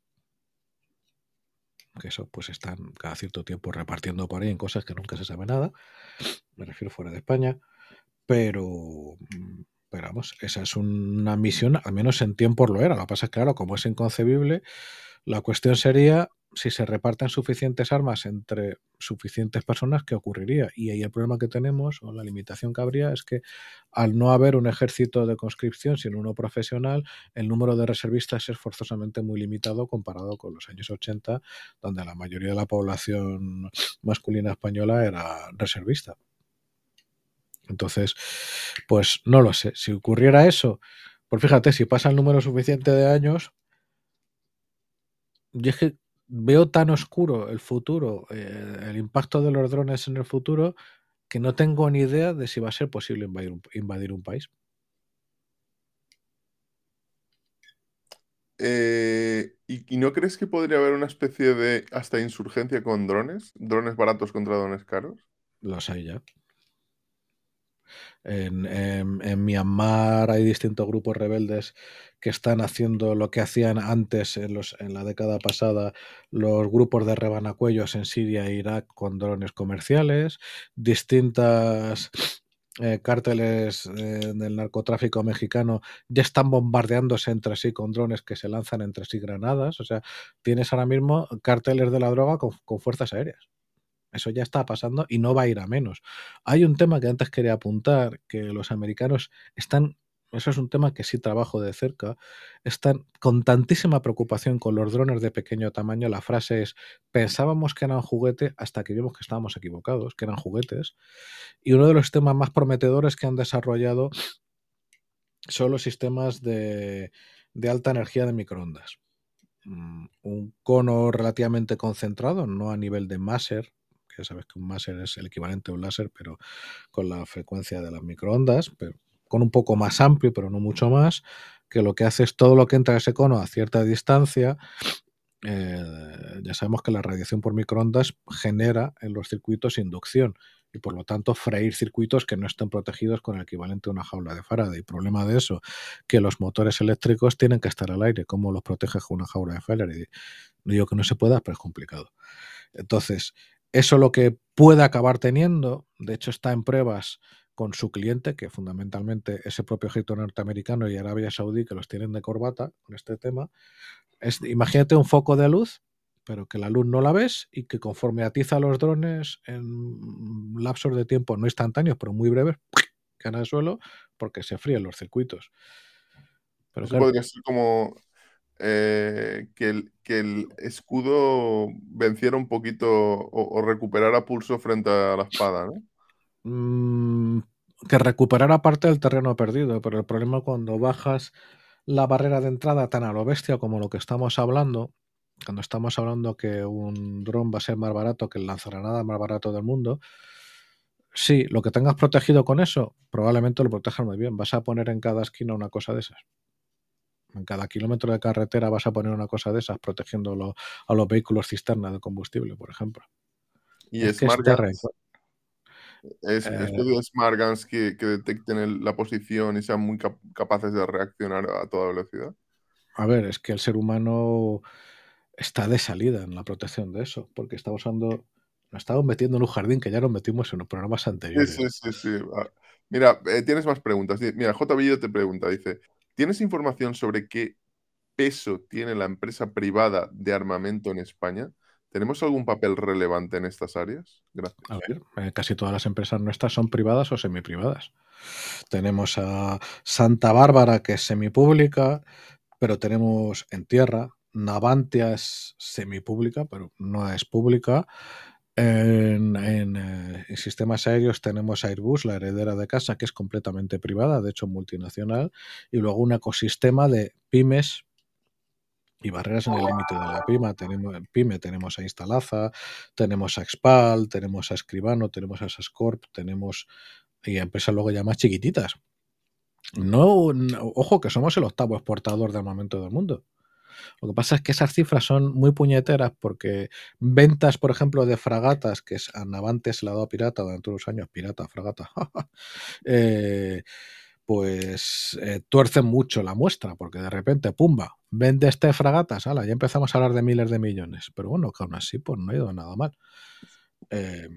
que eso pues están cada cierto tiempo repartiendo por ahí en cosas que nunca se sabe nada, me refiero fuera de España, pero, pero vamos, esa es una misión, al menos en tiempos lo era. Lo que pasa es que, claro, como es inconcebible, la cuestión sería si se reparten suficientes armas entre suficientes personas, ¿qué ocurriría? Y ahí el problema que tenemos, o la limitación que habría, es que al no haber un ejército de conscripción, sino uno profesional, el número de reservistas es forzosamente muy limitado comparado con los años ochenta, donde la mayoría de la población masculina española era reservista. Entonces, pues no lo sé. Si ocurriera eso, pues fíjate, si pasa el número suficiente de años, yo es que veo tan oscuro el futuro, eh, el impacto de los drones en el futuro, que no tengo ni idea de si va a ser posible invadir un, invadir un país. Eh, ¿y, y no crees que podría haber una especie de hasta insurgencia con drones? ¿Drones baratos contra drones caros? Los hay ya. En, en, en Myanmar hay distintos grupos rebeldes que están haciendo lo que hacían antes en, los, en la década pasada los grupos de rebanacuellos en Siria e Irak con drones comerciales, distintas eh, cárteles eh, del narcotráfico mexicano ya están bombardeándose entre sí con drones que se lanzan entre sí granadas. O sea, tienes ahora mismo cárteles de la droga con, con fuerzas aéreas. Eso ya está pasando y no va a ir a menos. Hay un tema que antes quería apuntar, que los americanos están, eso es un tema que sí trabajo de cerca, están con tantísima preocupación con los drones de pequeño tamaño. La frase es, pensábamos que eran juguete hasta que vimos que estábamos equivocados, que eran juguetes. Y uno de los temas más prometedores que han desarrollado son los sistemas de, de alta energía de microondas. Un cono relativamente concentrado, no a nivel de máser, que sabes que un máser es el equivalente a un láser, pero con la frecuencia de las microondas, pero con un poco más amplio, pero no mucho más, que lo que hace es todo lo que entra a ese cono a cierta distancia. Eh, ya sabemos que la radiación por microondas genera en los circuitos inducción y por lo tanto freír circuitos que no estén protegidos con el equivalente a una jaula de Faraday. El problema de eso, que los motores eléctricos tienen que estar al aire. ¿Cómo los proteges con una jaula de Faraday? No digo que no se pueda, pero es complicado. Entonces, eso lo que puede acabar teniendo, de hecho está en pruebas con su cliente, que fundamentalmente es el propio ejército norteamericano y Arabia Saudí, que los tienen de corbata con este tema, es, imagínate un foco de luz, pero que la luz no la ves y que conforme atiza los drones en lapsos de tiempo no instantáneos, pero muy breves, caen al suelo porque se fríen los circuitos. Pero Eso claro, podría ser como eh, que, el, que el escudo venciera un poquito o, o recuperara pulso frente a la espada, ¿no? mmm, que recuperara parte del terreno perdido, pero el problema cuando bajas la barrera de entrada tan a lo bestia como lo que estamos hablando, cuando estamos hablando que un dron va a ser más barato que el lanzagranada más barato del mundo, sí, lo que tengas protegido con eso, probablemente lo protejas muy bien. Vas a poner en cada esquina una cosa de esas. En cada kilómetro de carretera vas a poner una cosa de esas protegiendo lo, a los vehículos cisterna de combustible, por ejemplo. Y Es que es Smart terreno. Guns, es, esto Eh, de Smart Guns que, que detecten el- la posición y sean muy cap- capaces de reaccionar a toda velocidad. a ver, es que el ser humano está de salida en la protección de eso, porque está usando, nos estamos metiendo en un jardín que ya nos metimos en los programas Sí, anteriores. sí, sí, sí. Ah, mira, eh, tienes más preguntas. Di- Mira, J. Villo te pregunta, dice, ¿tienes información sobre qué peso tiene la empresa privada de armamento en España? ¿Tenemos algún papel relevante en estas áreas? A Gracias. ver, eh, casi todas las empresas nuestras son privadas o semiprivadas. Tenemos a Santa Bárbara, que es semipública, pero tenemos en tierra. Navantia es semipública, pero no es pública. En, en, eh, en sistemas aéreos tenemos Airbus, la heredera de casa, que es completamente privada, de hecho multinacional, y luego un ecosistema de pymes y barreras en el límite de la pyme. Tenemos, pyme tenemos a Instalaza, tenemos a Expal, tenemos a Escribano, tenemos a Sascorp, tenemos y a empresas luego ya más chiquititas. No, no, ojo que somos el octavo exportador de armamento del mundo. Lo que pasa es que esas cifras son muy puñeteras porque ventas, por ejemplo, de fragatas, que es a Navantes se la ha dado pirata durante unos años, pirata, fragata, eh, pues eh, tuercen mucho la muestra, porque de repente, pumba, vende este fragatas, ala, ya empezamos a hablar de miles de millones. Pero bueno, que aún así, pues no ha ido nada mal. Eh,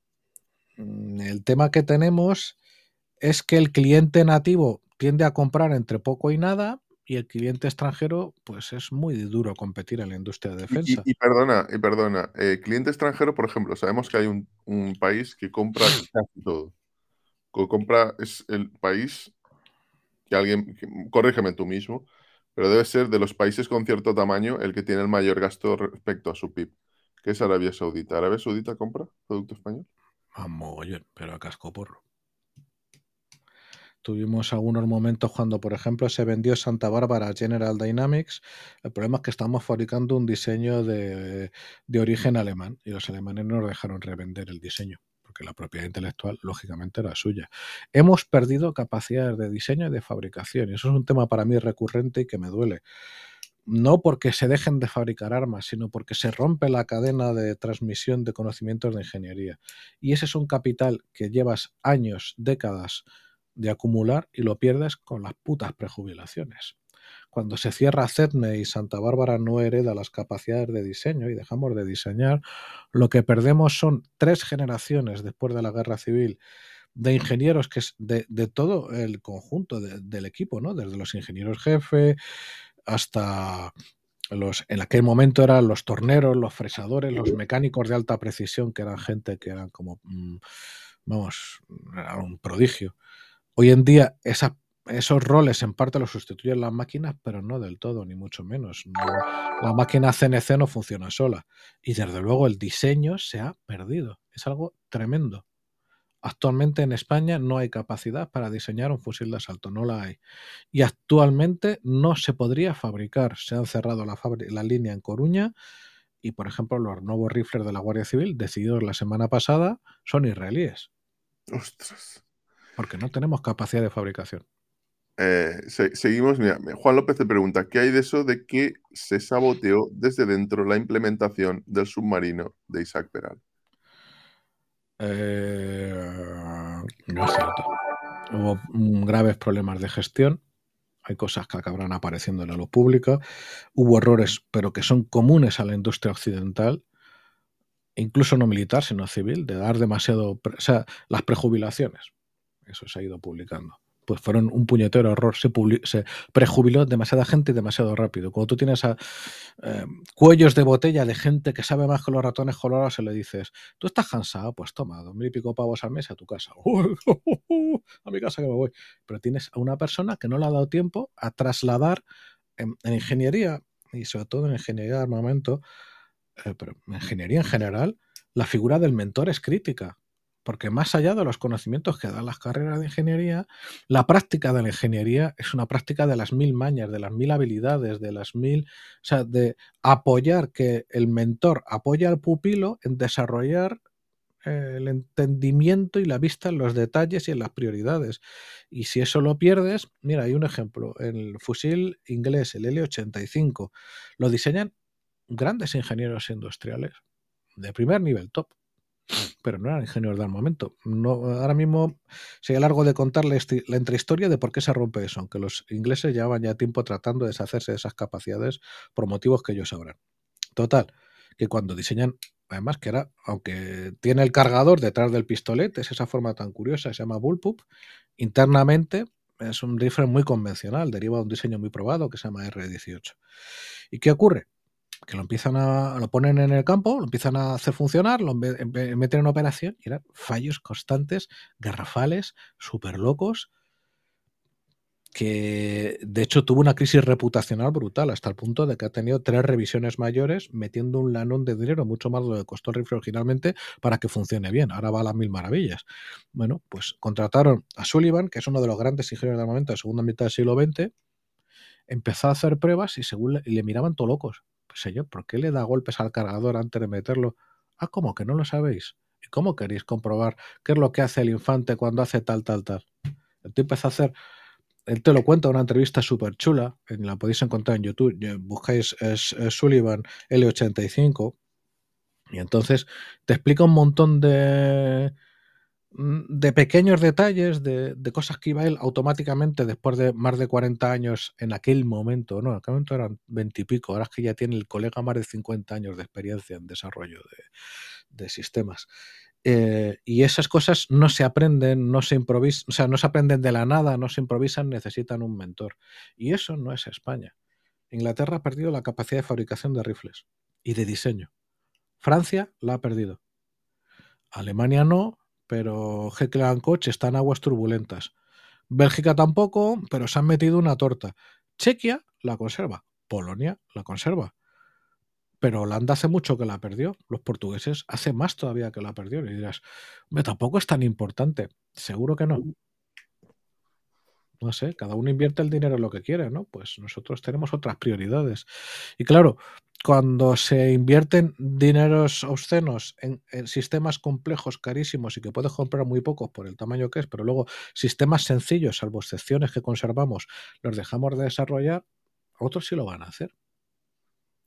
el tema que tenemos es que el cliente nativo tiende a comprar entre poco y nada y el cliente extranjero, pues es muy duro competir en la industria de Y, y- defensa. y perdona, y perdona, eh, cliente extranjero, por ejemplo, sabemos que hay un, un país que compra casi todo. Co- compra, es el país que alguien, que- corrígeme tú mismo, pero debe ser de los países con cierto tamaño el que tiene el mayor gasto respecto a su P I B, que es Arabia Saudita. ¿Arabia Saudita compra producto español? A mogollón, pero a casco porro. Tuvimos algunos momentos cuando, por ejemplo, se vendió Santa Bárbara a General Dynamics. El problema es que estamos fabricando un diseño de, de origen alemán y los alemanes no nos dejaron revender el diseño porque la propiedad intelectual, lógicamente, era suya. Hemos perdido capacidades de diseño y de fabricación y eso es un tema para mí recurrente y que me duele. no porque se dejen de fabricar armas, sino porque se rompe la cadena de transmisión de conocimientos de ingeniería. Y ese es un capital que llevas años, décadas de acumular y lo pierdes con las putas prejubilaciones. Cuando se cierra C E D M E y Santa Bárbara no hereda las capacidades de diseño y dejamos de diseñar, lo que perdemos son tres generaciones después de la Guerra Civil de ingenieros, que es de, de todo el conjunto de, del equipo, ¿no? Desde los ingenieros jefe hasta los, en aquel momento eran los torneros, los fresadores, los mecánicos de alta precisión, que eran gente que eran como, mmm, vamos, era un prodigio. Hoy en día esa, esos roles en parte los sustituyen las máquinas, pero no del todo, ni mucho menos. No, la máquina C N C no funciona sola. Y desde luego el diseño se ha perdido. Es algo tremendo. Actualmente en España no hay capacidad para diseñar un fusil de asalto, no la hay. Y actualmente no se podría fabricar. Se han cerrado la, la línea en Coruña y, por ejemplo, los nuevos rifles de la Guardia Civil, decididos la semana pasada, son israelíes. Ostras. Porque no tenemos capacidad de fabricación. Eh, se, seguimos, mira, Juan López te pregunta, ¿qué hay de eso de que se saboteó desde dentro la implementación del submarino de Isaac Peral? Eh, no es cierto. Hubo graves problemas de gestión. Hay cosas que acabarán apareciendo en la luz pública. Hubo errores, pero que son comunes a la industria occidental, incluso no militar, sino civil, de dar demasiado... O sea, las prejubilaciones. Eso se ha ido publicando. Pues fueron un puñetero error. Se, se prejubiló demasiada gente y demasiado rápido. Cuando tú tienes a eh, cuellos de botella de gente que sabe más que los ratones colorados, se le dices, ¿tú estás cansado? Pues toma, dos mil y pico pavos al mes a tu casa. A mi casa que me voy. Pero tienes a una persona que no le ha dado tiempo a trasladar en, en ingeniería, y sobre todo en ingeniería de armamento, eh, pero en ingeniería en general, la figura del mentor es crítica. Porque más allá de los conocimientos que dan las carreras de ingeniería, la práctica de la ingeniería es una práctica de las mil mañas, de las mil habilidades, de las mil... O sea, de apoyar, que el mentor apoya al pupilo en desarrollar eh, el entendimiento y la vista en los detalles y en las prioridades. Y si eso lo pierdes, mira, hay un ejemplo. El fusil inglés, el L ochenta y cinco, lo diseñan grandes ingenieros industriales de primer nivel, top, pero no eran ingenieros de armamento. No, ahora mismo sería largo de contar la, la intrahistoria de por qué se rompe eso, aunque los ingleses llevaban ya tiempo tratando de deshacerse de esas capacidades por motivos que ellos sabrán. Total, que cuando diseñan, además que era, aunque tiene el cargador detrás del pistolet, es esa forma tan curiosa, se llama bullpup, internamente es un rifle muy convencional, deriva de un diseño muy probado que se llama R dieciocho. ¿Y qué ocurre? Que lo empiezan a, lo ponen en el campo, lo empiezan a hacer funcionar, lo meten en operación y eran fallos constantes, garrafales, súper locos, que de hecho tuvo una crisis reputacional brutal hasta el punto de que ha tenido tres revisiones mayores metiendo un lanón de dinero, mucho más de lo que costó el rifle originalmente, para que funcione bien. Ahora va a las mil maravillas. Bueno, pues contrataron a Sullivan, que es uno de los grandes ingenieros de armamento de la segunda mitad del siglo veinte, empezó a hacer pruebas y, según le, y le miraban todo locos. Pues señor, ¿por qué le da golpes al cargador antes de meterlo? Ah, ¿cómo que no lo sabéis? ¿Y cómo queréis comprobar qué es lo que hace el infante cuando hace tal, tal, tal? El tío empezó a hacer, él te lo cuenta, una entrevista súper chula, la podéis encontrar en YouTube, buscáis es, es Sullivan L ochenta y cinco, y entonces te explica un montón de, de pequeños detalles, de, de cosas que iba él automáticamente después de más de cuarenta años en aquel momento, no, en aquel momento eran veinte y pico, ahora es que ya tiene el colega más de cincuenta años de experiencia en desarrollo de, de sistemas. Eh, y esas cosas no se aprenden, no se improvisan, o sea, no se aprenden de la nada, no se improvisan, necesitan un mentor. Y eso no es España. Inglaterra ha perdido la capacidad de fabricación de rifles y de diseño. Francia la ha perdido. Alemania no, pero Heckler and Koch está en aguas turbulentas. Bélgica tampoco, pero se han metido una torta. Chequia la conserva. Polonia la conserva. Pero Holanda hace mucho que la perdió. Los portugueses hace más todavía que la perdió. Y dirás, tampoco es tan importante. Seguro que no. No sé, cada uno invierte el dinero en lo que quiere, ¿no? Pues nosotros tenemos otras prioridades. Y claro, cuando se invierten dineros obscenos en, en sistemas complejos, carísimos y que puedes comprar muy pocos por el tamaño que es, pero luego sistemas sencillos, salvo excepciones que conservamos, los dejamos de desarrollar, otros sí lo van a hacer.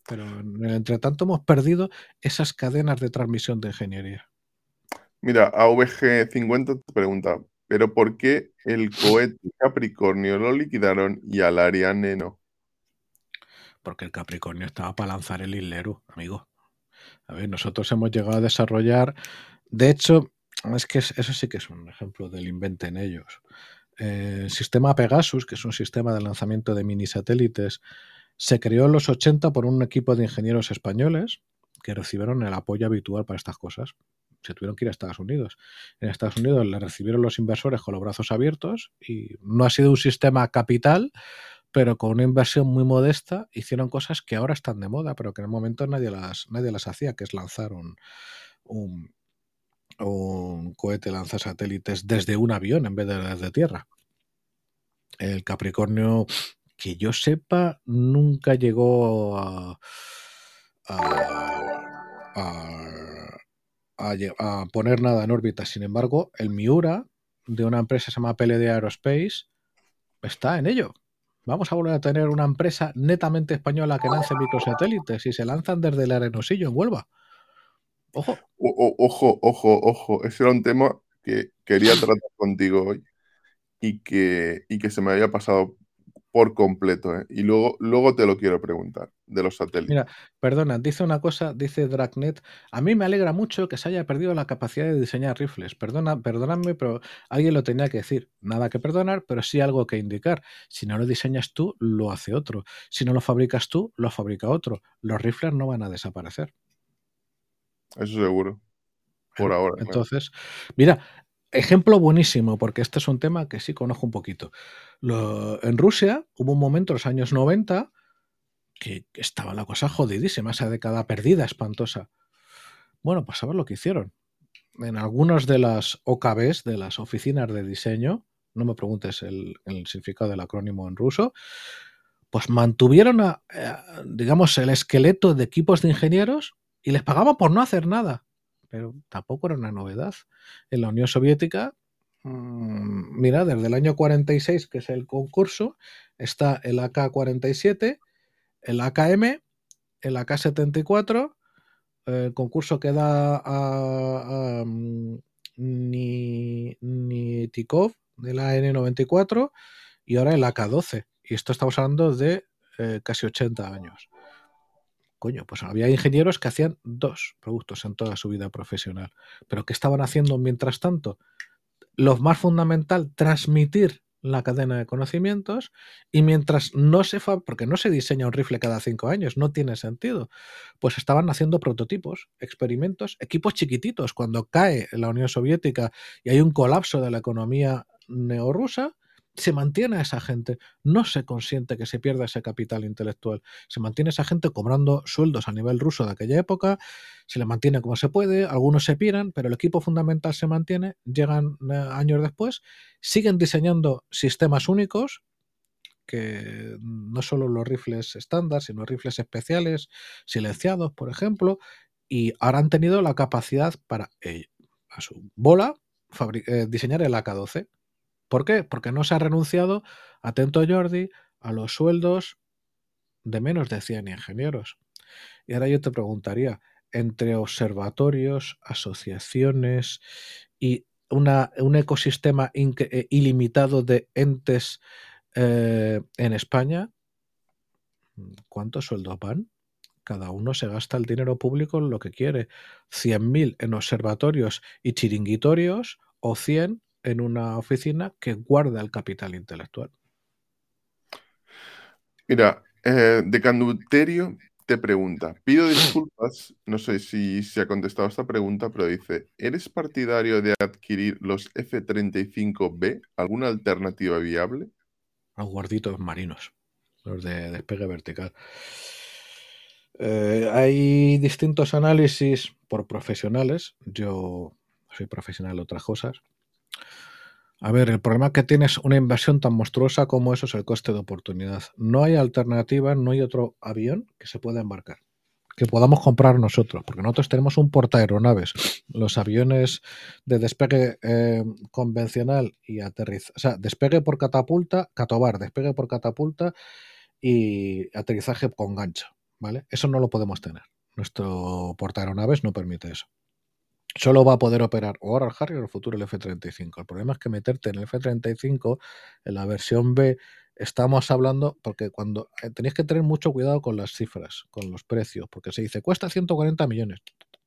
Pero en el entretanto hemos perdido esas cadenas de transmisión de ingeniería. Mira, A V G cincuenta te pregunta, ¿pero por qué el cohete Capricornio lo liquidaron y al Ariane no? Porque el Capricornio estaba para lanzar el Isleru, amigo. A ver, nosotros hemos llegado a desarrollar... De hecho, es que es- eso sí que es un ejemplo del inventen ellos. Eh, el sistema Pegasus, que es un sistema de lanzamiento de mini satélites, se creó en los ochenta por un equipo de ingenieros españoles que recibieron el apoyo habitual para estas cosas. Se tuvieron que ir a Estados Unidos. En Estados Unidos le recibieron los inversores con los brazos abiertos y no ha sido un sistema capital, pero con una inversión muy modesta hicieron cosas que ahora están de moda, pero que en el momento nadie las, nadie las hacía, que es lanzar un, un, un cohete lanzasatélites desde un avión en vez de desde tierra. El Capricornio, que yo sepa, nunca llegó a, a, a- a lle- a poner nada en órbita. Sin embargo, el Miura, de una empresa que se llama P L D Aerospace, está en ello. Vamos a volver a tener una empresa netamente española que lance microsatélites y se lanzan desde el Arenosillo en Huelva. Ojo. O- o- ojo, ojo, ojo, ese era un tema que quería tratar contigo hoy y que, y que se me había pasado por completo, ¿eh? Y luego, luego te lo quiero preguntar, de los satélites. Mira, perdona, dice una cosa, dice Dragnet. A mí me alegra mucho que se haya perdido la capacidad de diseñar rifles. Perdona, perdonadme, pero alguien lo tenía que decir. Nada que perdonar, pero sí algo que indicar. Si no lo diseñas tú, lo hace otro. Si no lo fabricas tú, lo fabrica otro. Los rifles no van a desaparecer. Eso seguro, por Claro. ahora, claro. Entonces, mira, ejemplo buenísimo, porque este es un tema que sí conozco un poquito. Lo- en Rusia hubo un momento, en los años noventa, que que estaba la cosa jodidísima, esa década perdida, espantosa. Bueno, pues a ver lo que hicieron. En algunas de las O K Bs, de las oficinas de diseño, no me preguntes el, el significado del acrónimo en ruso, pues mantuvieron, a, a, digamos, el esqueleto de equipos de ingenieros y les pagaban por no hacer nada. Pero tampoco era una novedad. En la Unión Soviética, mmm, mira, desde el año cuarenta y seis, que es el concurso, está el A K cuarenta y siete, el A K M, el A K setenta y cuatro, el concurso que da a, a um, Ni, Nitikov de la N noventa y cuatro y ahora el A K doce. Y esto estamos hablando de eh, casi ochenta años. Coño, pues había ingenieros que hacían dos productos en toda su vida profesional. Pero ¿qué estaban haciendo mientras tanto? Lo más fundamental, transmitir la cadena de conocimientos y mientras no se fa porque no se diseña un rifle cada cinco años, no tiene sentido, pues estaban haciendo prototipos, experimentos, equipos chiquititos. Cuando cae la Unión Soviética y hay un colapso de la economía neorrusa, se mantiene a esa gente, no se consiente que se pierda ese capital intelectual, se mantiene esa gente cobrando sueldos a nivel ruso de aquella época, se le mantiene como se puede, algunos se piran, pero el equipo fundamental se mantiene, llegan eh, años después, siguen diseñando sistemas únicos, que no solo los rifles estándar, sino rifles especiales, silenciados, por ejemplo, y ahora han tenido la capacidad para, eh, a su bola, eh, diseñar el A K doce. ¿Por qué? Porque no se ha renunciado, atento Jordi, a los sueldos de menos de cien ingenieros. Y ahora yo te preguntaría, entre observatorios, asociaciones y una, un ecosistema eh, ilimitado de entes eh, en España, ¿cuántos sueldos van? Cada uno se gasta el dinero público en lo que quiere. cien mil en observatorios y chiringuitorios o cien en una oficina que guarda el capital intelectual. Mira, eh, de Canduterio te pregunta, pido disculpas, no sé si se ha contestado esta pregunta, pero dice, ¿eres partidario de adquirir los F treinta y cinco B? ¿Alguna alternativa viable? Los gorditos marinos, los de despegue vertical. Eh, hay distintos análisis por profesionales. Yo soy profesional de otras cosas. A ver, el problema que tienes una inversión tan monstruosa como eso es el coste de oportunidad. No hay alternativa, no hay otro avión que se pueda embarcar, que podamos comprar nosotros, porque nosotros tenemos un portaaeronaves. Los aviones de despegue eh, convencional y aterrizaje, o sea, despegue por catapulta, catobar, despegue por catapulta y aterrizaje con gancho. ¿vale? Eso no lo podemos tener. Nuestro portaaeronaves no permite eso. Solo va a poder operar o ahora el Harrier o el futuro el F treinta y cinco. El problema es que meterte en el F treinta y cinco, en la versión B, estamos hablando, porque cuando eh, tenéis que tener mucho cuidado con las cifras, con los precios, porque se dice cuesta ciento cuarenta millones.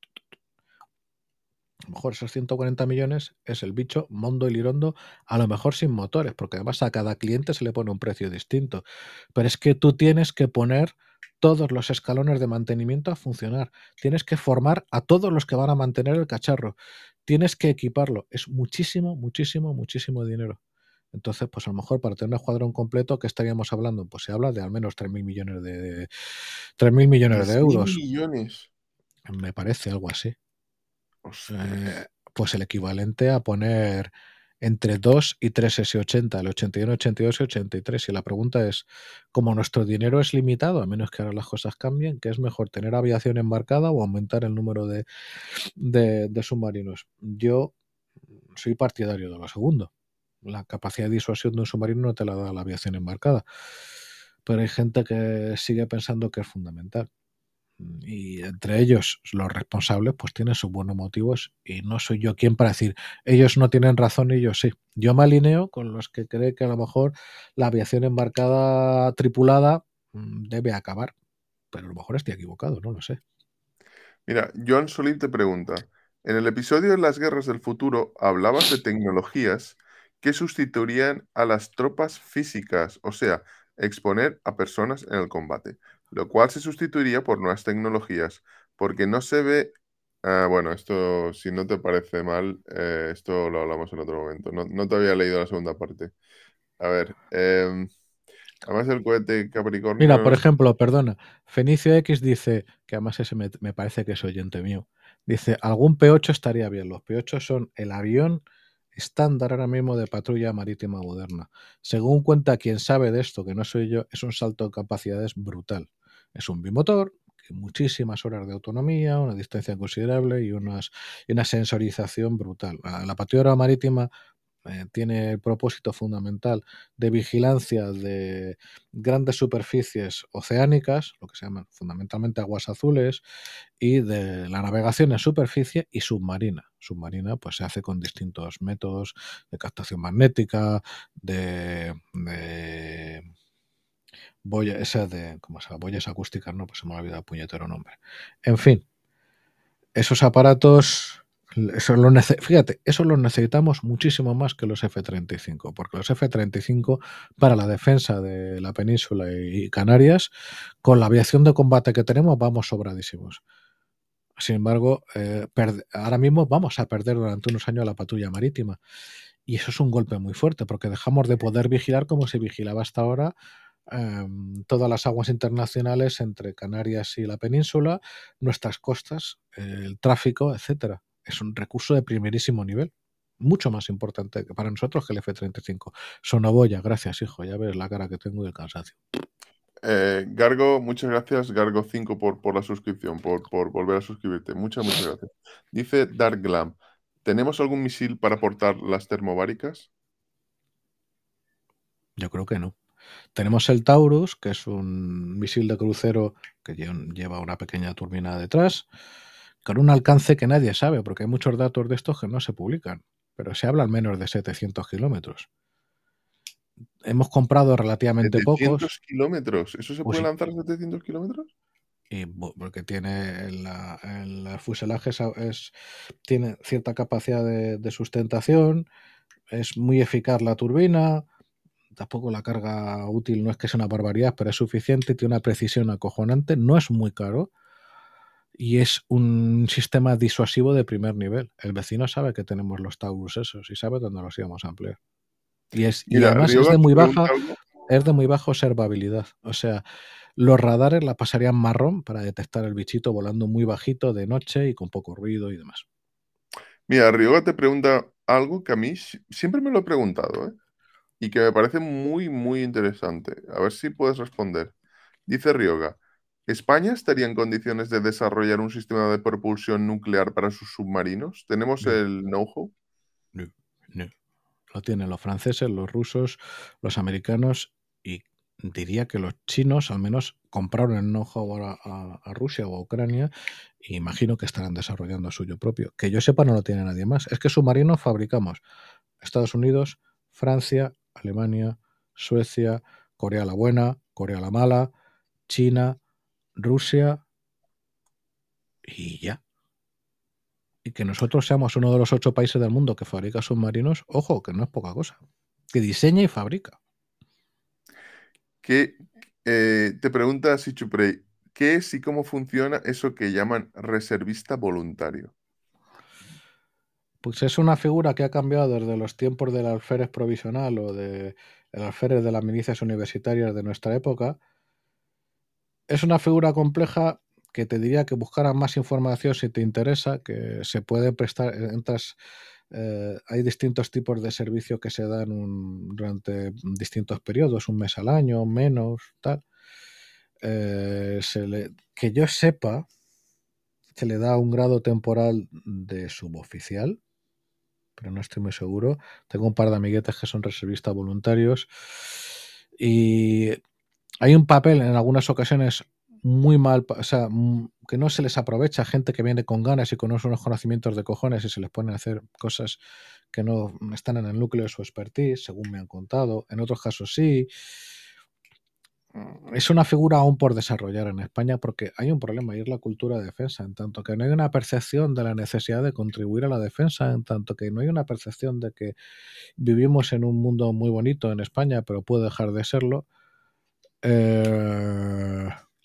A lo mejor esos ciento cuarenta millones es el bicho Mondo y Lirondo, a lo mejor sin motores, porque además a cada cliente se le pone un precio distinto. Pero es que tú tienes que poner todos los escalones de mantenimiento a funcionar. Tienes que formar a todos los que van a mantener el cacharro. Tienes que equiparlo. Es muchísimo, muchísimo, muchísimo dinero. Entonces, pues a lo mejor para tener un escuadrón completo, ¿qué estaríamos hablando? Pues se habla de al menos tres mil millones de, tres mil millones de Tres mil euros. millones. Me parece algo así. Ostras. Eh, pues el equivalente a poner entre dos y tres S ochenta, el ochenta y uno, ochenta y dos y ochenta y tres. Y la pregunta es, como nuestro dinero es limitado, a menos que ahora las cosas cambien, ¿qué es mejor, tener aviación embarcada o aumentar el número de, de, de submarinos? Yo soy partidario de lo segundo. La capacidad de disuasión de un submarino no te la da la aviación embarcada. Pero hay gente que sigue pensando que es fundamental. Y entre ellos, los responsables, pues tienen sus buenos motivos y no soy yo quien para decir, ellos no tienen razón y yo sí. Yo me alineo con los que creen que a lo mejor la aviación embarcada tripulada mm, debe acabar, pero a lo mejor estoy equivocado, no lo sé. Mira, Joan Solín te pregunta, en el episodio de las guerras del futuro hablabas de tecnologías que sustituirían a las tropas físicas, o sea, exponer a personas en el combate, lo cual se sustituiría por nuevas tecnologías, porque no se ve... Ah, bueno, esto, si no te parece mal, eh, esto lo hablamos en otro momento. No, no te había leído la segunda parte. A ver, em, además del cohete Mira, por Capricornio... ejemplo, perdona, Fenicio X dice, que además ese me, me parece que es oyente mío, dice, algún P ocho estaría bien. Los P ocho son el avión estándar ahora mismo de patrulla marítima moderna. Según cuenta quien sabe de esto, que no soy yo, es un salto de capacidades brutal. Es un bimotor, que muchísimas horas de autonomía, una distancia considerable y, unas, y una sensorización brutal. La, la patrulla marítima eh, tiene el propósito fundamental de vigilancia de grandes superficies oceánicas, lo que se llaman fundamentalmente aguas azules, y de la navegación en superficie y submarina. Submarina pues se hace con distintos métodos de captación magnética, de, de boya, esa de, ¿cómo se llama? Boyas acústicas, no, pues se me ha olvidado el puñetero nombre. En fin, esos aparatos, eso lo nece- fíjate, eso los necesitamos muchísimo más que los F treinta y cinco, porque los F treinta y cinco para la defensa de la península y Canarias, con la aviación de combate que tenemos, vamos sobradísimos. Sin embargo, eh, ahora mismo vamos a perder durante unos años la patrulla marítima. Y eso es un golpe muy fuerte, porque dejamos de poder vigilar como se vigilaba hasta ahora eh, todas las aguas internacionales entre Canarias y la península, nuestras costas, eh, el tráfico, etcétera. Es un recurso de primerísimo nivel, mucho más importante para nosotros que el F treinta y cinco. Sonoboya, gracias, hijo, ya ves la cara que tengo y el cansancio. Eh, Gargo, muchas gracias, Gargo cinco por, por la suscripción, por, por volver a suscribirte. Muchas, muchas gracias. Dice Dark Glam, ¿tenemos algún misil para portar las termobáricas? Yo creo que no. Tenemos el Taurus, que es un misil de crucero que lleva una pequeña turbina detrás, con un alcance que nadie sabe, porque hay muchos datos de estos que no se publican, pero se habla al menos de setecientos kilómetros. Hemos comprado relativamente setecientos pocos, kilómetros. ¿Eso se pues puede sí, lanzar a setecientos kilómetros? y porque tiene el, el fuselaje es, es, tiene cierta capacidad de, de sustentación, es muy eficaz la turbina, tampoco la carga útil no es que sea una barbaridad, pero es suficiente, tiene una precisión acojonante, no es muy caro y es un sistema disuasivo de primer nivel. El vecino sabe que tenemos los Taurus esos y sabe dónde los íbamos a emplear. Y, es, y Mira, además es Ryoga de te muy pregunta baja, algo. es de muy baja observabilidad. O sea, los radares la pasarían marrón para detectar el bichito volando muy bajito de noche y con poco ruido y demás. Mira, Ryoga te pregunta algo que a mí si- siempre me lo he preguntado, ¿eh? Y que me parece muy, muy interesante. A ver si puedes responder. Dice Ryoga, ¿España estaría en condiciones de desarrollar un sistema de propulsión nuclear para sus submarinos? ¿Tenemos No, el know-how? no, no. Lo tienen los franceses, los rusos, los americanos y diría que los chinos al menos compraron el know-how a, a, a Rusia o a Ucrania e imagino que estarán desarrollando suyo propio. Que yo sepa no lo tiene nadie más. Es que submarinos fabricamos Estados Unidos, Francia, Alemania, Suecia, Corea la Buena, Corea la Mala, China, Rusia y ya. Y que nosotros seamos uno de los ocho países del mundo que fabrica submarinos, ojo, que no es poca cosa. Que diseña y fabrica. ¿Qué, eh, te pregunta Sichuprey, ¿qué es y cómo funciona eso que llaman reservista voluntario? Pues es una figura que ha cambiado desde los tiempos del alférez provisional o de el alférez de las milicias universitarias de nuestra época. Es una figura compleja que te diría que buscaras más información si te interesa, que se puede prestar, entras, eh, hay distintos tipos de servicios que se dan un- durante distintos periodos, un mes al año, menos, tal. Eh, se le- que yo sepa, se le da un grado temporal de suboficial, pero no estoy muy seguro. Tengo un par de amiguetes que son reservistas voluntarios y hay un papel en algunas ocasiones muy mal, o sea, que no se les aprovecha, gente que viene con ganas y con unos conocimientos de cojones y se les pone a hacer cosas que no están en el núcleo de su expertise, según me han contado. En otros casos sí. Es una figura aún por desarrollar en España porque hay un problema y es la cultura de defensa, en tanto que no hay una percepción de la necesidad de contribuir a la defensa, en tanto que no hay una percepción de que vivimos en un mundo muy bonito en España, pero puede dejar de serlo. Eh,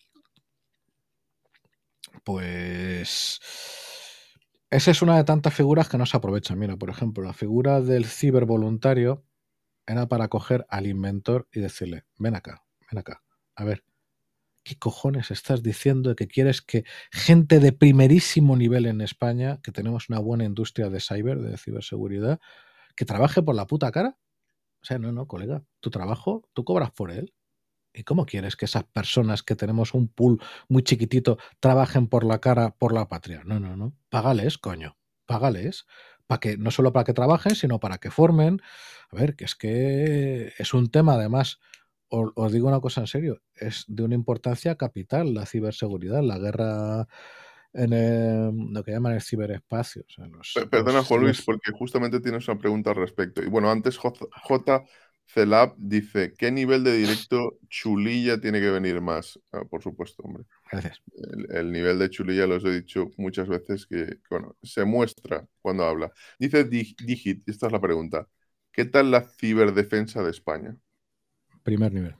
pues esa es una de tantas figuras que no se aprovechan. Mira, por ejemplo, la figura del cibervoluntario era para coger al inventor y decirle, ven acá, ven acá, a ver, ¿qué cojones estás diciendo de que quieres que gente de primerísimo nivel en España, que tenemos una buena industria de cyber, de ciberseguridad, que trabaje por la puta cara? O sea, no, no, colega, tu trabajo, tú cobras por él. ¿Y cómo quieres que esas personas que tenemos un pool muy chiquitito trabajen por la cara, por la patria? No, no, no. Págales, coño. Págales. Para que, no solo para que trabajen, sino para que formen. A ver, que es que es un tema, además, os, os digo una cosa en serio, es de una importancia capital la ciberseguridad, la guerra en el- lo que llaman el ciberespacio. O sea, los, Pe- Perdona, los, Juan Luis, los porque justamente tienes una pregunta al respecto. Y bueno, antes J. J. Celab dice, ¿qué nivel de directo chulilla tiene que venir más? Ah, por supuesto, hombre. gracias. El, el nivel de chulilla, los he dicho muchas veces, que, que, bueno, se muestra cuando habla. Dice Dig- Digit, y esta es la pregunta, ¿qué tal la ciberdefensa de España? Primer nivel.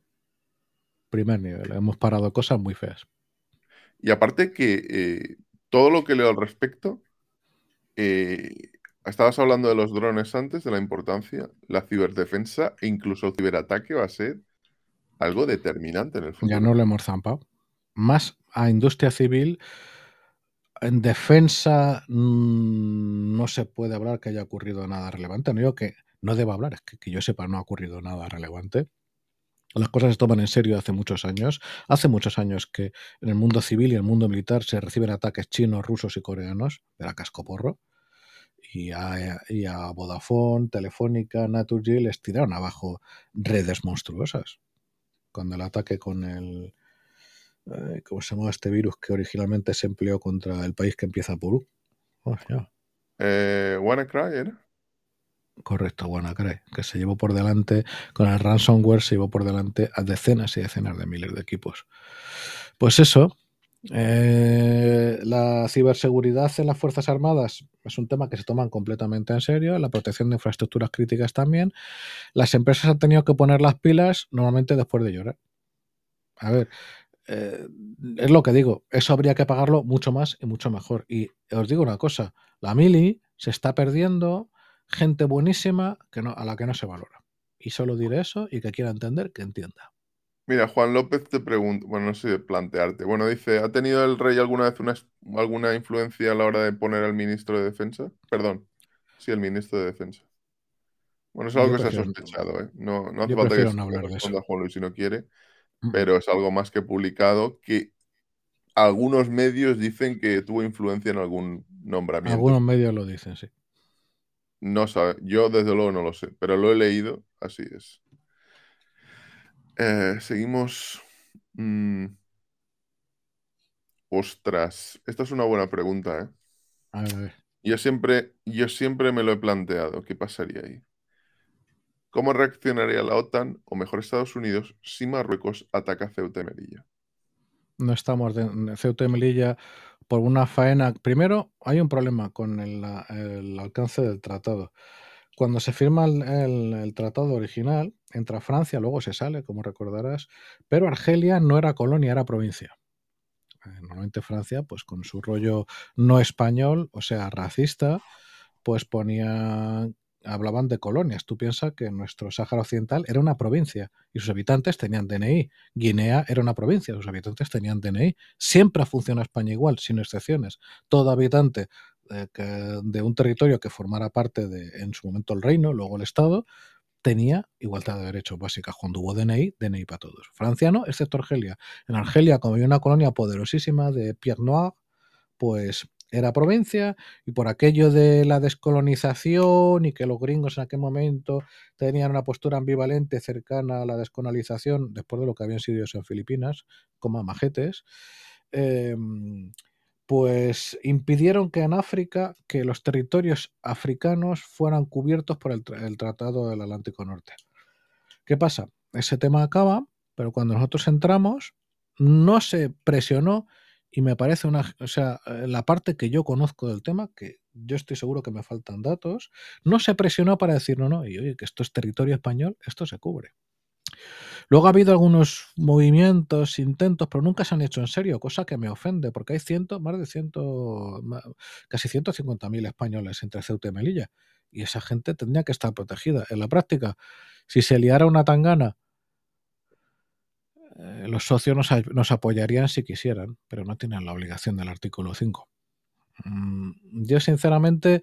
Primer nivel. Hemos parado cosas muy feas. Y aparte que eh, todo lo que leo al respecto, eh, estabas hablando de los drones antes, de la importancia, la ciberdefensa e incluso el ciberataque va a ser algo determinante en el Ya no futuro. lo hemos zampado. Más a industria civil, en defensa mmm, no se puede hablar que haya ocurrido nada relevante. No digo que no deba hablar, es que, que yo sepa no ha ocurrido nada relevante. Las cosas se toman en serio hace muchos años. Hace muchos años que en el mundo civil y en el mundo militar se reciben ataques chinos, rusos y coreanos de la cascoporro. Y a, y a Vodafone, Telefónica, Naturgy les tiraron abajo redes monstruosas. Cuando el ataque con el, eh, ¿cómo se llama este virus que originalmente se empleó contra el país que empieza por U? Oh, ya. Eh, WannaCry era. Correcto, WannaCry, que se llevó por delante, con el ransomware se llevó por delante a decenas y decenas de miles de equipos. Pues eso, eh, la ciberseguridad en las Fuerzas Armadas es un tema que se toman completamente en serio, la protección de infraestructuras críticas también. Las empresas han tenido que poner las pilas normalmente después de llorar. A ver, eh, es lo que digo, eso habría que pagarlo mucho más y mucho mejor. Y os digo una cosa, la mili se está perdiendo gente buenísima que no, a la que no se valora. Y solo diré eso y que quiera entender, que entienda. Mira, Juan López te pregunta, bueno, no sé de plantearte. Bueno, dice, ¿ha tenido el rey alguna vez una, es- alguna influencia a la hora de poner al ministro de Defensa? Perdón, sí, el ministro de Defensa. Bueno, es algo Yo que se ha prefiero, sospechado, ¿eh? No, no hace yo falta que prefiero se no lo hablar de eso. responda Juan Luis si no quiere, Mm. pero es algo más que publicado que algunos medios dicen que tuvo influencia en algún nombramiento. Algunos medios lo dicen, sí. No sabe, yo desde luego no lo sé, pero lo he leído, así es. Eh, seguimos. mm, ostras, esta es una buena pregunta, ¿eh? A ver, a ver. Yo siempre, yo siempre me lo he planteado. ¿Qué pasaría ahí? ¿Cómo reaccionaría la OTAN, o mejor Estados Unidos, si Marruecos ataca Ceuta y Melilla? No estamos de, en Ceuta y Melilla por una faena. Primero, hay un problema con el, la- el alcance del tratado. Cuando se firma el, el- el tratado original, entra Francia, luego se sale, como recordarás, pero Argelia no era colonia, era provincia. Eh, Normalmente Francia, pues con su rollo no español, o sea, racista, pues ponía, hablaban de colonias. Tú piensas que nuestro Sáhara Occidental era una provincia y sus habitantes tenían D N I. Guinea era una provincia, sus habitantes tenían D N I. Siempre ha funcionado España igual, sin excepciones. Todo habitante eh, que, de un territorio que formara parte de, en su momento, el reino, luego el Estado, tenía igualdad de derechos básicas. Cuando hubo D N I, D N I para todos. Francia no, excepto Argelia. En Argelia, como había una colonia poderosísima de Pierre Noir, pues era provincia, y por aquello de la descolonización y que los gringos en aquel momento tenían una postura ambivalente cercana a la descolonización después de lo que habían sido ellos en Filipinas, como majetes, eh, pues impidieron que en África, que los territorios africanos fueran cubiertos por el, tra- el Tratado del Atlántico Norte. ¿Qué pasa? Ese tema acaba, pero cuando nosotros entramos, no se presionó y me parece una, o sea, eh, la parte que yo conozco del tema, que yo estoy seguro que me faltan datos, no se presionó para decir, no, no, y oye, que esto es territorio español, esto se cubre. Luego ha habido algunos movimientos, intentos, pero nunca se han hecho en serio, cosa que me ofende, porque hay ciento, más de ciento, ma- casi ciento cincuenta mil españoles entre Ceuta y Melilla, y esa gente tendría que estar protegida. En la práctica, si se liara una tangana, eh, los socios nos, a- nos apoyarían si quisieran, pero no tienen la obligación del artículo cinco. Mm, Yo, sinceramente,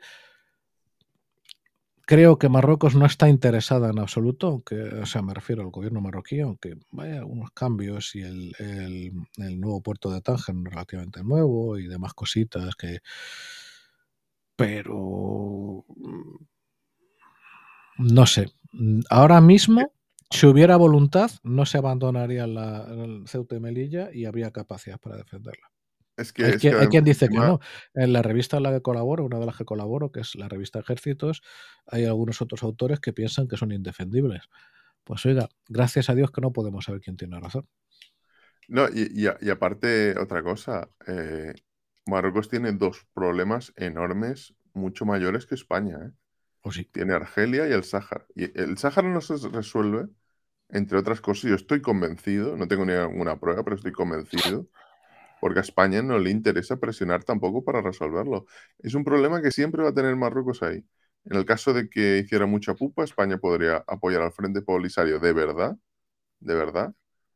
creo que Marruecos no está interesada en absoluto, aunque, o sea, me refiero al gobierno marroquí, aunque vaya algunos cambios y el, el- el nuevo puerto de Tánger no es relativamente nuevo y demás cositas que. Pero mm, no sé. Mm, Ahora mismo, si hubiera voluntad, no se abandonaría la, el Ceuta y Melilla y habría capacidad para defenderla. Es Hay, que, es que, que hay además quien dice que encima, no. En la revista en la que colaboro, una de las que colaboro, que es la revista Ejércitos, hay algunos otros autores que piensan que son indefendibles. Pues oiga, gracias a Dios que no podemos saber quién tiene razón. no, y, y a- y aparte, otra cosa, eh, Marruecos tiene dos problemas enormes, mucho mayores que España, ¿eh? O sí. Tiene Argelia y el Sáhara. Y el Sáhara no se resuelve, entre otras cosas, yo estoy convencido, no tengo ninguna prueba, pero estoy convencido, porque a España no le interesa presionar tampoco para resolverlo. Es un problema que siempre va a tener Marruecos ahí. En el caso de que hiciera mucha pupa, España podría apoyar al Frente Polisario de verdad, de verdad.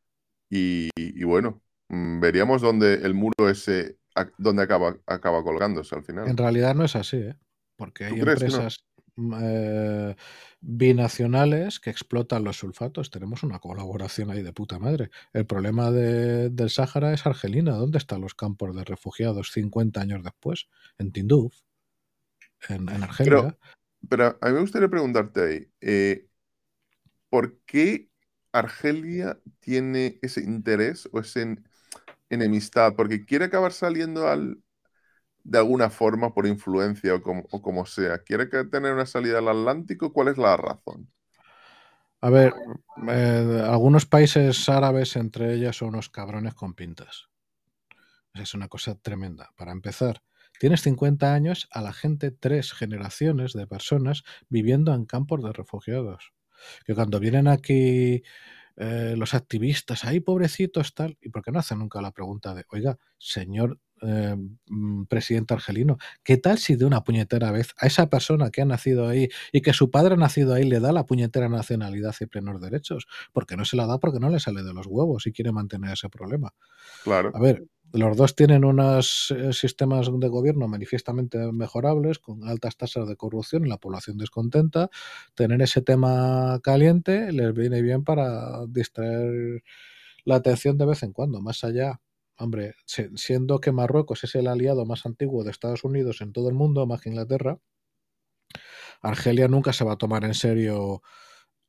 Y, y bueno, mm, veríamos dónde el muro ese, ac- dónde acaba, acaba colgándose al En final. realidad no es así, ¿eh? Porque ¿Tú hay crees que no? empresas mm, eh, binacionales que explotan los sulfatos. Tenemos una colaboración ahí de puta madre. El problema de- del Sáhara es Argelina. ¿Dónde están los campos de refugiados cincuenta años después? En Tinduf, en, en Pero, Argelia. pero a mí me gustaría preguntarte ahí, eh, ¿por qué Argelia tiene ese interés o esa enemistad? ¿Porque quiere acabar saliendo al, de alguna forma por influencia o como, o como sea? ¿Quiere que tener una salida al Atlántico? ¿Cuál es la razón? A ver, eh, algunos países árabes, entre ellas, son unos cabrones con pintas. Es una cosa tremenda. Para empezar, tienes cincuenta años a la gente, tres generaciones de personas viviendo en campos de refugiados. Que cuando vienen aquí eh, los activistas, ahí pobrecitos, tal, ¿y por qué no hacen nunca la pregunta de, oiga, señor eh, mm, presidente argelino, ¿qué tal si de una puñetera vez a esa persona que ha nacido ahí y que su padre ha nacido ahí le da la puñetera nacionalidad y plenos derechos? Porque no se la da porque no le sale de los huevos y quiere mantener ese problema. A Claro. ver, los dos tienen unos eh, sistemas de gobierno manifiestamente mejorables, con altas tasas de corrupción y la población descontenta. Tener ese tema caliente les viene bien para distraer la atención de vez en cuando, más allá. Hombre, si- siendo que Marruecos es el aliado más antiguo de Estados Unidos en todo el mundo, más que Inglaterra, Argelia nunca se va a tomar en serio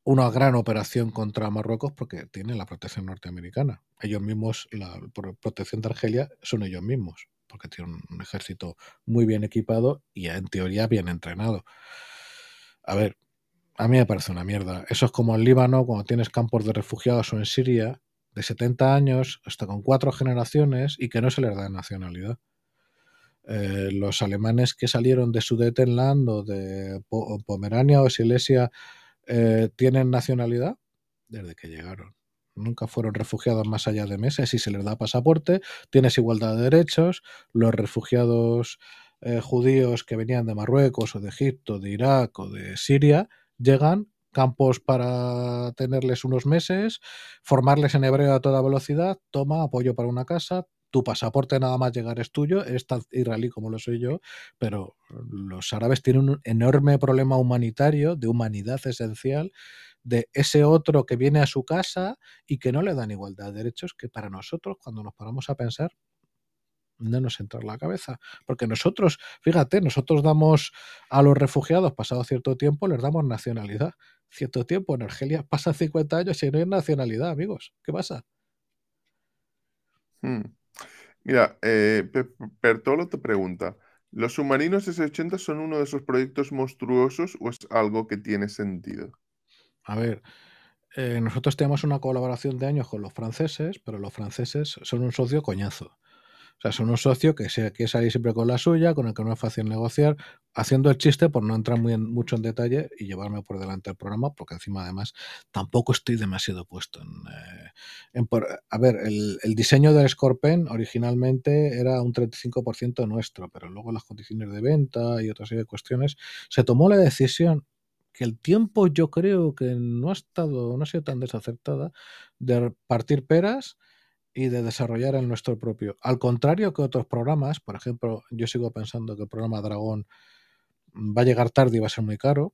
una gran operación contra Marruecos porque tienen la protección norteamericana. Ellos mismos, la protección de Argelia son ellos mismos, porque tienen un ejército muy bien equipado y en teoría bien entrenado. A ver, a mí me parece una mierda. Eso es como en Líbano, cuando tienes campos de refugiados, o en Siria, de setenta años, hasta con cuatro generaciones, y que no se les da nacionalidad. Eh, los alemanes que salieron de Sudetenland o de Pomerania o Silesia eh, tienen nacionalidad desde que llegaron. Nunca fueron refugiados más allá de meses y se les da pasaporte, tienes igualdad de derechos. Los refugiados eh, judíos que venían de Marruecos o de Egipto, de Irak o de Siria, llegan, campos para tenerles unos meses, formarles en hebreo a toda velocidad, toma apoyo para una casa, tu pasaporte nada más llegar es tuyo, es tan israelí como lo soy yo, pero los árabes tienen un enorme problema humanitario, de humanidad esencial, de ese otro que viene a su casa y que no le dan igualdad de derechos, que para nosotros, cuando nos paramos a pensar, no nos entra en la cabeza. Porque nosotros, fíjate, nosotros damos a los refugiados, pasado cierto tiempo, les damos nacionalidad. Cierto tiempo en Argelia pasan cincuenta años y no hay nacionalidad, amigos. ¿Qué pasa? Hmm. Mira, eh, Pe- Pertolo te pregunta, ¿los submarinos ese ochenta son uno de esos proyectos monstruosos o es algo que tiene sentido? A ver, eh, nosotros tenemos una colaboración de años con los franceses, pero los franceses son un socio coñazo. O sea, son un socio que se quiere salir siempre con la suya, con el que no es fácil negociar, haciendo el chiste por no entrar muy en, mucho en detalle y llevarme por delante del programa, porque encima además tampoco estoy demasiado puesto en... eh, en por, a ver, el, el diseño del Scorpion originalmente era un treinta y cinco por ciento nuestro, pero luego las condiciones de venta y otra serie de cuestiones, se tomó la decisión que el tiempo yo creo que no ha estado, no ha sido tan desacertada, de partir peras y de desarrollar el nuestro propio. Al contrario que otros programas, por ejemplo, yo sigo pensando que el programa Dragón va a llegar tarde y va a ser muy caro.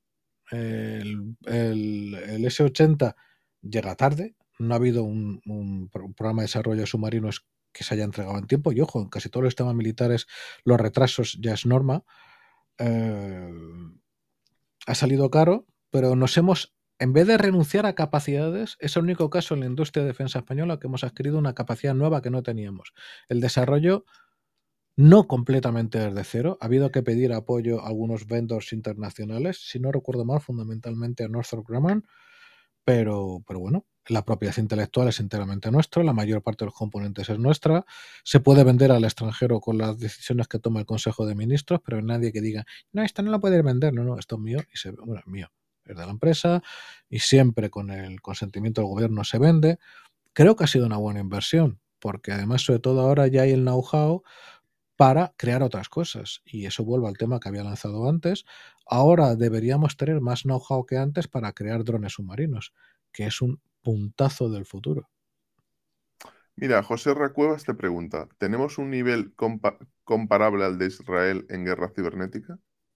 El, el, el ese ochenta llega tarde. No ha habido un, un, programa de desarrollo de submarinos que se haya entregado en tiempo. Y ojo, en casi todos los sistemas militares los retrasos ya es norma. Eh, ha salido caro, pero nos hemos, en vez de renunciar a capacidades, es el único caso en la industria de defensa española que hemos adquirido una capacidad nueva que no teníamos. El desarrollo no completamente desde cero. Ha habido que pedir apoyo a algunos vendors internacionales, si no recuerdo mal, fundamentalmente a Northrop Grumman, pero, pero bueno, la propiedad intelectual es enteramente nuestra, la mayor parte de los componentes es nuestra, se puede vender al extranjero con las decisiones que toma el Consejo de Ministros, pero nadie que diga, no, esto no lo puedes vender, no, no, esto es mío, y se, bueno, es mío, es de la empresa, y siempre con el consentimiento del gobierno se vende. Creo que ha sido una buena inversión, porque además, sobre todo ahora ya hay el know-how para crear otras cosas. Y eso vuelve al tema que había lanzado antes. Ahora deberíamos tener más know-how que antes para crear drones submarinos, que es un puntazo del futuro. Mira, José Racuevas te pregunta, ¿tenemos un nivel compa- comparable al de Israel en guerra cibernética?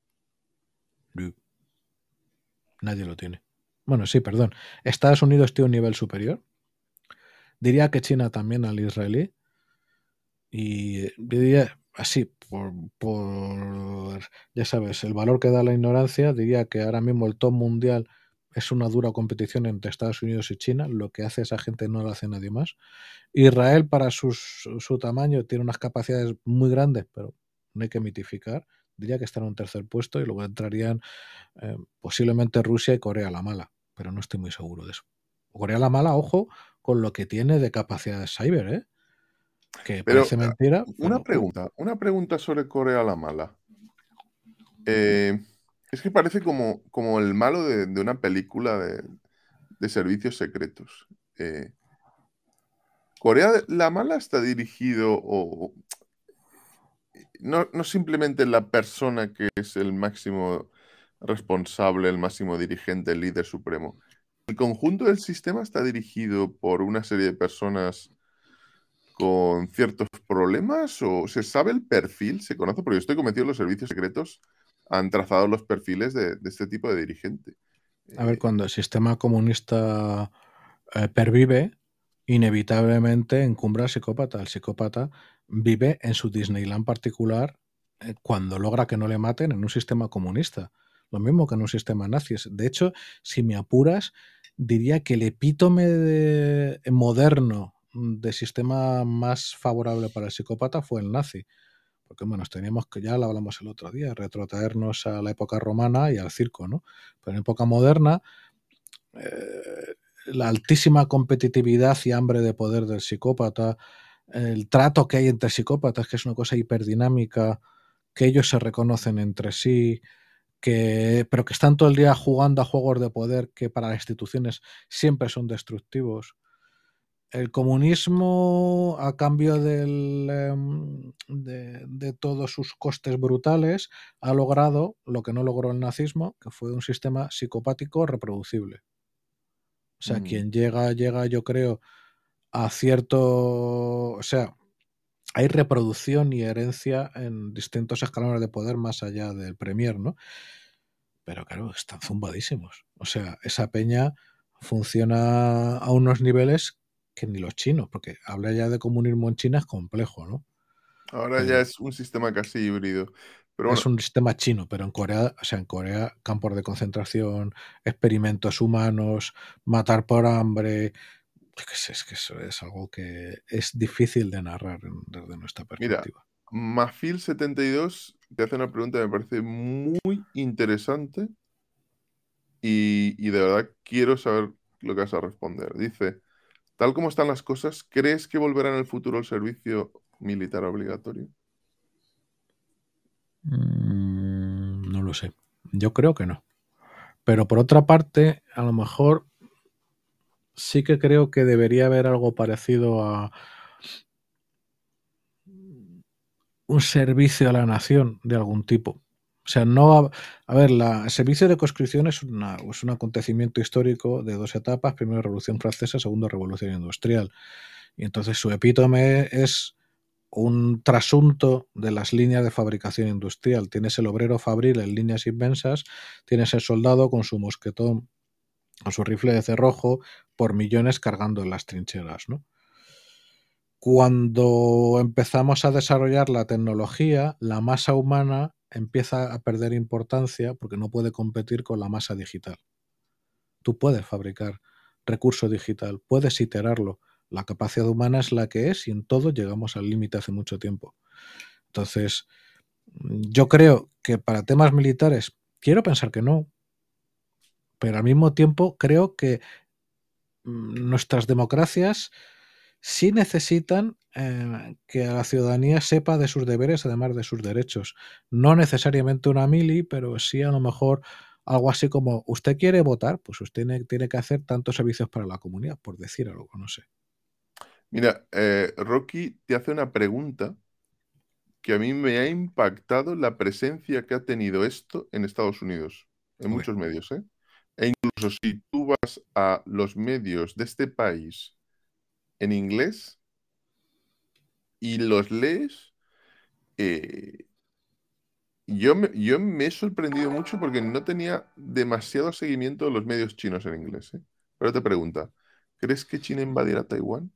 Nadie lo tiene. Bueno, sí, perdón. Estados Unidos tiene un nivel superior. Diría que China también al israelí. Y diría así, por, por, ya sabes, el valor que da la ignorancia, diría que ahora mismo el top mundial es una dura competición entre Estados Unidos y China. Lo que hace esa gente no lo hace nadie más. Israel, para sus, su tamaño, tiene unas capacidades muy grandes, pero no hay que mitificar. Diría que está en un tercer puesto y luego entrarían eh, posiblemente Rusia y Corea la Mala, pero no estoy muy seguro de eso. Corea la Mala, ojo, con lo que tiene de capacidad cyber, ¿eh? Que Pero parece mentira, una pero uh, pregunta, una pregunta sobre Corea la Mala. Eh, es que parece como, como el malo de, de una película de, de servicios secretos. Eh, Corea de- la Mala está dirigido o no, no simplemente la persona que es el máximo responsable, el máximo dirigente, el líder supremo. El conjunto del sistema está dirigido por una serie de personas con ciertos problemas o se sabe el perfil, se conoce, porque yo estoy convencido que los servicios secretos han trazado los perfiles de, de este tipo de dirigente. a ver, Eh, cuando el sistema comunista eh, pervive, inevitablemente encumbra al psicópata. El psicópata vive en su Disneyland particular eh, cuando logra que no le maten en un sistema comunista. lo mismo que en un sistema nazi. De hecho, si me apuras, diría que el epítome de, moderno de sistema más favorable para el psicópata fue el nazi. Porque bueno, teníamos que, ya lo hablamos el otro día, retrotraernos a la época romana y al circo, ¿no? Pero en época moderna, eh, la altísima competitividad y hambre de poder del psicópata, el trato que hay entre psicópatas, que es una cosa hiperdinámica, que ellos se reconocen entre sí, que, pero que están todo el día jugando a juegos de poder que para las instituciones siempre son destructivos. El comunismo, a cambio del, de, de todos sus costes brutales, ha logrado lo que no logró el nazismo, que fue un sistema psicopático reproducible. O sea, Mm. quien llega, llega, yo creo, a cierto... O sea, hay reproducción y herencia en distintos escalones de poder más allá del premier, ¿no? Pero claro, están zumbadísimos. O sea, esa peña funciona a unos niveles que ni los chinos, porque hablar ya de comunismo en China es complejo, ¿no? Ahora ya Pero es un sistema casi híbrido. Pero es bueno, un sistema chino, pero en Corea, o sea, en Corea, campos de concentración, experimentos humanos, matar por hambre, es que, es que eso es algo que es difícil de narrar desde nuestra mira, perspectiva. Mafil setenta y dos te hace una pregunta que me parece muy interesante y, y de verdad quiero saber lo que vas a responder. Dice, tal como están las cosas, ¿crees que volverá en el futuro el servicio militar obligatorio? Mm, no lo sé. Yo creo que no. Pero por otra parte, a lo mejor sí que creo que debería haber algo parecido a un servicio a la nación de algún tipo. O sea, no. A, a ver, la, el servicio de conscripción es, una, es un acontecimiento histórico de dos etapas: primero Revolución Francesa, segundo Revolución Industrial. Y entonces su epítome es un trasunto de las líneas de fabricación industrial. Tienes el obrero fabril en líneas inmensas, tienes el soldado con su mosquetón, con su rifle de cerrojo, por millones cargando en las trincheras, ¿no? Cuando empezamos a desarrollar la tecnología, la masa humana empieza a perder importancia porque no puede competir con la masa digital. Tú puedes fabricar recurso digital, puedes iterarlo. La capacidad humana es la que es y en todo llegamos al límite hace mucho tiempo. Entonces, yo creo que para temas militares, quiero pensar que no, pero al mismo tiempo creo que nuestras democracias sí necesitan eh, que la ciudadanía sepa de sus deberes además de sus derechos. No necesariamente una mili, pero sí a lo mejor algo así como, ¿usted quiere votar? Pues usted tiene, tiene que hacer tantos servicios para la comunidad, por decir algo, no sé. Mira, eh, Rocky te hace una pregunta que a mí me ha impactado la presencia que ha tenido esto en Estados Unidos, en A ver, muchos medios, ¿eh? E incluso si tú vas a los medios de este país en inglés y los lees, eh, yo me, yo me he sorprendido mucho porque no tenía demasiado seguimiento de los medios chinos en inglés, ¿eh? Pero te pregunta, ¿crees que China invadirá Taiwán?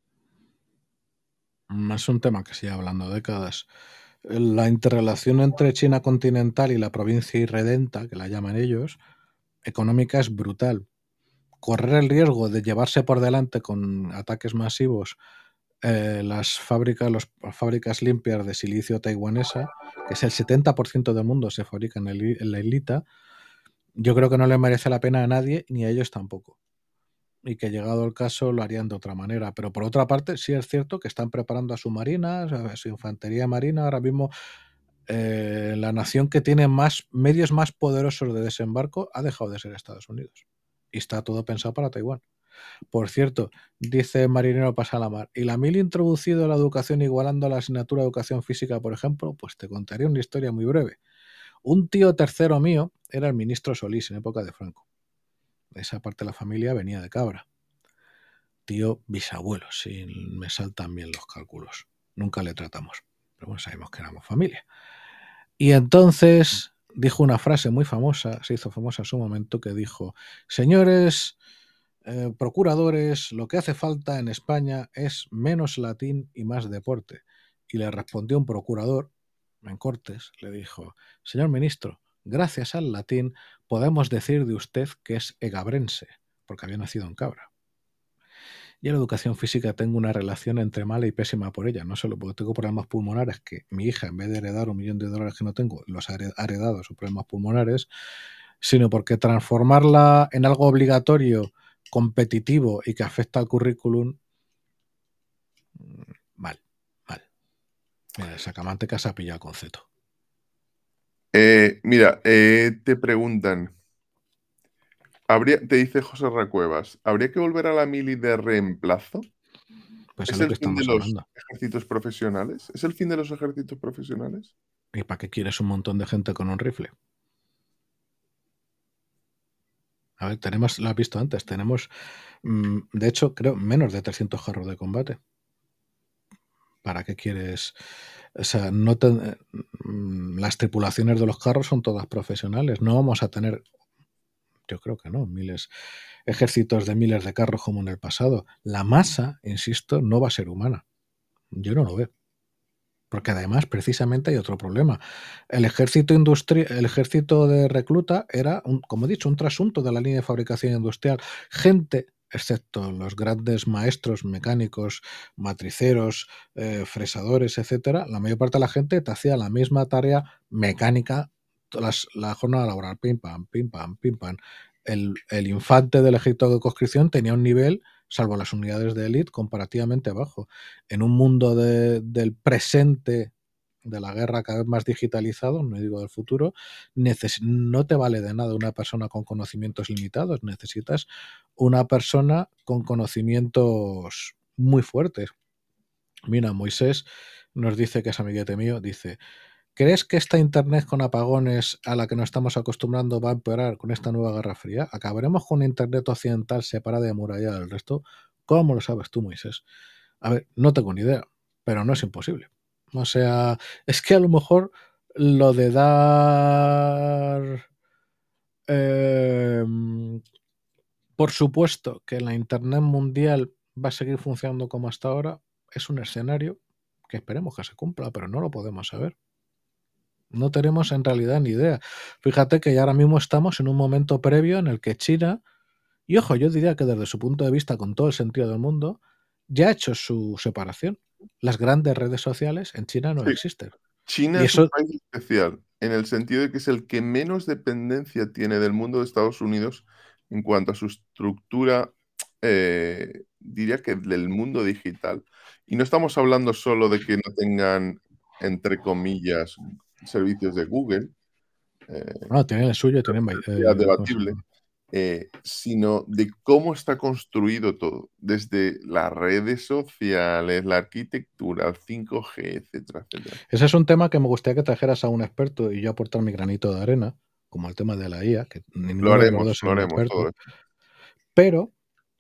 es un tema que sigue hablando décadas. La interrelación entre China continental y la provincia irredenta, que la llaman ellos, económica es brutal. Correr el riesgo de llevarse por delante con ataques masivos eh, las fábricas, los, las fábricas limpias de silicio taiwanesa, que es el setenta por ciento del mundo se fabrica en, el, en la islita, yo creo que no le merece la pena a nadie, ni a ellos tampoco. Y que llegado el caso lo harían de otra manera. Pero por otra parte, sí es cierto que están preparando a su marina, a su infantería marina. Ahora mismo eh, la nación que tiene más medios más poderosos de desembarco ha dejado de ser Estados Unidos. Y está todo pensado para Taiwán. Por cierto, dice Marinero Pasalamar, ¿y la mil introducido la educación igualando la asignatura de educación física, por ejemplo? Pues te contaré una historia muy breve. Un tío tercero mío era el ministro Solís en época de Franco. Esa parte de la familia venía de Cabra. Tío bisabuelo, si me saltan bien los cálculos. Nunca le tratamos, pero bueno, sabemos que éramos familia. Y entonces dijo una frase muy famosa, se hizo famosa en su momento, que dijo, señores eh, procuradores, lo que hace falta en España es menos latín y más deporte. Y le respondió un procurador en Cortes, le dijo, señor ministro, gracias al latín, podemos decir de usted que es egabrense, porque había nacido en Cabra. Y en la educación física tengo una relación entre mala y pésima por ella, no solo porque tengo problemas pulmonares, que mi hija, en vez de heredar un millón de dólares que no tengo, los ha heredado sus problemas pulmonares, sino porque transformarla en algo obligatorio, competitivo y que afecta al currículum, mal, mal. Mira, el Sacamantecas se ha pillado el concepto. Eh, mira, eh, te preguntan, habría, te dice José Recuevas, ¿habría que volver a la mili de reemplazo? Pues es ¿Es lo que el fin de estamos los hablando. ejércitos profesionales? ¿Es el fin de los ejércitos profesionales? ¿Y para qué quieres un montón de gente con un rifle? A ver, tenemos, lo has visto antes, tenemos, mmm, de hecho, creo, menos de trescientos carros de combate. ¿Para qué quieres? O sea, no te, mmm, las tripulaciones de los carros son todas profesionales. No vamos a tener, yo creo que no, miles, ejércitos de miles de carros como en el pasado. La masa, insisto, no va a ser humana. Yo no lo veo. Porque además, precisamente, hay otro problema. El ejército industri el ejército de recluta era, un, como he dicho, un trasunto de la línea de fabricación industrial. Gente, excepto los grandes maestros mecánicos, matriceros, eh, fresadores, etcétera, la mayor parte de la gente te hacía la misma tarea mecánica, las, la jornada laboral, pim pam, pim pam, pim pam. El, el infante del ejército de conscripción tenía un nivel, salvo las unidades de élite, comparativamente bajo. En un mundo de, del presente, de la guerra cada vez más digitalizado, no digo del futuro, no te vale de nada una persona con conocimientos limitados, necesitas una persona con conocimientos muy fuertes. Mira, Moisés nos dice, que es amiguete mío, dice, ¿crees que esta internet con apagones a la que nos estamos acostumbrando va a empeorar con esta nueva guerra fría? ¿Acabaremos con una internet occidental separada y amurallada del resto? ¿Cómo lo sabes tú, Moisés? A ver, no tengo ni idea, pero no es imposible. O sea, es que a lo mejor lo de dar... Eh, por supuesto que la Internet mundial va a seguir funcionando como hasta ahora, es un escenario que esperemos que se cumpla, pero no lo podemos saber. No tenemos en realidad ni idea. Fíjate que ya ahora mismo estamos en un momento previo en el que China, y ojo, yo diría que desde su punto de vista, con todo el sentido del mundo, ya ha hecho su separación. Las grandes redes sociales en China no Sí. existen. China Y es un eso, país especial, en el sentido de que es el que menos dependencia tiene del mundo de Estados Unidos en cuanto a su estructura, eh, diría que del mundo digital. Y no estamos hablando solo de que no tengan, entre comillas, servicios de Google, eh, no, tienen el suyo, tienen, ya eh, ¿cómo se debatible, llama? eh, sino de cómo está construido todo, desde las redes sociales, la arquitectura, el cinco G, etcétera, etcétera. Ese es un tema que me gustaría que trajeras a un experto y yo aportar mi granito de arena, como el tema de la I A, que Lo ninguno de los haremos, dos es lo un haremos todo experto. esto. Pero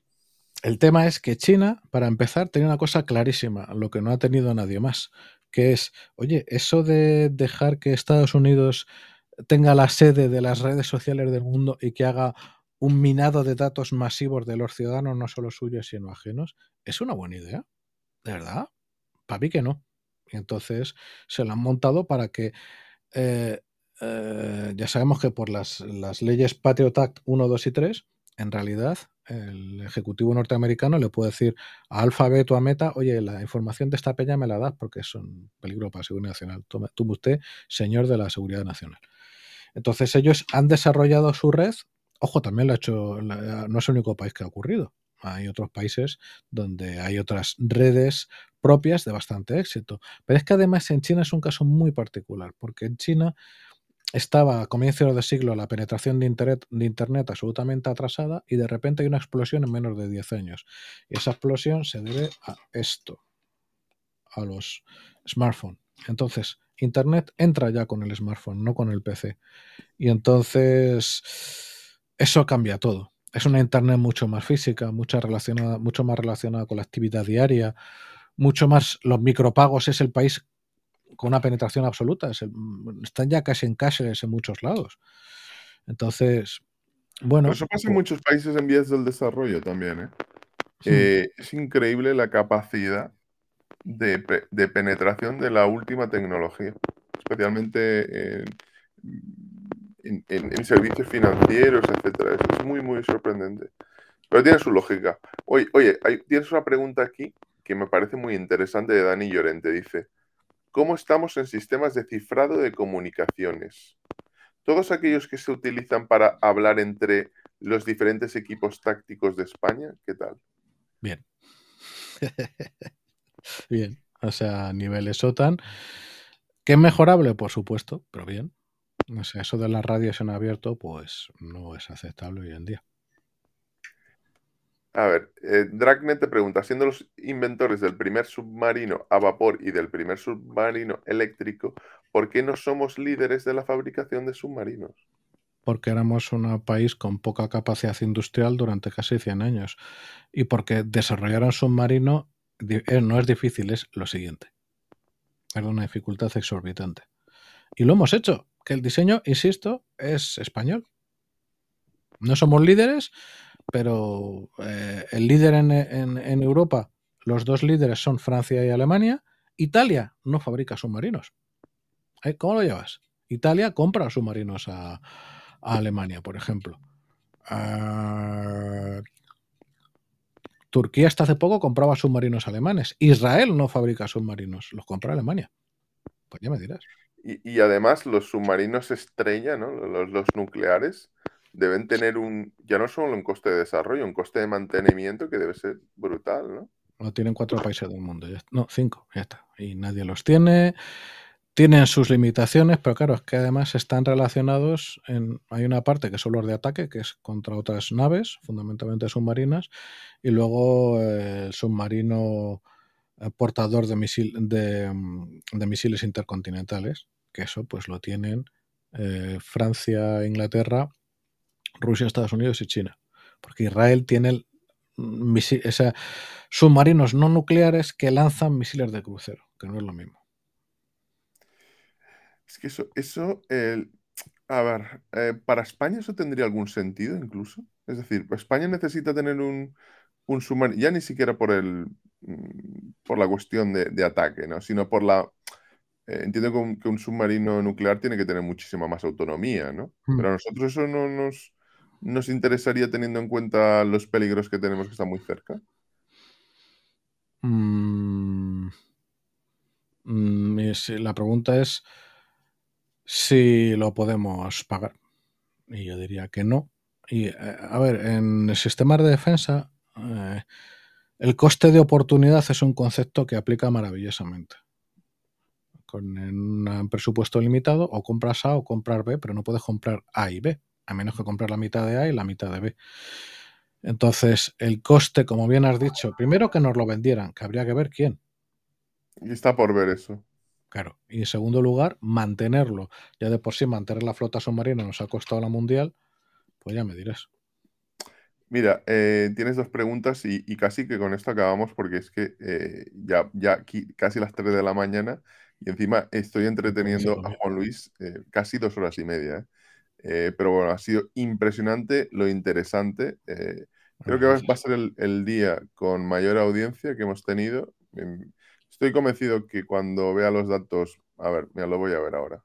el tema es que China, para empezar, tenía una cosa clarísima, lo que no ha tenido nadie más, que es, oye, eso de dejar que Estados Unidos tenga la sede de las redes sociales del mundo y que haga un minado de datos masivos de los ciudadanos, no solo suyos, sino ajenos, es una buena idea, ¿de verdad? Para mí que no. Y entonces se lo han montado para que, eh, eh, ya sabemos que por las, las leyes Patriot Act uno, dos y tres, en realidad el ejecutivo norteamericano le puede decir a Alphabet o a Meta, oye, la información de esta peña me la das porque es un peligro para la seguridad nacional. Tome, tome usted, señor de la seguridad nacional. Entonces ellos han desarrollado su red. Ojo, también lo ha hecho, no es el único país que ha ocurrido. Hay otros países donde hay otras redes propias de bastante éxito. Pero es que además en China es un caso muy particular, porque en China estaba a comienzos de siglo la penetración de internet, de internet absolutamente atrasada y de repente hay una explosión en menos de diez años. Y esa explosión se debe a esto, a los smartphones. Entonces, internet entra ya con el smartphone, no con el P C. Y entonces eso cambia todo. Es una internet mucho más física, mucho, relacionada, mucho más relacionada con la actividad diaria, mucho más. Los micropagos es el país con una penetración absoluta. Es el, están ya casi en cashless en muchos lados. Entonces, Pero bueno. eso pasa en Pues, muchos países en vías del desarrollo también, ¿eh? hmm. Eh, es increíble la capacidad de, pe- de penetración de la última tecnología, especialmente en, en, en, en servicios financieros, etcétera. Eso es muy, muy sorprendente. Pero tiene su lógica. Oye, oye hay, tienes una pregunta aquí que me parece muy interesante de Dani Llorente. Dice, ¿cómo estamos en sistemas de cifrado de comunicaciones? Todos aquellos que se utilizan para hablar entre los diferentes equipos tácticos de España, ¿qué tal? Bien. Bien. O sea, niveles OTAN. ¿Que es mejorable? Por supuesto, pero bien. O sea, eso de las radios en abierto, pues no es aceptable hoy en día. A ver, eh, Dragnet te pregunta, siendo los inventores del primer submarino a vapor y del primer submarino eléctrico, ¿por qué no somos líderes de la fabricación de submarinos? Porque éramos un país con poca capacidad industrial durante casi cien años. Y porque desarrollar un submarino no es difícil, es lo siguiente. Es de una dificultad exorbitante. Y lo hemos hecho, que el diseño, insisto, es español. No somos líderes, pero eh, el líder en, en, en Europa, los dos líderes son Francia y Alemania. Italia no fabrica submarinos. ¿Eh? ¿Cómo lo llevas? Italia compra submarinos a, a Alemania, por ejemplo. Uh, Turquía hasta hace poco compraba submarinos alemanes. Israel no fabrica submarinos, los compra Alemania. Pues ya me dirás. Y, y además los submarinos estrella, ¿no? Los, los nucleares, deben tener un, ya no solo un coste de desarrollo, un coste de mantenimiento que debe ser brutal, ¿no? Lo tienen cuatro países del mundo. Ya, no, cinco, ya está. Y nadie los tiene. Tienen sus limitaciones, pero claro, es que además están relacionados en... Hay una parte que son los de ataque, que es contra otras naves, fundamentalmente submarinas, y luego eh, el submarino eh, portador de, misil, de, de misiles intercontinentales, que eso pues lo tienen eh, Francia, Inglaterra, Rusia, Estados Unidos y China. Porque Israel tiene el misil, o sea, submarinos no nucleares que lanzan misiles de crucero, que no es lo mismo. Es que eso, eso eh, a ver, eh, ¿para España eso tendría algún sentido incluso? Es decir, España necesita tener un, un submarino, ya ni siquiera por el, mm, por la cuestión de, de ataque, ¿no? Sino por la... eh, entiendo que un, que un submarino nuclear tiene que tener muchísima más autonomía, ¿no? Hmm. Pero a nosotros eso no nos, nos interesaría teniendo en cuenta los peligros que tenemos que están muy cerca. Mm, mm, la pregunta es si lo podemos pagar. Y yo diría que no. Y, a ver, en sistemas de defensa, eh, el coste de oportunidad es un concepto que aplica maravillosamente. Con un presupuesto limitado, o compras A o comprar B, pero no puedes comprar A y B, a menos que comprar la mitad de A y la mitad de B. Entonces, el coste, como bien has dicho, primero que nos lo vendieran, que habría que ver quién. Y está por ver eso. Claro. Y en segundo lugar, mantenerlo. Ya de por sí, mantener la flota submarina nos ha costado la mundial, pues ya me dirás. Mira, eh, tienes dos preguntas y, y casi que con esto acabamos porque es que eh, ya, ya aquí casi las tres de la mañana y encima estoy entreteniendo a Juan Luis eh, casi dos horas y media. ¿eh? Eh, pero bueno, ha sido impresionante lo interesante. Eh, creo que va, va a ser el, el día con mayor audiencia que hemos tenido. Em, Estoy convencido que cuando vea los datos, a ver, mira, lo voy a ver ahora.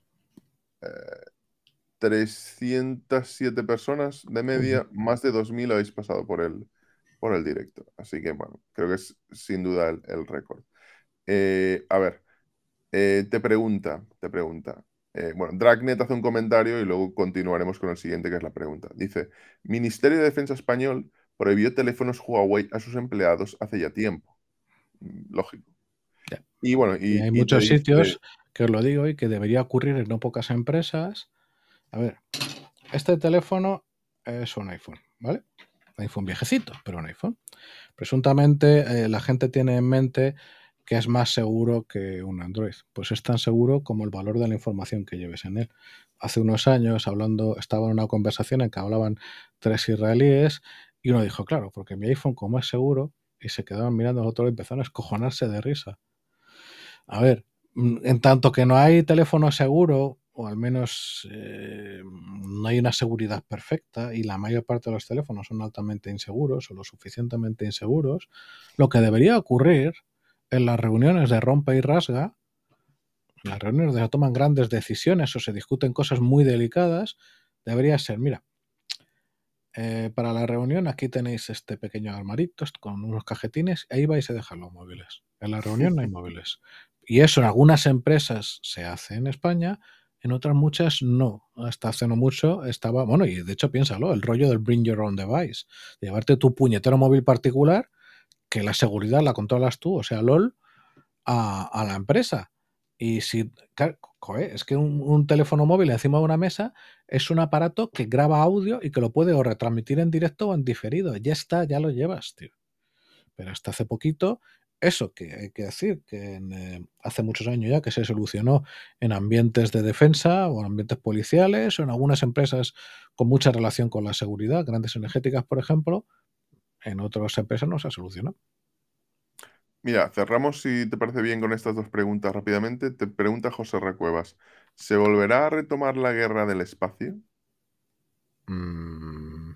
Eh, trescientas siete personas de media, uh-huh. Más de dos mil habéis pasado por el, por el directo. Así que bueno, creo que es sin duda el, el récord. Eh, a ver, eh, te pregunta, te pregunta. Eh, bueno, Dragnet hace un comentario y luego continuaremos con el siguiente, que es la pregunta. Dice, Ministerio de Defensa español prohibió teléfonos Huawei a sus empleados hace ya tiempo. Lógico. Ya. Y bueno, y, y, hay y muchos dice, sitios que os lo digo y que debería ocurrir en no pocas empresas. A ver, este teléfono es un iPhone, ¿vale? Un iPhone viejecito, pero un iPhone. Presuntamente eh, la gente tiene en mente que es más seguro que un Android. Pues es tan seguro como el valor de la información que lleves en él. Hace unos años, hablando, estaba en una conversación en que hablaban tres israelíes y uno dijo, claro, porque mi iPhone como es seguro, y se quedaban mirando a otro y empezaron a escojonarse de risa. A ver, en tanto que no hay teléfono seguro, o al menos eh, no hay una seguridad perfecta y la mayor parte de los teléfonos son altamente inseguros o lo suficientemente inseguros, lo que debería ocurrir en las reuniones de rompe y rasga En las reuniones donde se toman grandes decisiones o se discuten cosas muy delicadas, debería ser, mira, eh, para la reunión aquí tenéis este pequeño armarito con unos cajetines, ahí vais a dejar los móviles. En la reunión no hay móviles. Y eso en algunas empresas se hace en España, en otras muchas no. Hasta hace no mucho estaba, bueno, y de hecho piénsalo, el rollo del bring your own device, de llevarte tu puñetero móvil particular, que la seguridad la controlas tú, o sea, LOL, a, a la empresa. Y si, claro, joder, es que un, un teléfono móvil encima de una mesa es un aparato que graba audio y que lo puede o retransmitir en directo o en diferido. Ya está, ya lo llevas, tío. Pero hasta hace poquito, eso que hay que decir, que en, eh, hace muchos años ya que se solucionó en ambientes de defensa o en ambientes policiales o en algunas empresas con mucha relación con la seguridad, grandes energéticas, por ejemplo, en otras empresas no se ha solucionado. Mira, cerramos si te parece bien con estas dos preguntas rápidamente. Te pregunta José Recuevas, ¿se volverá a retomar la guerra del espacio? Mm,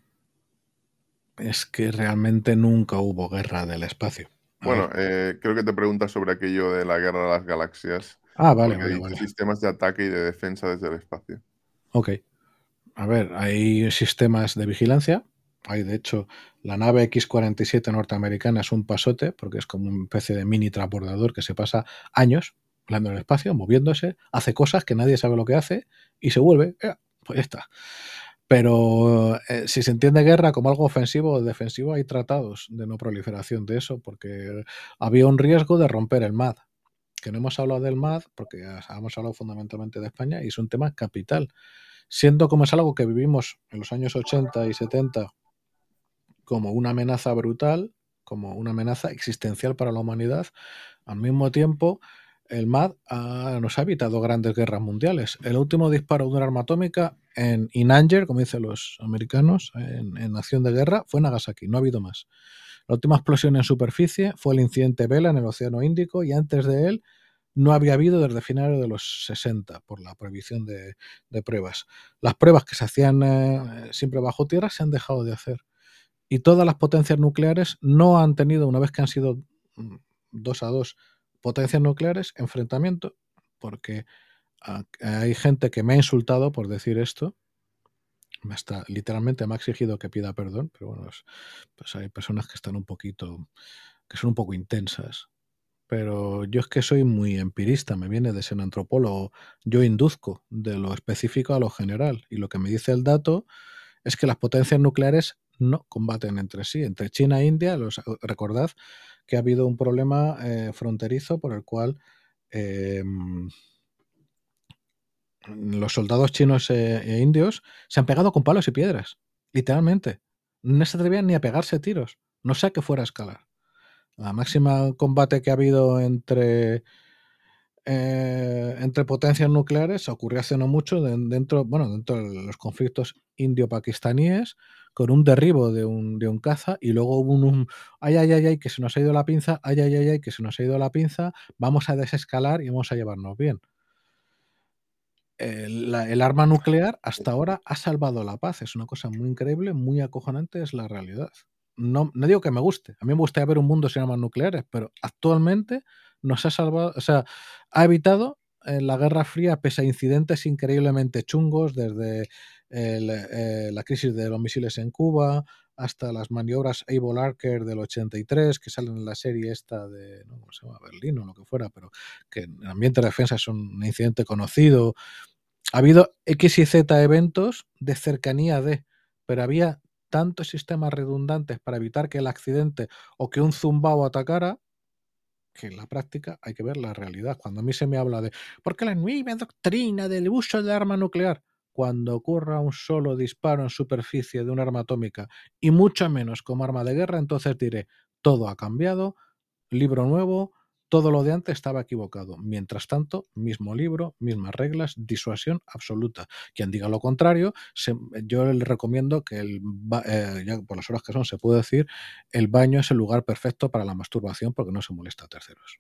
es que realmente nunca hubo guerra del espacio. A ver. Bueno, eh, creo que te pregunta sobre aquello de la guerra de las galaxias, Ah, vale, porque vale, dice vale. sistemas de ataque y de defensa desde el espacio. Ok. A ver, hay sistemas de vigilancia. Hay, de hecho, la nave equis cuarenta y siete norteamericana es un pasote, porque es como una especie de mini transbordador que se pasa años volando en el espacio, moviéndose, hace cosas que nadie sabe lo que hace y se vuelve. Eh, pues ya está. Pero eh, si se entiende guerra como algo ofensivo o defensivo, hay tratados de no proliferación de eso, porque había un riesgo de romper el M A D. Que no hemos hablado del M A D, porque hemos hablado fundamentalmente de España, y es un tema capital. Siendo como es algo que vivimos en los años ochenta y setenta como una amenaza brutal, como una amenaza existencial para la humanidad, al mismo tiempo el M A D ha, nos ha evitado grandes guerras mundiales. El último disparo de una arma atómica en in anger, como dicen los americanos, en, en acción de guerra, fue Nagasaki, no ha habido más. La última explosión en superficie fue el incidente Vela en el Océano Índico y antes de él no había habido desde finales de los sesenta por la prohibición de, de pruebas. Las pruebas que se hacían eh, siempre bajo tierra se han dejado de hacer. Y todas las potencias nucleares no han tenido, una vez que han sido mm, dos a dos potencias nucleares, enfrentamiento, porque a, hay gente que me ha insultado por decir esto. Hasta, literalmente me ha exigido que pida perdón, pero bueno, es, pues hay personas que están un poquito, que son un poco intensas. Pero yo es que soy muy empirista, me viene de ser antropólogo. Yo induzco de lo específico a lo general. Y lo que me dice el dato es que las potencias nucleares no combaten entre sí. Entre China e India, los, recordad que ha habido un problema eh, fronterizo por el cual eh, los soldados chinos e, e indios se han pegado con palos y piedras. Literalmente. No se atrevían ni a pegarse tiros. No sé a qué fuera a escalar. La máxima combate que ha habido entre eh, entre potencias nucleares ocurrió hace no mucho de, dentro, bueno, dentro de los conflictos indio-pakistaníes con un derribo de un, de un caza y luego hubo un, un, ay, ay, ay, ay, que se nos ha ido la pinza, ay, ay, ay, ay, que se nos ha ido la pinza, vamos a desescalar y vamos a llevarnos bien. El, la, el arma nuclear hasta ahora ha salvado la paz, es una cosa muy increíble, muy acojonante, es la realidad. No, no digo que me guste, a mí me gustaría ver un mundo sin armas nucleares, pero actualmente nos ha salvado, o sea, ha evitado eh, la Guerra Fría pese a incidentes increíblemente chungos, desde el, eh, la crisis de los misiles en Cuba hasta las maniobras Able Archer del ochenta y tres, que salen en la serie esta de, no sé, se llama Berlín o lo que fuera, pero que en el ambiente de defensa es un incidente conocido. Ha habido X y Z eventos de cercanía de, pero había tantos sistemas redundantes para evitar que el accidente o que un zumbao atacara, que en la práctica hay que ver la realidad. Cuando a mí se me habla de, ¿por qué la nueva doctrina del uso de arma nuclear? Cuando ocurra un solo disparo en superficie de un arma atómica y mucho menos como arma de guerra, entonces diré, todo ha cambiado, libro nuevo, todo lo de antes estaba equivocado. Mientras tanto, mismo libro, mismas reglas, disuasión absoluta. Quien diga lo contrario, se, yo le recomiendo que, el, eh, ya por las horas que son, se puede decir, el baño es el lugar perfecto para la masturbación porque no se molesta a terceros.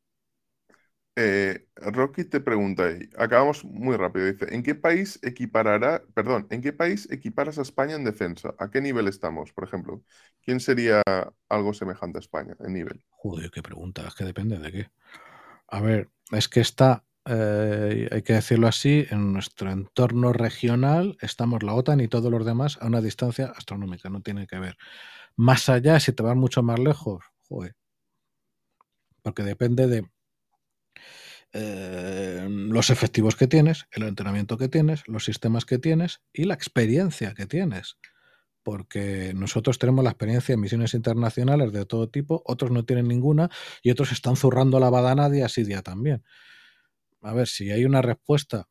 Eh, Rocky te pregunta ahí, acabamos muy rápido, dice, ¿en qué país equiparará, perdón, ¿en qué país equiparas a España en defensa? ¿A qué nivel estamos, por ejemplo? ¿Quién sería algo semejante a España en nivel? Joder, qué pregunta, es que depende de qué. A ver, es que está, eh, hay que decirlo así, en nuestro entorno regional estamos la OTAN y todos los demás a una distancia astronómica, no tiene que ver. Más allá, si te vas mucho más lejos, joder, porque depende de eh, los efectivos que tienes, el entrenamiento que tienes, los sistemas que tienes y la experiencia que tienes. Porque nosotros tenemos la experiencia en misiones internacionales de todo tipo, otros no tienen ninguna y otros están zurrando la badana día sí día también. A ver, si hay una respuesta.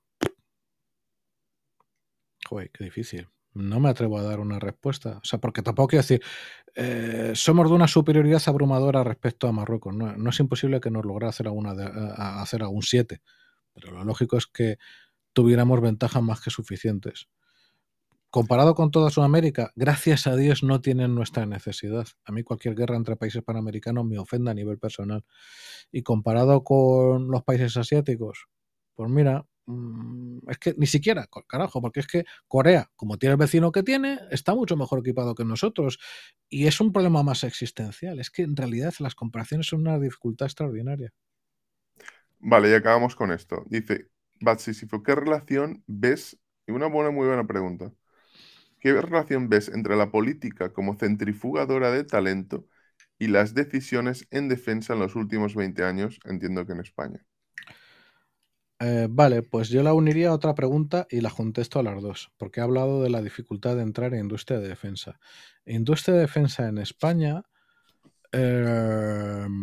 Joder, qué difícil. No me atrevo a dar una respuesta. O sea, porque tampoco quiero decir, eh, somos de una superioridad abrumadora respecto a Marruecos. No, no es imposible que nos lograra hacer, alguna de, a hacer algún siete. Pero lo lógico es que tuviéramos ventajas más que suficientes. Comparado con toda Sudamérica, gracias a Dios no tienen nuestra necesidad. A mí cualquier guerra entre países panamericanos me ofende a nivel personal. Y comparado con los países asiáticos, pues mira, es que ni siquiera, carajo, porque es que Corea, como tiene el vecino que tiene, está mucho mejor equipado que nosotros. Y es un problema más existencial. Es que en realidad las comparaciones son una dificultad extraordinaria. Vale, y acabamos con esto. Dice, Batsisifo, ¿qué relación ves? Y una buena, muy buena pregunta. ¿Qué relación ves entre la política como centrifugadora de talento y las decisiones en defensa en los últimos veinte años? Entiendo que en España. Eh, vale, pues yo la uniría a otra pregunta y la contesto a las dos, porque he hablado de la dificultad de entrar en industria de defensa. Industria de defensa en España eh,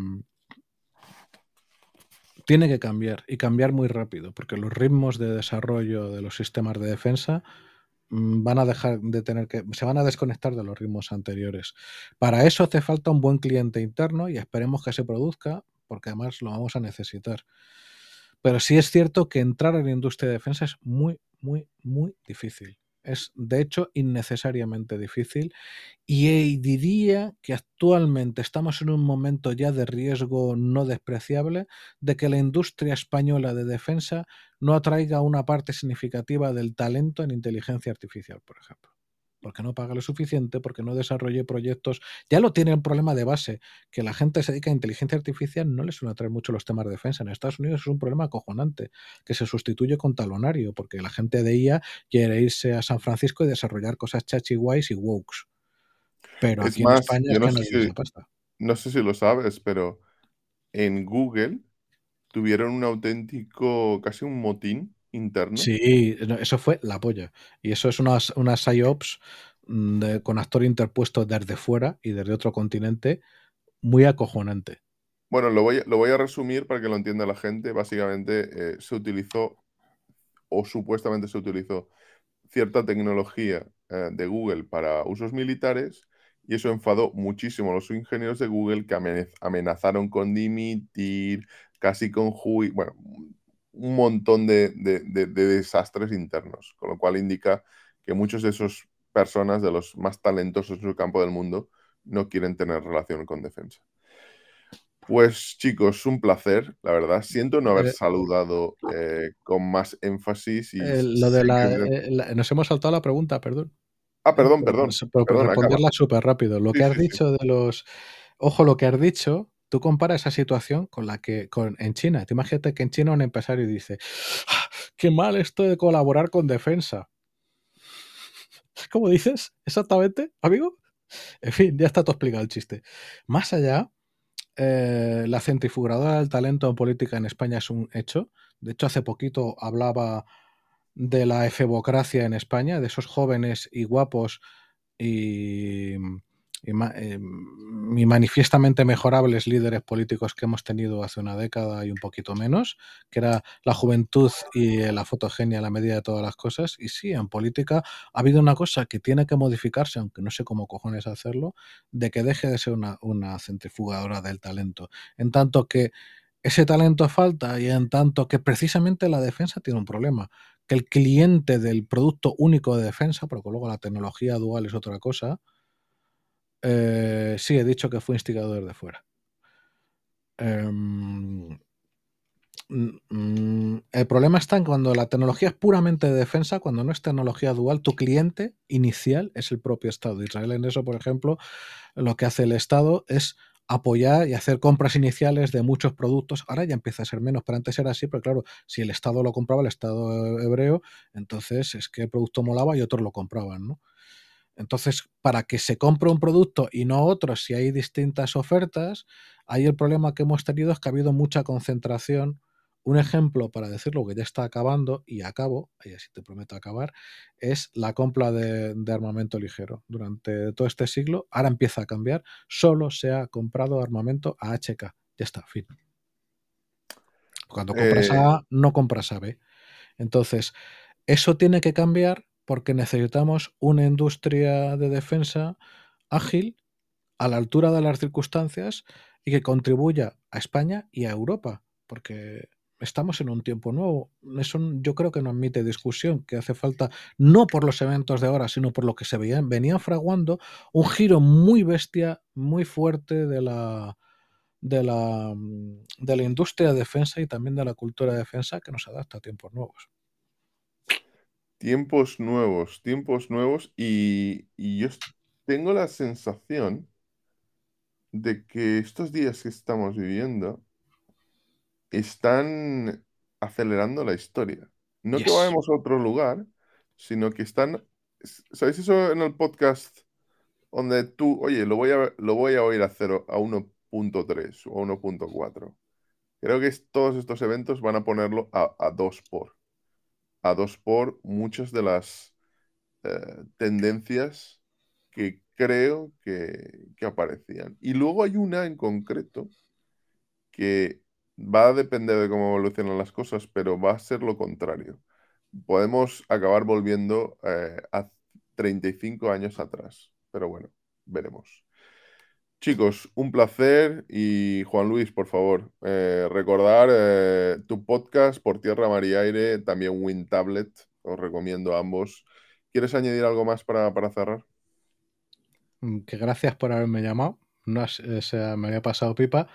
tiene que cambiar y cambiar muy rápido, porque los ritmos de desarrollo de los sistemas de defensa mm, van a dejar de tener que, se van a desconectar de los ritmos anteriores. Para eso hace falta un buen cliente interno y esperemos que se produzca, porque además lo vamos a necesitar. Pero sí es cierto que entrar en la industria de defensa es muy, muy, muy difícil. Es, de hecho, innecesariamente difícil. Y diría que actualmente estamos en un momento ya de riesgo no despreciable de que la industria española de defensa no atraiga una parte significativa del talento en inteligencia artificial, por ejemplo. Porque no paga lo suficiente, porque no desarrolle proyectos. Ya lo tiene el problema de base, que la gente se dedica a inteligencia artificial, no le suele atraer mucho los temas de defensa. En Estados Unidos es un problema acojonante, que se sustituye con talonario, porque la gente de I A quiere irse a San Francisco y desarrollar cosas chachi guays y wokes. Pero Es aquí en más, España es yo no que no sé hay si, esa pasta. no sé si lo sabes, pero en Google tuvieron un auténtico, casi un motín interno. Sí, no, eso fue la polla. Y eso es una, una PsyOps mm, de- con actor interpuesto desde fuera y desde otro continente, muy acojonante. Bueno, lo voy, a- lo voy a resumir para que lo entienda la gente. Básicamente, eh, se utilizó, o supuestamente se utilizó, cierta tecnología eh, de Google para usos militares y eso enfadó muchísimo a los ingenieros de Google que amenaz- amenazaron con dimitir, casi con juicio, bueno, un montón de, de- de- de desastres internos, con lo cual indica que muchos de esos personas, de los más talentosos en su campo del mundo, no quieren tener relación con defensa. Pues chicos, un placer, la verdad. Siento no haber Eh, saludado eh, con más énfasis y eh, lo de sé que... la, eh, la- Nos hemos saltado la pregunta, perdón. Ah, Eh, perdón, por, perdón, por- por perdón, acaba. responderla súper rápido. Lo Sí, que has sí, sí. dicho de los. Ojo, lo que has dicho, tú comparas esa situación con la que con, en China. Te imagínate que en China un empresario dice: "Ah, qué mal esto de colaborar con defensa". ¿Cómo dices? Exactamente, amigo. En fin, ya está todo explicado el chiste. Más allá, eh, la centrifugadora del talento en política en España es un hecho. De hecho, hace poquito hablaba de la efebocracia en España, de esos jóvenes y guapos y, y, eh, y manifiestamente mejorables líderes políticos que hemos tenido hace una década y un poquito menos, que era la juventud y la fotogenia a la medida de todas las cosas. Y sí, en política ha habido una cosa que tiene que modificarse, aunque no sé cómo cojones hacerlo, de que deje de ser una, una centrifugadora del talento. En tanto que ese talento falta y en tanto que precisamente la defensa tiene un problema, que el cliente del producto único de defensa, porque luego la tecnología dual es otra cosa, eh, sí, he dicho que fue instigado desde fuera. Um, el problema está en cuando la tecnología es puramente de defensa, cuando no es tecnología dual, tu cliente inicial es el propio Estado. Israel en eso, por ejemplo, lo que hace el Estado es apoyar y hacer compras iniciales de muchos productos. Ahora ya empieza a ser menos, pero antes era así, pero claro, si el Estado lo compraba, el Estado hebreo, entonces es que el producto molaba y otros lo compraban, ¿no? Entonces, para que se compre un producto y no otro, si hay distintas ofertas, ahí el problema que hemos tenido es que ha habido mucha concentración. Un ejemplo para decirlo que ya está acabando, y acabo, y así te prometo acabar, es la compra de, de armamento ligero. Durante todo este siglo, ahora empieza a cambiar, solo se ha comprado armamento a H K. Ya está, fin. Cuando compras Eh, A, no compras a B. Entonces, eso tiene que cambiar porque necesitamos una industria de defensa ágil, a la altura de las circunstancias y que contribuya a España y a Europa, porque estamos en un tiempo nuevo. Eso yo creo que no admite discusión, que hace falta, no por los eventos de ahora, sino por lo que se veían, venían fraguando, un giro muy bestia, muy fuerte de la, de la, de la industria de defensa y también de la cultura de defensa que nos adapta a tiempos nuevos. tiempos nuevos, tiempos nuevos y, y yo es- tengo la sensación de que estos días que estamos viviendo están acelerando la historia. No que Yes. vayamos a otro lugar, sino que están, ¿sabéis eso en el podcast donde tú, oye, lo voy a, lo voy a oír a cero, a uno punto tres o a uno punto cuatro? Creo que es- todos estos eventos van a ponerlo a, a dos por. A dos por muchas de las eh, tendencias que creo que, que aparecían. Y luego hay una en concreto que va a depender de cómo evolucionan las cosas, pero va a ser lo contrario. Podemos acabar volviendo eh, a treinta y cinco años atrás, pero bueno, veremos. Chicos, un placer y Juan Luis, por favor, eh, recordar eh, tu podcast Por Tierra, Mar y Aire, también WinTablet, os recomiendo a ambos. ¿Quieres añadir algo más para, para cerrar? Que gracias por haberme llamado. No, es- o sea, me había pasado pipa.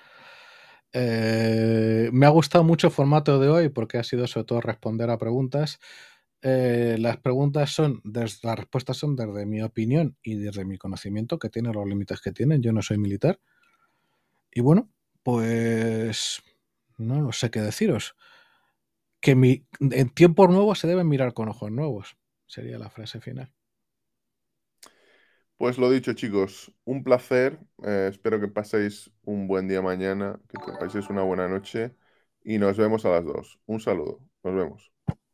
Eh, me ha gustado mucho el formato de hoy porque ha sido sobre todo responder a preguntas. Eh, las preguntas son, des- las respuestas son desde mi opinión y desde mi conocimiento, que tiene los límites que tienen. Yo no soy militar. Y bueno, pues no, no sé qué deciros. Que mi, en tiempos nuevos se deben mirar con ojos nuevos. Sería la frase final. Pues lo dicho, chicos, un placer. Eh, espero que paséis un buen día mañana, que te paséis una buena noche y nos vemos a las dos. Un saludo. Nos vemos.